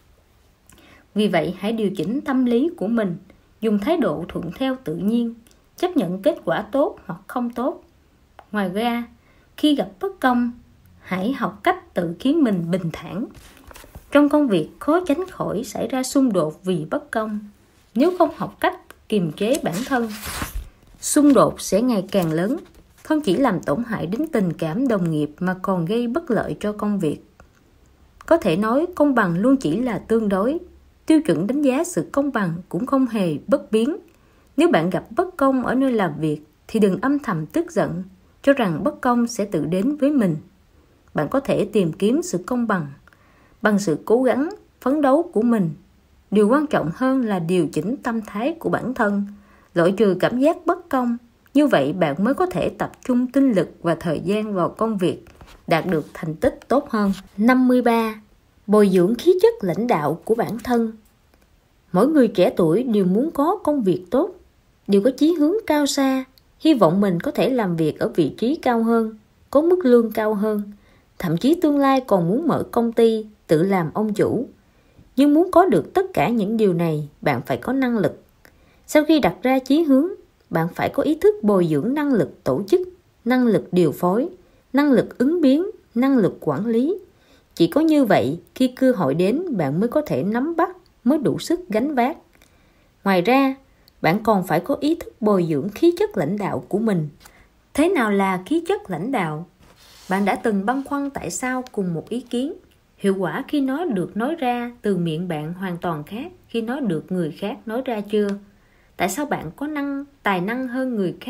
Vì vậy, hãy điều chỉnh tâm lý của mình, dùng thái độ thuận theo tự nhiên, chấp nhận kết quả tốt hoặc không tốt. Ngoài ra, khi gặp bất công, hãy học cách tự khiến mình bình thản. Trong công việc khó tránh khỏi xảy ra xung đột vì bất công. Nếu không học cách kiềm chế bản thân, xung đột sẽ ngày càng lớn, không chỉ làm tổn hại đến tình cảm đồng nghiệp mà còn gây bất lợi cho công việc. Có thể nói công bằng luôn chỉ là tương đối. Tiêu chuẩn đánh giá sự công bằng cũng không hề bất biến. Nếu bạn gặp bất công ở nơi làm việc thì đừng âm thầm tức giận, cho rằng bất công sẽ tự đến với mình. Bạn có thể tìm kiếm sự công bằng bằng sự cố gắng, phấn đấu của mình. Điều quan trọng hơn là điều chỉnh tâm thái của bản thân, loại trừ cảm giác bất công. Như vậy bạn mới có thể tập trung tinh lực và thời gian vào công việc, đạt được thành tích tốt hơn. năm mươi ba. Bồi dưỡng khí chất lãnh đạo của bản thân. Mỗi người trẻ tuổi đều muốn có công việc tốt, đều có chí hướng cao xa, hy vọng mình có thể làm việc ở vị trí cao hơn, có mức lương cao hơn, thậm chí tương lai còn muốn mở công ty, tự làm ông chủ. Nhưng muốn có được tất cả những điều này, bạn phải có năng lực. Sau khi đặt ra chí hướng, bạn phải có ý thức bồi dưỡng năng lực tổ chức, năng lực điều phối, năng lực ứng biến, năng lực quản lý. Chỉ có như vậy, khi cơ hội đến, bạn mới có thể nắm bắt, mới đủ sức gánh vác. Ngoài ra, bạn còn phải có ý thức bồi dưỡng khí chất lãnh đạo của mình. Thế nào là khí chất lãnh đạo? Bạn đã từng băn khoăn tại sao cùng một ý kiến, hiệu quả khi nói được nói ra từ miệng bạn hoàn toàn khác khi nói được người khác nói ra chưa? Tại sao bạn có năng tài năng hơn người khác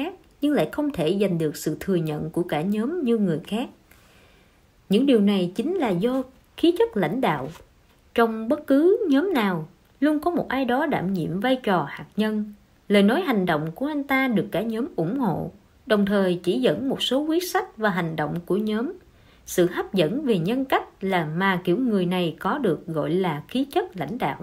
nhưng lại không thể giành được sự thừa nhận của cả nhóm như người khác. Những điều này chính là do khí chất lãnh đạo. Trong bất cứ nhóm nào, luôn có một ai đó đảm nhiệm vai trò hạt nhân. Lời nói hành động của anh ta được cả nhóm ủng hộ, đồng thời chỉ dẫn một số quyết sách và hành động của nhóm. Sự hấp dẫn về nhân cách là mà kiểu người này có được gọi là khí chất lãnh đạo.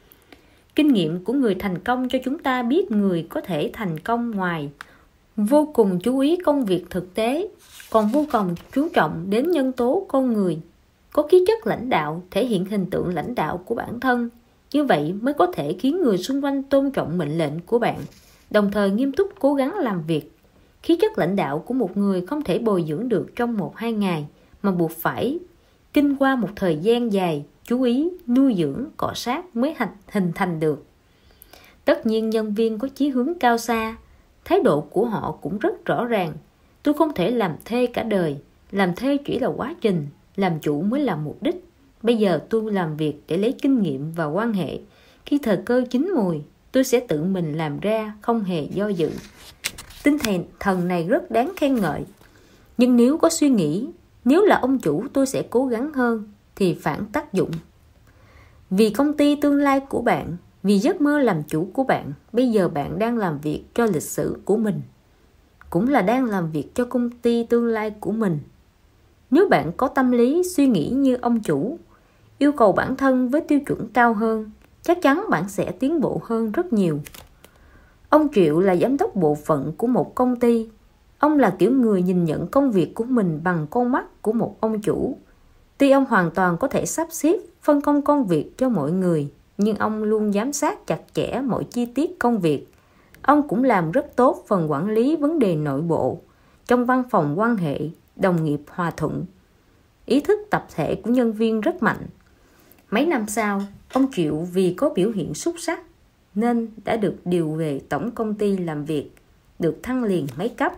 Kinh nghiệm của người thành công cho chúng ta biết người có thể thành công ngoài vô cùng chú ý công việc thực tế, còn vô cùng chú trọng đến nhân tố con người. Có khí chất lãnh đạo thể hiện hình tượng lãnh đạo của bản thân. Như vậy mới có thể khiến người xung quanh tôn trọng mệnh lệnh của bạn, đồng thời nghiêm túc cố gắng làm việc. Khí chất lãnh đạo của một người không thể bồi dưỡng được trong một hai ngày, mà buộc phải kinh qua một thời gian dài, chú ý, nuôi dưỡng, cọ sát mới hình thành được. Tất nhiên nhân viên có chí hướng cao xa, thái độ của họ cũng rất rõ ràng. Tôi không thể làm thuê cả đời, làm thuê chỉ là quá trình, làm chủ mới là mục đích. Bây giờ tôi làm việc để lấy kinh nghiệm và quan hệ. Khi thời cơ chín mùi, tôi sẽ tự mình làm ra, không hề do dự. Tinh thần này rất đáng khen ngợi. Nhưng nếu có suy nghĩ, nếu là ông chủ tôi sẽ cố gắng hơn, thì phản tác dụng. Vì công ty tương lai của bạn, vì giấc mơ làm chủ của bạn, bây giờ bạn đang làm việc cho lịch sử của mình, cũng là đang làm việc cho công ty tương lai của mình. Nếu bạn có tâm lý suy nghĩ như ông chủ, yêu cầu bản thân với tiêu chuẩn cao hơn, chắc chắn bạn sẽ tiến bộ hơn rất nhiều. Ông Triệu là giám đốc bộ phận của một công ty. Ông là kiểu người nhìn nhận công việc của mình bằng con mắt của một ông chủ. Tuy ông hoàn toàn có thể sắp xếp, phân công công việc cho mọi người, nhưng ông luôn giám sát chặt chẽ mọi chi tiết công việc. Ông cũng làm rất tốt phần quản lý vấn đề nội bộ. Trong văn phòng quan hệ, đồng nghiệp hòa thuận. Ý thức tập thể của nhân viên rất mạnh. Mấy năm sau, ông Triệu vì có biểu hiện xuất sắc nên đã được điều về tổng công ty làm việc, được thăng liền mấy cấp.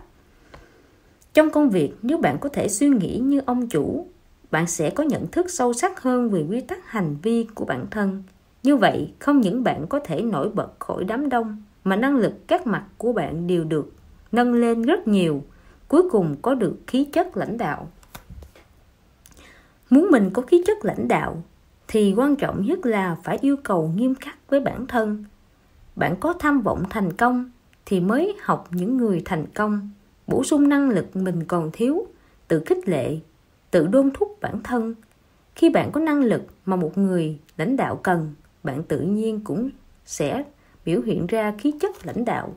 Trong công việc, nếu bạn có thể suy nghĩ như ông chủ, bạn sẽ có nhận thức sâu sắc hơn về quy tắc hành vi của bản thân. Như vậy, không những bạn có thể nổi bật khỏi đám đông, mà năng lực các mặt của bạn đều được nâng lên rất nhiều, cuối cùng có được khí chất lãnh đạo. Muốn mình có khí chất lãnh đạo, thì quan trọng nhất là phải yêu cầu nghiêm khắc với bản thân. Bạn có tham vọng thành công, thì mới học những người thành công, bổ sung năng lực mình còn thiếu, tự khích lệ, tự đôn thúc bản thân. Khi bạn có năng lực mà một người lãnh đạo cần, bạn tự nhiên cũng sẽ biểu hiện ra khí chất lãnh đạo.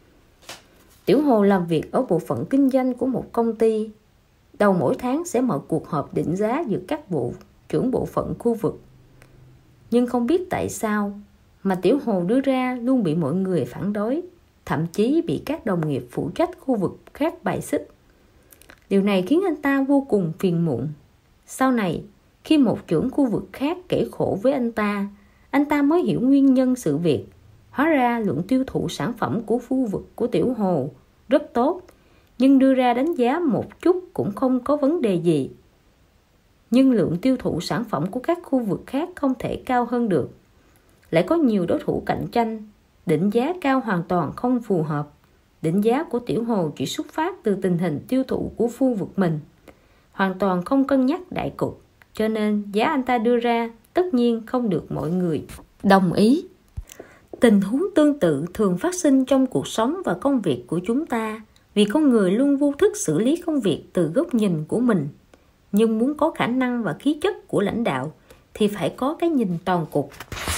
Tiểu Hồ làm việc ở bộ phận kinh doanh của một công ty. Đầu mỗi tháng sẽ mở cuộc họp định giá giữa các bộ trưởng bộ phận khu vực. Nhưng không biết tại sao mà Tiểu Hồ đưa ra luôn bị mọi người phản đối, thậm chí bị các đồng nghiệp phụ trách khu vực khác bài xích. Điều này khiến anh ta vô cùng phiền muộn. Sau này, khi một trưởng khu vực khác kể khổ với anh ta, anh ta mới hiểu nguyên nhân sự việc. Hóa ra lượng tiêu thụ sản phẩm của khu vực của Tiểu Hồ rất tốt, nhưng đưa ra đánh giá một chút cũng không có vấn đề gì. Nhưng lượng tiêu thụ sản phẩm của các khu vực khác không thể cao hơn được. Lại có nhiều đối thủ cạnh tranh, định giá cao hoàn toàn không phù hợp. Định giá của Tiểu Hồ chỉ xuất phát từ tình hình tiêu thụ của khu vực mình, hoàn toàn không cân nhắc đại cục, cho nên giá anh ta đưa ra tất nhiên không được mọi người đồng ý. Tình huống tương tự thường phát sinh trong cuộc sống và công việc của chúng ta, vì con người luôn vô thức xử lý công việc từ góc nhìn của mình. Nhưng muốn có khả năng và khí chất của lãnh đạo thì phải có cái nhìn toàn cục.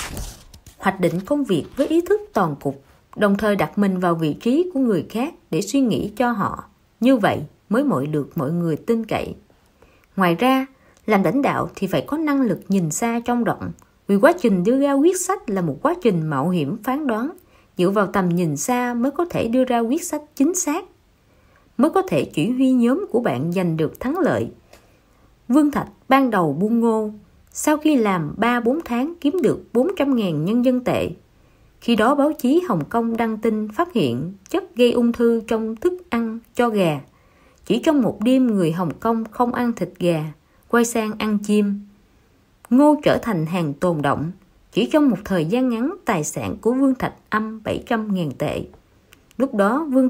Hoạch định công việc với ý thức toàn cục, đồng thời đặt mình vào vị trí của người khác để suy nghĩ cho họ. Như vậy mới mọi được mọi người tin cậy. Ngoài ra, làm lãnh đạo thì phải có năng lực nhìn xa trông rộng, vì quá trình đưa ra quyết sách là một quá trình mạo hiểm phán đoán. Dựa vào tầm nhìn xa mới có thể đưa ra quyết sách chính xác, mới có thể chỉ huy nhóm của bạn giành được thắng lợi. Vương Thạch ban đầu buôn ngô, sau khi làm ba bốn tháng kiếm được bốn trăm nghìn nhân dân tệ. Khi đó báo chí Hồng Kông đăng tin phát hiện chất gây ung thư trong thức ăn cho gà. Chỉ trong một đêm người Hồng Kông không ăn thịt gà, quay sang ăn chim. Ngô trở thành hàng tồn động. Chỉ trong một thời gian ngắn, tài sản của Vương Thạch âm bảy trăm nghìn tệ. Lúc đó Vương Thạch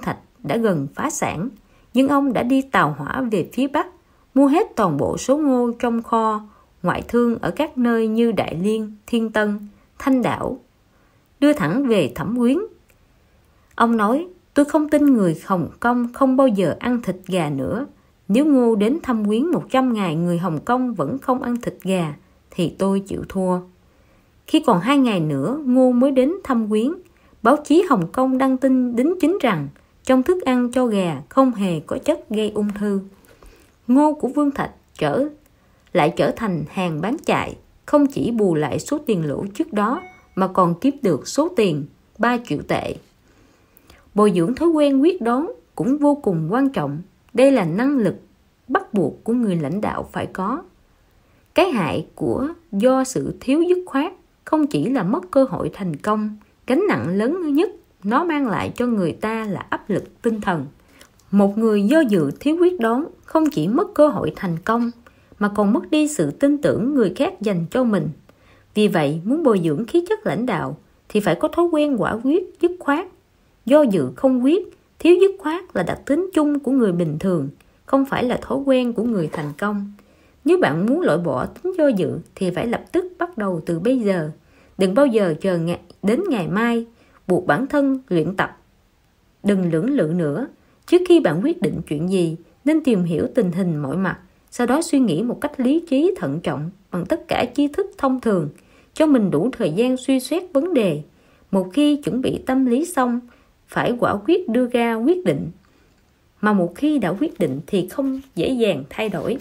đã gần phá sản, nhưng ông đã đi tàu hỏa về phía Bắc, mua hết toàn bộ số ngô trong kho ngoại thương ở các nơi như Đại Liên, Thiên Tân, Thanh Đảo, đưa thẳng về Thẩm Quyến. Ông nói, tôi không tin người Hồng Kông không bao giờ ăn thịt gà nữa. Nếu Ngô đến Thâm Quyến một trăm ngày người Hồng Kông vẫn không ăn thịt gà, thì tôi chịu thua. Khi còn hai ngày nữa Ngô mới đến Thâm Quyến, báo chí Hồng Kông đăng tin đính chính rằng trong thức ăn cho gà không hề có chất gây ung thư. Ngô của Vương Thạch trở lại trở thành hàng bán chạy, không chỉ bù lại số tiền lỗ trước đó mà còn kiếm được số tiền ba triệu tệ. Bồi dưỡng thói quen quyết đoán cũng vô cùng quan trọng. Đây là năng lực bắt buộc của người lãnh đạo phải có. Cái hại của do sự thiếu dứt khoát không chỉ là mất cơ hội thành công, gánh nặng lớn nhất nó mang lại cho người ta là áp lực tinh thần. Một người do dự thiếu quyết đoán không chỉ mất cơ hội thành công mà còn mất đi sự tin tưởng người khác dành cho mình. Vì vậy, muốn bồi dưỡng khí chất lãnh đạo thì phải có thói quen quả quyết, dứt khoát. Do dự không quyết, thiếu dứt khoát là đặc tính chung của người bình thường, không phải là thói quen của người thành công. Nếu bạn muốn loại bỏ tính do dự thì phải lập tức bắt đầu từ bây giờ. Đừng bao giờ chờ ngày, đến ngày mai, buộc bản thân luyện tập. Đừng lưỡng lự nữa. Trước khi bạn quyết định chuyện gì, nên tìm hiểu tình hình mọi mặt, sau đó suy nghĩ một cách lý trí thận trọng bằng tất cả tri thức thông thường, cho mình đủ thời gian suy xét vấn đề. Một khi chuẩn bị tâm lý xong, phải quả quyết đưa ra quyết định. Mà một khi đã quyết định thì không dễ dàng thay đổi.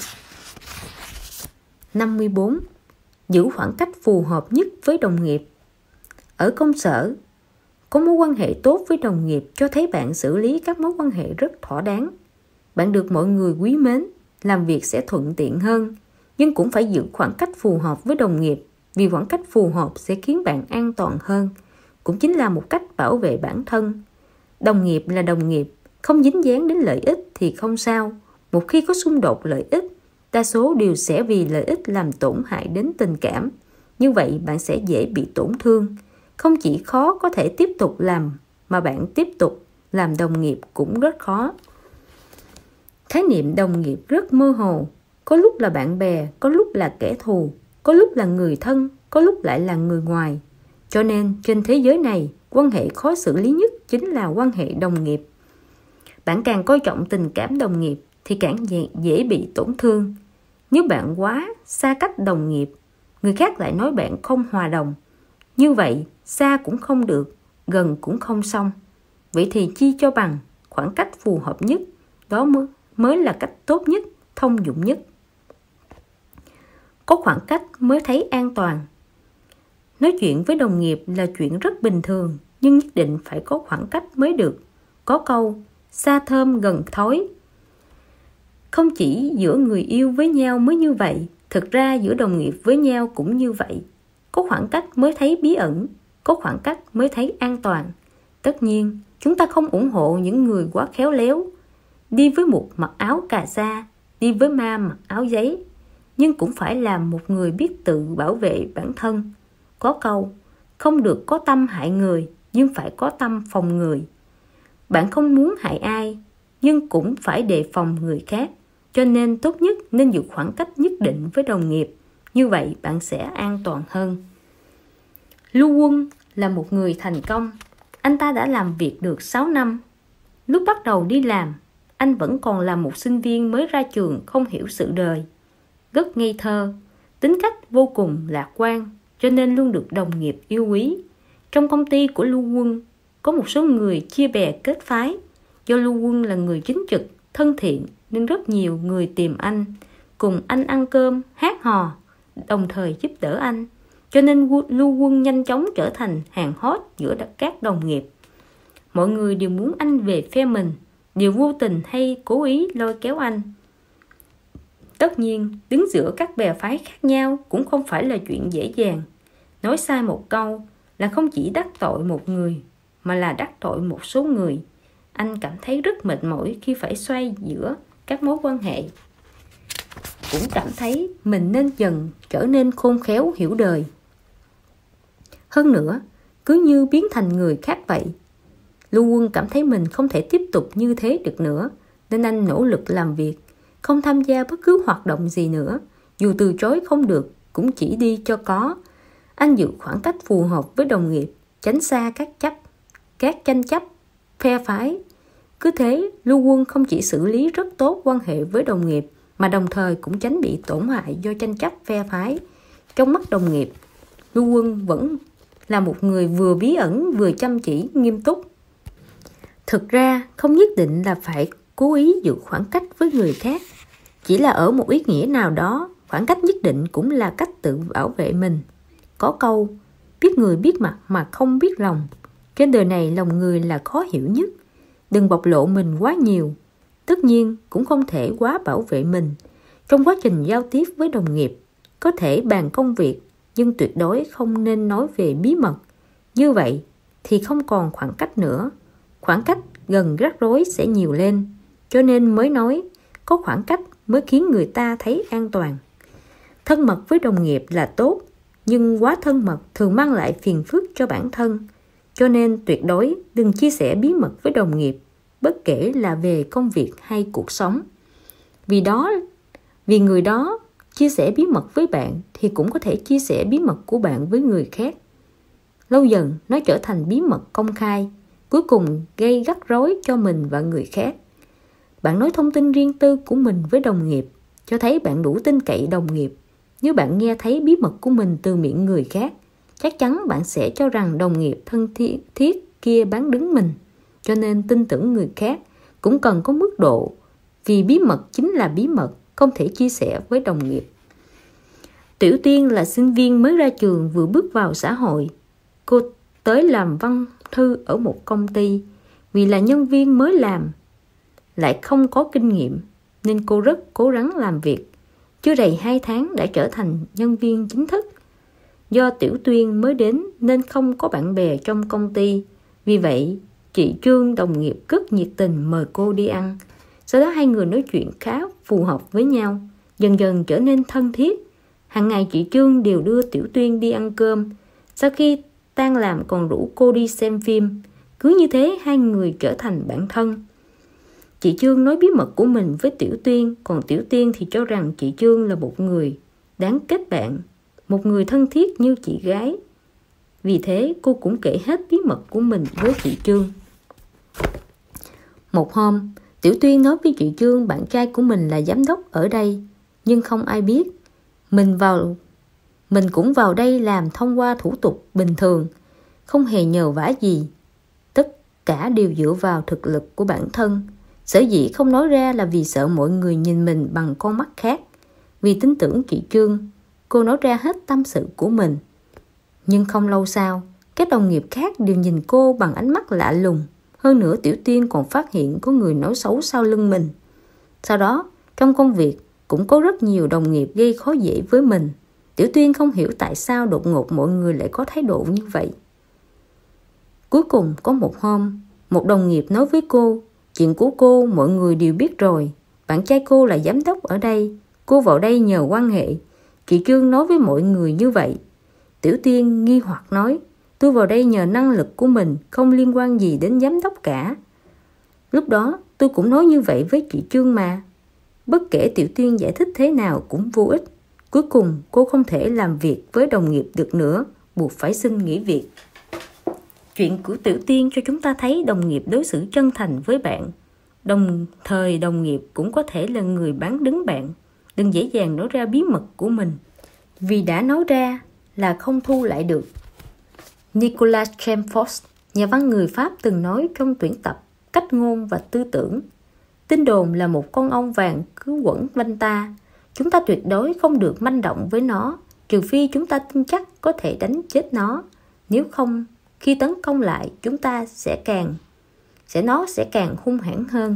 năm mươi bốn. Giữ khoảng cách phù hợp nhất với đồng nghiệp. Ở công sở, có mối quan hệ tốt với đồng nghiệp cho thấy bạn xử lý các mối quan hệ rất thỏa đáng. Bạn được mọi người quý mến, làm việc sẽ thuận tiện hơn, nhưng cũng phải giữ khoảng cách phù hợp với đồng nghiệp, vì khoảng cách phù hợp sẽ khiến bạn an toàn hơn, cũng chính là một cách bảo vệ bản thân. Đồng nghiệp là đồng nghiệp, không dính dáng đến lợi ích thì không sao. Một khi có xung đột lợi ích, đa số đều sẽ vì lợi ích làm tổn hại đến tình cảm. Như vậy bạn sẽ dễ bị tổn thương. Không chỉ khó có thể tiếp tục làm, mà bạn tiếp tục làm đồng nghiệp cũng rất khó. Khái niệm đồng nghiệp rất mơ hồ. Có lúc là bạn bè, có lúc là kẻ thù, có lúc là người thân, có lúc lại là người ngoài. Cho nên trên thế giới này, quan hệ khó xử lý nhất chính là quan hệ đồng nghiệp. Bạn càng coi trọng tình cảm đồng nghiệp thì càng dễ, dễ bị tổn thương. Nếu bạn quá xa cách đồng nghiệp, người khác lại nói bạn không hòa đồng. Như vậy, xa cũng không được, gần cũng không xong. Vậy thì chi cho bằng khoảng cách phù hợp nhất, đó mới, mới là cách tốt nhất, thông dụng nhất. Có khoảng cách mới thấy an toàn. Nói chuyện với đồng nghiệp là chuyện rất bình thường, nhưng nhất định phải có khoảng cách mới được. Có câu, xa thơm gần thối. Không chỉ giữa người yêu với nhau mới như vậy, thực ra giữa đồng nghiệp với nhau cũng như vậy. Có khoảng cách mới thấy bí ẩn, có khoảng cách mới thấy an toàn. Tất nhiên, chúng ta không ủng hộ những người quá khéo léo, đi với một mặc áo cà sa, đi với ma mặc áo giấy. Nhưng cũng phải là một người biết tự bảo vệ bản thân. Có câu, không được có tâm hại người, nhưng phải có tâm phòng người. Bạn không muốn hại ai, nhưng cũng phải đề phòng người khác. Cho nên tốt nhất nên giữ khoảng cách nhất định với đồng nghiệp. Như vậy bạn sẽ an toàn hơn. Lưu Quân là một người thành công. Anh ta đã làm việc được sáu năm. Lúc bắt đầu đi làm, anh vẫn còn là một sinh viên mới ra trường, không hiểu sự đời. Rất ngây thơ, tính cách vô cùng lạc quan, cho nên luôn được đồng nghiệp yêu quý. Trong công ty của Lưu Quân, có một số người chia bè kết phái. Do Lưu Quân là người chính trực, thân thiện, nên rất nhiều người tìm anh, cùng anh ăn cơm, hát hò, đồng thời giúp đỡ anh. Cho nên Lưu Quân nhanh chóng trở thành hàng hot giữa các đồng nghiệp. Mọi người đều muốn anh về phe mình, đều vô tình hay cố ý lôi kéo anh. Tất nhiên, đứng giữa các bè phái khác nhau cũng không phải là chuyện dễ dàng. Nói sai một câu là không chỉ đắc tội một người, mà là đắc tội một số người. Anh cảm thấy rất mệt mỏi khi phải xoay giữa các mối quan hệ. Cũng cảm thấy mình nên dần trở nên khôn khéo hiểu đời. Hơn nữa, cứ như biến thành người khác vậy. Lưu Quân cảm thấy mình không thể tiếp tục như thế được nữa, nên anh nỗ lực làm việc, không tham gia bất cứ hoạt động gì nữa. Dù từ chối không được, cũng chỉ đi cho có. Anh giữ khoảng cách phù hợp với đồng nghiệp, tránh xa các chấp, các tranh chấp, phe phái. Cứ thế, Lưu Quân không chỉ xử lý rất tốt quan hệ với đồng nghiệp, mà đồng thời cũng tránh bị tổn hại do tranh chấp phe phái. Trong mắt đồng nghiệp, Lưu Quân vẫn là một người vừa bí ẩn vừa chăm chỉ, nghiêm túc. Thực ra, không nhất định là phải cố ý giữ khoảng cách với người khác. Chỉ là ở một ý nghĩa nào đó, khoảng cách nhất định cũng là cách tự bảo vệ mình. Có câu, biết người biết mặt mà không biết lòng. Trên đời này lòng người là khó hiểu nhất. Đừng bộc lộ mình quá nhiều. Tất nhiên cũng không thể quá bảo vệ mình. Trong quá trình giao tiếp với đồng nghiệp, có thể bàn công việc, nhưng tuyệt đối không nên nói về bí mật. Như vậy thì không còn khoảng cách nữa. Khoảng cách gần rắc rối sẽ nhiều lên. Cho nên mới nói, có khoảng cách mới khiến người ta thấy an toàn. Thân mật với đồng nghiệp là tốt, nhưng quá thân mật thường mang lại phiền phức cho bản thân. Cho nên tuyệt đối đừng chia sẻ bí mật với đồng nghiệp, bất kể là về công việc hay cuộc sống. Vì đó, vì người đó chia sẻ bí mật với bạn thì cũng có thể chia sẻ bí mật của bạn với người khác. Lâu dần nó trở thành bí mật công khai, cuối cùng gây rắc rối cho mình và người khác. Bạn nói thông tin riêng tư của mình với đồng nghiệp, cho thấy bạn đủ tin cậy đồng nghiệp. Nếu bạn nghe thấy bí mật của mình từ miệng người khác, chắc chắn bạn sẽ cho rằng đồng nghiệp thân thiết, thiết kia bán đứng mình. Cho nên tin tưởng người khác cũng cần có mức độ, vì bí mật chính là bí mật, không thể chia sẻ với đồng nghiệp. Tiểu Tiên là sinh viên mới ra trường vừa bước vào xã hội. Cô tới làm văn thư ở một công ty. Vì là nhân viên mới làm, lại không có kinh nghiệm, nên cô rất cố gắng làm việc. Chưa đầy hai tháng đã trở thành nhân viên chính thức. Do Tiểu Tuyên mới đến nên không có bạn bè trong công ty. Vì vậy, chị Trương đồng nghiệp rất nhiệt tình mời cô đi ăn. Sau đó hai người nói chuyện khá phù hợp với nhau, dần dần trở nên thân thiết. Hàng ngày chị Trương đều đưa Tiểu Tuyên đi ăn cơm. Sau khi tan làm còn rủ cô đi xem phim. Cứ như thế hai người trở thành bạn thân. Chị Trương nói bí mật của mình với Tiểu Tuyên, còn Tiểu Tuyên thì cho rằng chị Trương là một người đáng kết bạn, một người thân thiết như chị gái. Vì thế cô cũng kể hết bí mật của mình với chị Trương. Một hôm, Tiểu Tuyên nói với chị Trương bạn trai của mình là giám đốc ở đây, nhưng không ai biết. Mình vào mình cũng vào đây làm thông qua thủ tục bình thường, không hề nhờ vả gì. Tất cả đều dựa vào thực lực của bản thân. Sở dĩ không nói ra là vì sợ mọi người nhìn mình bằng con mắt khác. Vì tin tưởng chị Trương, cô nói ra hết tâm sự của mình. Nhưng không lâu sau, các đồng nghiệp khác đều nhìn cô bằng ánh mắt lạ lùng. Hơn nữa Tiểu Tuyên còn phát hiện có người nói xấu sau lưng mình. Sau đó, trong công việc cũng có rất nhiều đồng nghiệp gây khó dễ với mình. Tiểu Tuyên không hiểu tại sao đột ngột mọi người lại có thái độ như vậy. Cuối cùng có một hôm, một đồng nghiệp nói với cô, chuyện của cô mọi người đều biết rồi. Bạn trai cô là giám đốc ở đây. Cô vào đây nhờ quan hệ. Chị Trương nói với mọi người như vậy. Tiểu Tuyên nghi hoặc nói, tôi vào đây nhờ năng lực của mình, không liên quan gì đến giám đốc cả. Lúc đó tôi cũng nói như vậy với chị Trương mà. Bất kể Tiểu Tuyên giải thích thế nào cũng vô ích. Cuối cùng cô không thể làm việc với đồng nghiệp được nữa, buộc phải xin nghỉ việc. Chuyện của Tiểu Tuyên cho chúng ta thấy đồng nghiệp đối xử chân thành với bạn. Đồng thời đồng nghiệp cũng có thể là người bán đứng bạn. Đừng dễ dàng nói ra bí mật của mình, vì đã nói ra là không thu lại được. Nicolas Chamfort, nhà văn người Pháp từng nói trong tuyển tập Cách ngôn và tư tưởng, tin đồn là một con ong vàng cứ quẩn quanh ta. Chúng ta tuyệt đối không được manh động với nó, trừ phi chúng ta tin chắc có thể đánh chết nó. Nếu không, khi tấn công lại, chúng ta sẽ càng sẽ nó sẽ càng hung hãn hơn.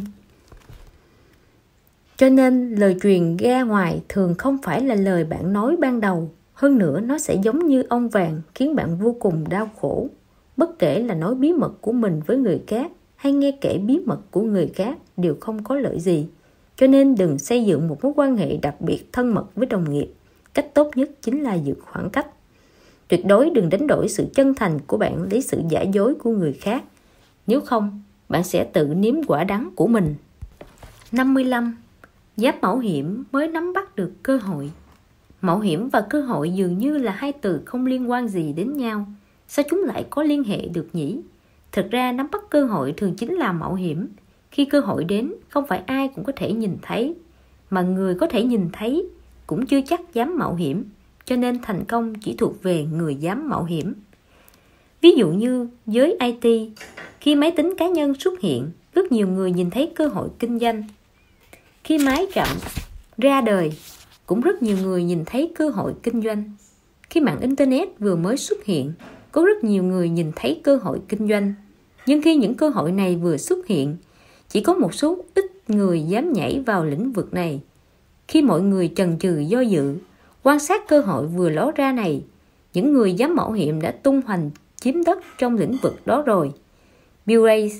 Cho nên lời truyền ra ngoài thường không phải là lời bạn nói ban đầu. Hơn nữa nó sẽ giống như ong vàng, khiến bạn vô cùng đau khổ. Bất kể là nói bí mật của mình với người khác hay nghe kể bí mật của người khác đều không có lợi gì. Cho nên đừng xây dựng một mối quan hệ đặc biệt thân mật với đồng nghiệp. Cách tốt nhất chính là giữ khoảng cách. Tuyệt đối đừng đánh đổi sự chân thành của bạn lấy sự giả dối của người khác. Nếu không, bạn sẽ tự nếm quả đắng của mình. năm mươi lăm. Dám mạo hiểm mới nắm bắt được cơ hội. Mạo hiểm và cơ hội dường như là hai từ không liên quan gì đến nhau. Sao chúng lại có liên hệ được nhỉ? Thực ra nắm bắt cơ hội thường chính là mạo hiểm. Khi cơ hội đến, không phải ai cũng có thể nhìn thấy, mà người có thể nhìn thấy cũng chưa chắc dám mạo hiểm, cho nên thành công chỉ thuộc về người dám mạo hiểm. Ví dụ như giới i tê, khi máy tính cá nhân xuất hiện, rất nhiều người nhìn thấy cơ hội kinh doanh. Khi máy chậm ra đời, cũng rất nhiều người nhìn thấy cơ hội kinh doanh. Khi mạng Internet vừa mới xuất hiện, có rất nhiều người nhìn thấy cơ hội kinh doanh. Nhưng khi những cơ hội này vừa xuất hiện, chỉ có một số ít người dám nhảy vào lĩnh vực này. Khi mọi người chần chừ do dự, quan sát cơ hội vừa ló ra này, những người dám mạo hiểm đã tung hoành chiếm đất trong lĩnh vực đó rồi. Bill Gates,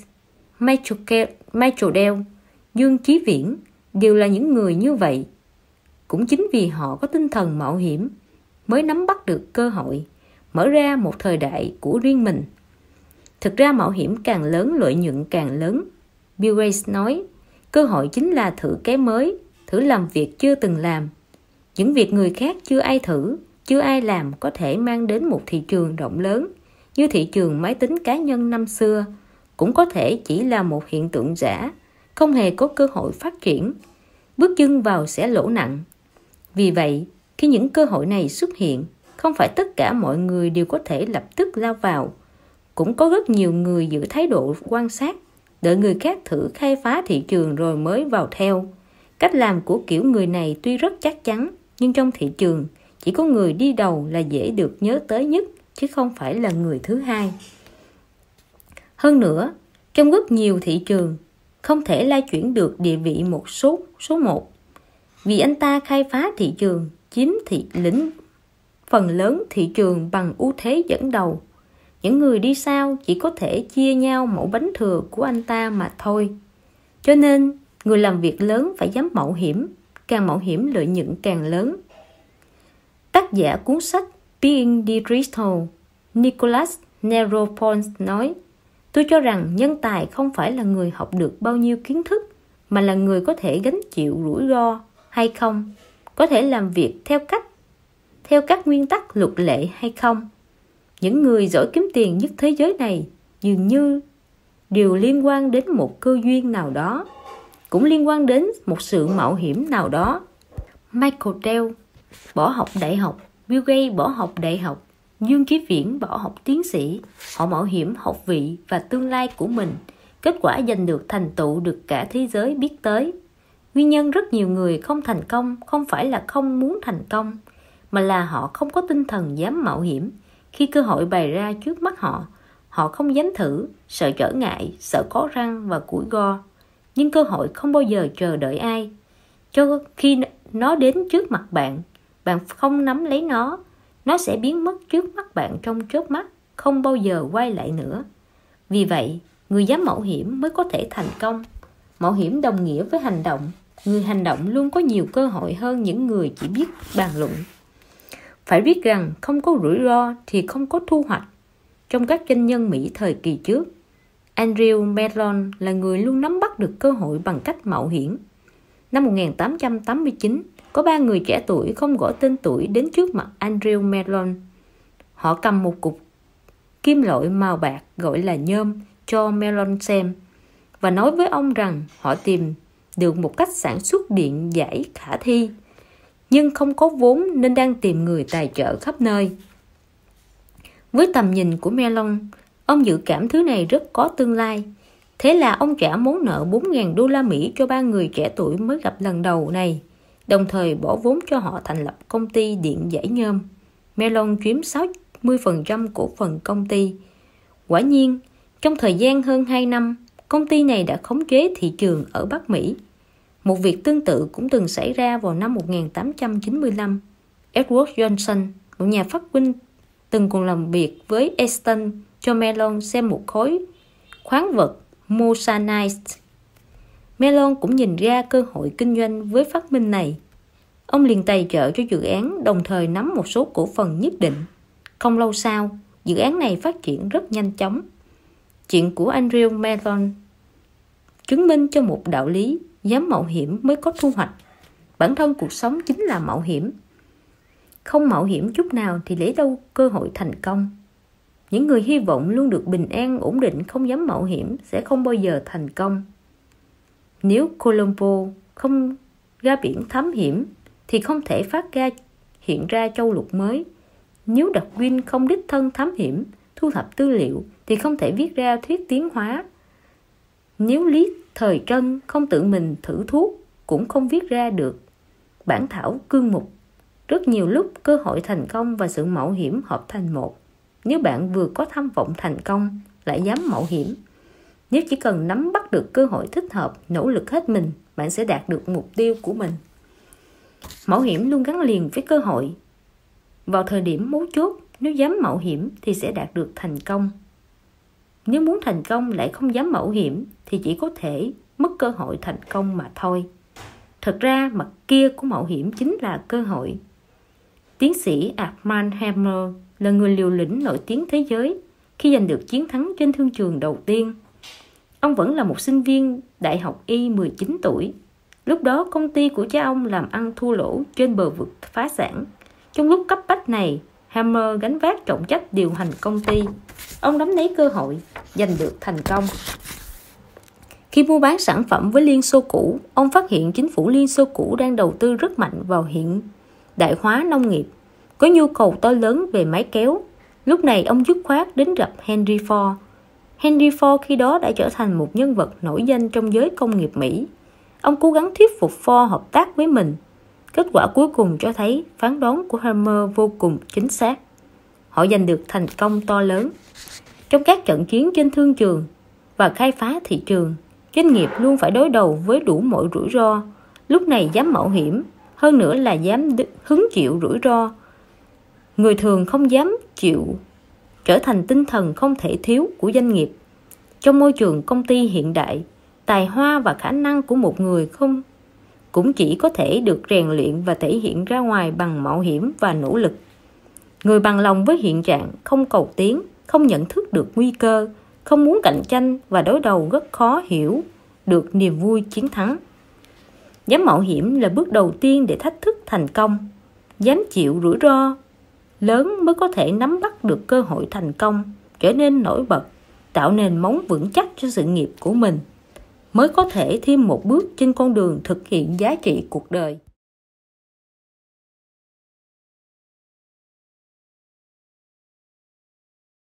Michael Dell, Dương Chí Viễn đều là những người như vậy. Cũng chính vì họ có tinh thần mạo hiểm mới nắm bắt được cơ hội, mở ra một thời đại của riêng mình. Thực ra mạo hiểm càng lớn, lợi nhuận càng lớn. Bill Gates nói, cơ hội chính là thử cái mới, thử làm việc chưa từng làm. Những việc người khác chưa ai thử, chưa ai làm có thể mang đến một thị trường rộng lớn, như thị trường máy tính cá nhân năm xưa, cũng có thể chỉ là một hiện tượng giả, không hề có cơ hội phát triển. Bước chân vào sẽ lỗ nặng. Vì vậy, khi những cơ hội này xuất hiện, không phải tất cả mọi người đều có thể lập tức lao vào. Cũng có rất nhiều người giữ thái độ quan sát, đợi người khác thử khai phá thị trường rồi mới vào theo. Cách làm của kiểu người này tuy rất chắc chắn, nhưng trong thị trường, chỉ có người đi đầu là dễ được nhớ tới nhất, chứ không phải là người thứ hai. Hơn nữa, trong rất nhiều thị trường, không thể lai chuyển được địa vị một số số một. Vì anh ta khai phá thị trường, chiếm thị lĩnh phần lớn thị trường bằng ưu thế dẫn đầu. Những người đi sau chỉ có thể chia nhau mẩu bánh thừa của anh ta mà thôi. Cho nên, người làm việc lớn phải dám mạo hiểm, càng mạo hiểm lợi nhuận càng lớn. Tác giả cuốn sách Being Digital, Nicholas Neropons nói, tôi cho rằng nhân tài không phải là người học được bao nhiêu kiến thức, mà là người có thể gánh chịu rủi ro hay không, có thể làm việc theo cách, theo các nguyên tắc luật lệ hay không. Những người giỏi kiếm tiền nhất thế giới này dường như đều liên quan đến một cơ duyên nào đó, cũng liên quan đến một sự mạo hiểm nào đó. Michael Dell bỏ học đại học, Bill Gates bỏ học đại học, Dương Chí Viễn bỏ học tiến sĩ. Họ mạo hiểm học vị và tương lai của mình, kết quả giành được thành tựu được cả thế giới biết tới. Nguyên nhân rất nhiều người không thành công không phải là không muốn thành công, mà là họ không có tinh thần dám mạo hiểm. Khi cơ hội bày ra trước mắt họ, họ không dám thử, sợ trở ngại, sợ có răng và củi go. Nhưng cơ hội không bao giờ chờ đợi ai. Cho khi nó đến trước mặt bạn, bạn không nắm lấy nó, nó sẽ biến mất trước mắt bạn trong chớp mắt, không bao giờ quay lại nữa. Vì vậy, người dám mạo hiểm mới có thể thành công. Mạo hiểm đồng nghĩa với hành động. Người hành động luôn có nhiều cơ hội hơn những người chỉ biết bàn luận. Phải biết rằng không có rủi ro thì không có thu hoạch. Trong các doanh nhân Mỹ thời kỳ trước, Andrew Mellon là người luôn nắm bắt được cơ hội bằng cách mạo hiểm. Năm một nghìn tám trăm tám mươi chín, có ba người trẻ tuổi không gõ tên tuổi đến trước mặt Andrew Mellon. Họ cầm một cục kim loại màu bạc gọi là nhôm cho Mellon xem và nói với ông rằng họ tìm được một cách sản xuất điện giải khả thi, nhưng không có vốn nên đang tìm người tài trợ khắp nơi. Với tầm nhìn của Mellon, ông dự cảm thứ này rất có tương lai. Thế là ông trả món nợ bốn nghìn đô la Mỹ cho ba người trẻ tuổi mới gặp lần đầu này, đồng thời bỏ vốn cho họ thành lập công ty điện giải nhôm. Mellon chiếm sáu mươi phần trăm cổ phần công ty. Quả nhiên, trong thời gian hơn hai năm, công ty này đã khống chế thị trường ở Bắc Mỹ. Một việc tương tự cũng từng xảy ra vào năm một nghìn tám trăm chín mươi lăm. Edward Johnson, một nhà phát minh, từng còn làm việc với Einstein cho Mellon xem một khối khoáng vật moissanite. Mellon cũng nhìn ra cơ hội kinh doanh với phát minh này. Ông liền tài trợ cho dự án, đồng thời nắm một số cổ phần nhất định. Không lâu sau, dự án này phát triển rất nhanh chóng. Chuyện của Andrew Mellon chứng minh cho một đạo lý: dám mạo hiểm mới có thu hoạch. Bản thân cuộc sống chính là mạo hiểm. Không mạo hiểm chút nào thì lấy đâu cơ hội thành công. Những người hy vọng luôn được bình an, ổn định, không dám mạo hiểm sẽ không bao giờ thành công. Nếu Colombo không ra biển thám hiểm thì không thể phát ra hiện ra châu lục mới. Nếu Darwin không đích thân thám hiểm, thu thập tư liệu thì không thể viết ra thuyết tiến hóa. Nếu Lý Thời Trân không tự mình thử thuốc, cũng không viết ra được bản thảo cương mục. Rất nhiều lúc cơ hội thành công và sự mạo hiểm hợp thành một. Nếu bạn vừa có tham vọng thành công, lại dám mạo hiểm, nếu chỉ cần nắm bắt được cơ hội thích hợp, nỗ lực hết mình, bạn sẽ đạt được mục tiêu của mình. Mạo hiểm luôn gắn liền với cơ hội. Vào thời điểm mấu chốt, nếu dám mạo hiểm thì sẽ đạt được thành công. Nếu muốn thành công lại không dám mạo hiểm thì chỉ có thể mất cơ hội thành công mà thôi. Thật ra mặt kia của mạo hiểm chính là cơ hội. Tiến sĩ Armand Hammer là người liều lĩnh nổi tiếng thế giới khi giành được chiến thắng trên thương trường đầu tiên. Ông vẫn là một sinh viên đại học y mười chín tuổi. Lúc đó công ty của cha ông làm ăn thua lỗ trên bờ vực phá sản. Trong lúc cấp bách này, Hammer gánh vác trọng trách điều hành công ty. Ông nắm lấy cơ hội, giành được thành công. Khi mua bán sản phẩm với Liên Xô cũ, ông phát hiện chính phủ Liên Xô cũ đang đầu tư rất mạnh vào hiện đại hóa nông nghiệp, có nhu cầu to lớn về máy kéo. Lúc này ông dứt khoát đến gặp Henry Ford. Henry Ford khi đó đã trở thành một nhân vật nổi danh trong giới công nghiệp Mỹ. Ông cố gắng thuyết phục Ford hợp tác với mình. Kết quả cuối cùng cho thấy phán đoán của Hammer vô cùng chính xác. Họ giành được thành công to lớn. Trong các trận chiến trên thương trường và khai phá thị trường, doanh nghiệp luôn phải đối đầu với đủ mọi rủi ro. Lúc này dám mạo hiểm, hơn nữa là dám hứng chịu rủi ro. Người thường không dám chịu, trở thành tinh thần không thể thiếu của doanh nghiệp. Trong môi trường công ty hiện đại, tài hoa và khả năng của một người không cũng chỉ có thể được rèn luyện và thể hiện ra ngoài bằng mạo hiểm và nỗ lực. Người bằng lòng với hiện trạng, không cầu tiến, không nhận thức được nguy cơ, không muốn cạnh tranh và đối đầu rất khó hiểu được niềm vui chiến thắng. Dám mạo hiểm là bước đầu tiên để thách thức thành công. Dám chịu rủi ro lớn mới có thể nắm bắt được cơ hội thành công, trở nên nổi bật, tạo nền móng vững chắc cho sự nghiệp của mình, mới có thể thêm một bước trên con đường thực hiện giá trị cuộc đời.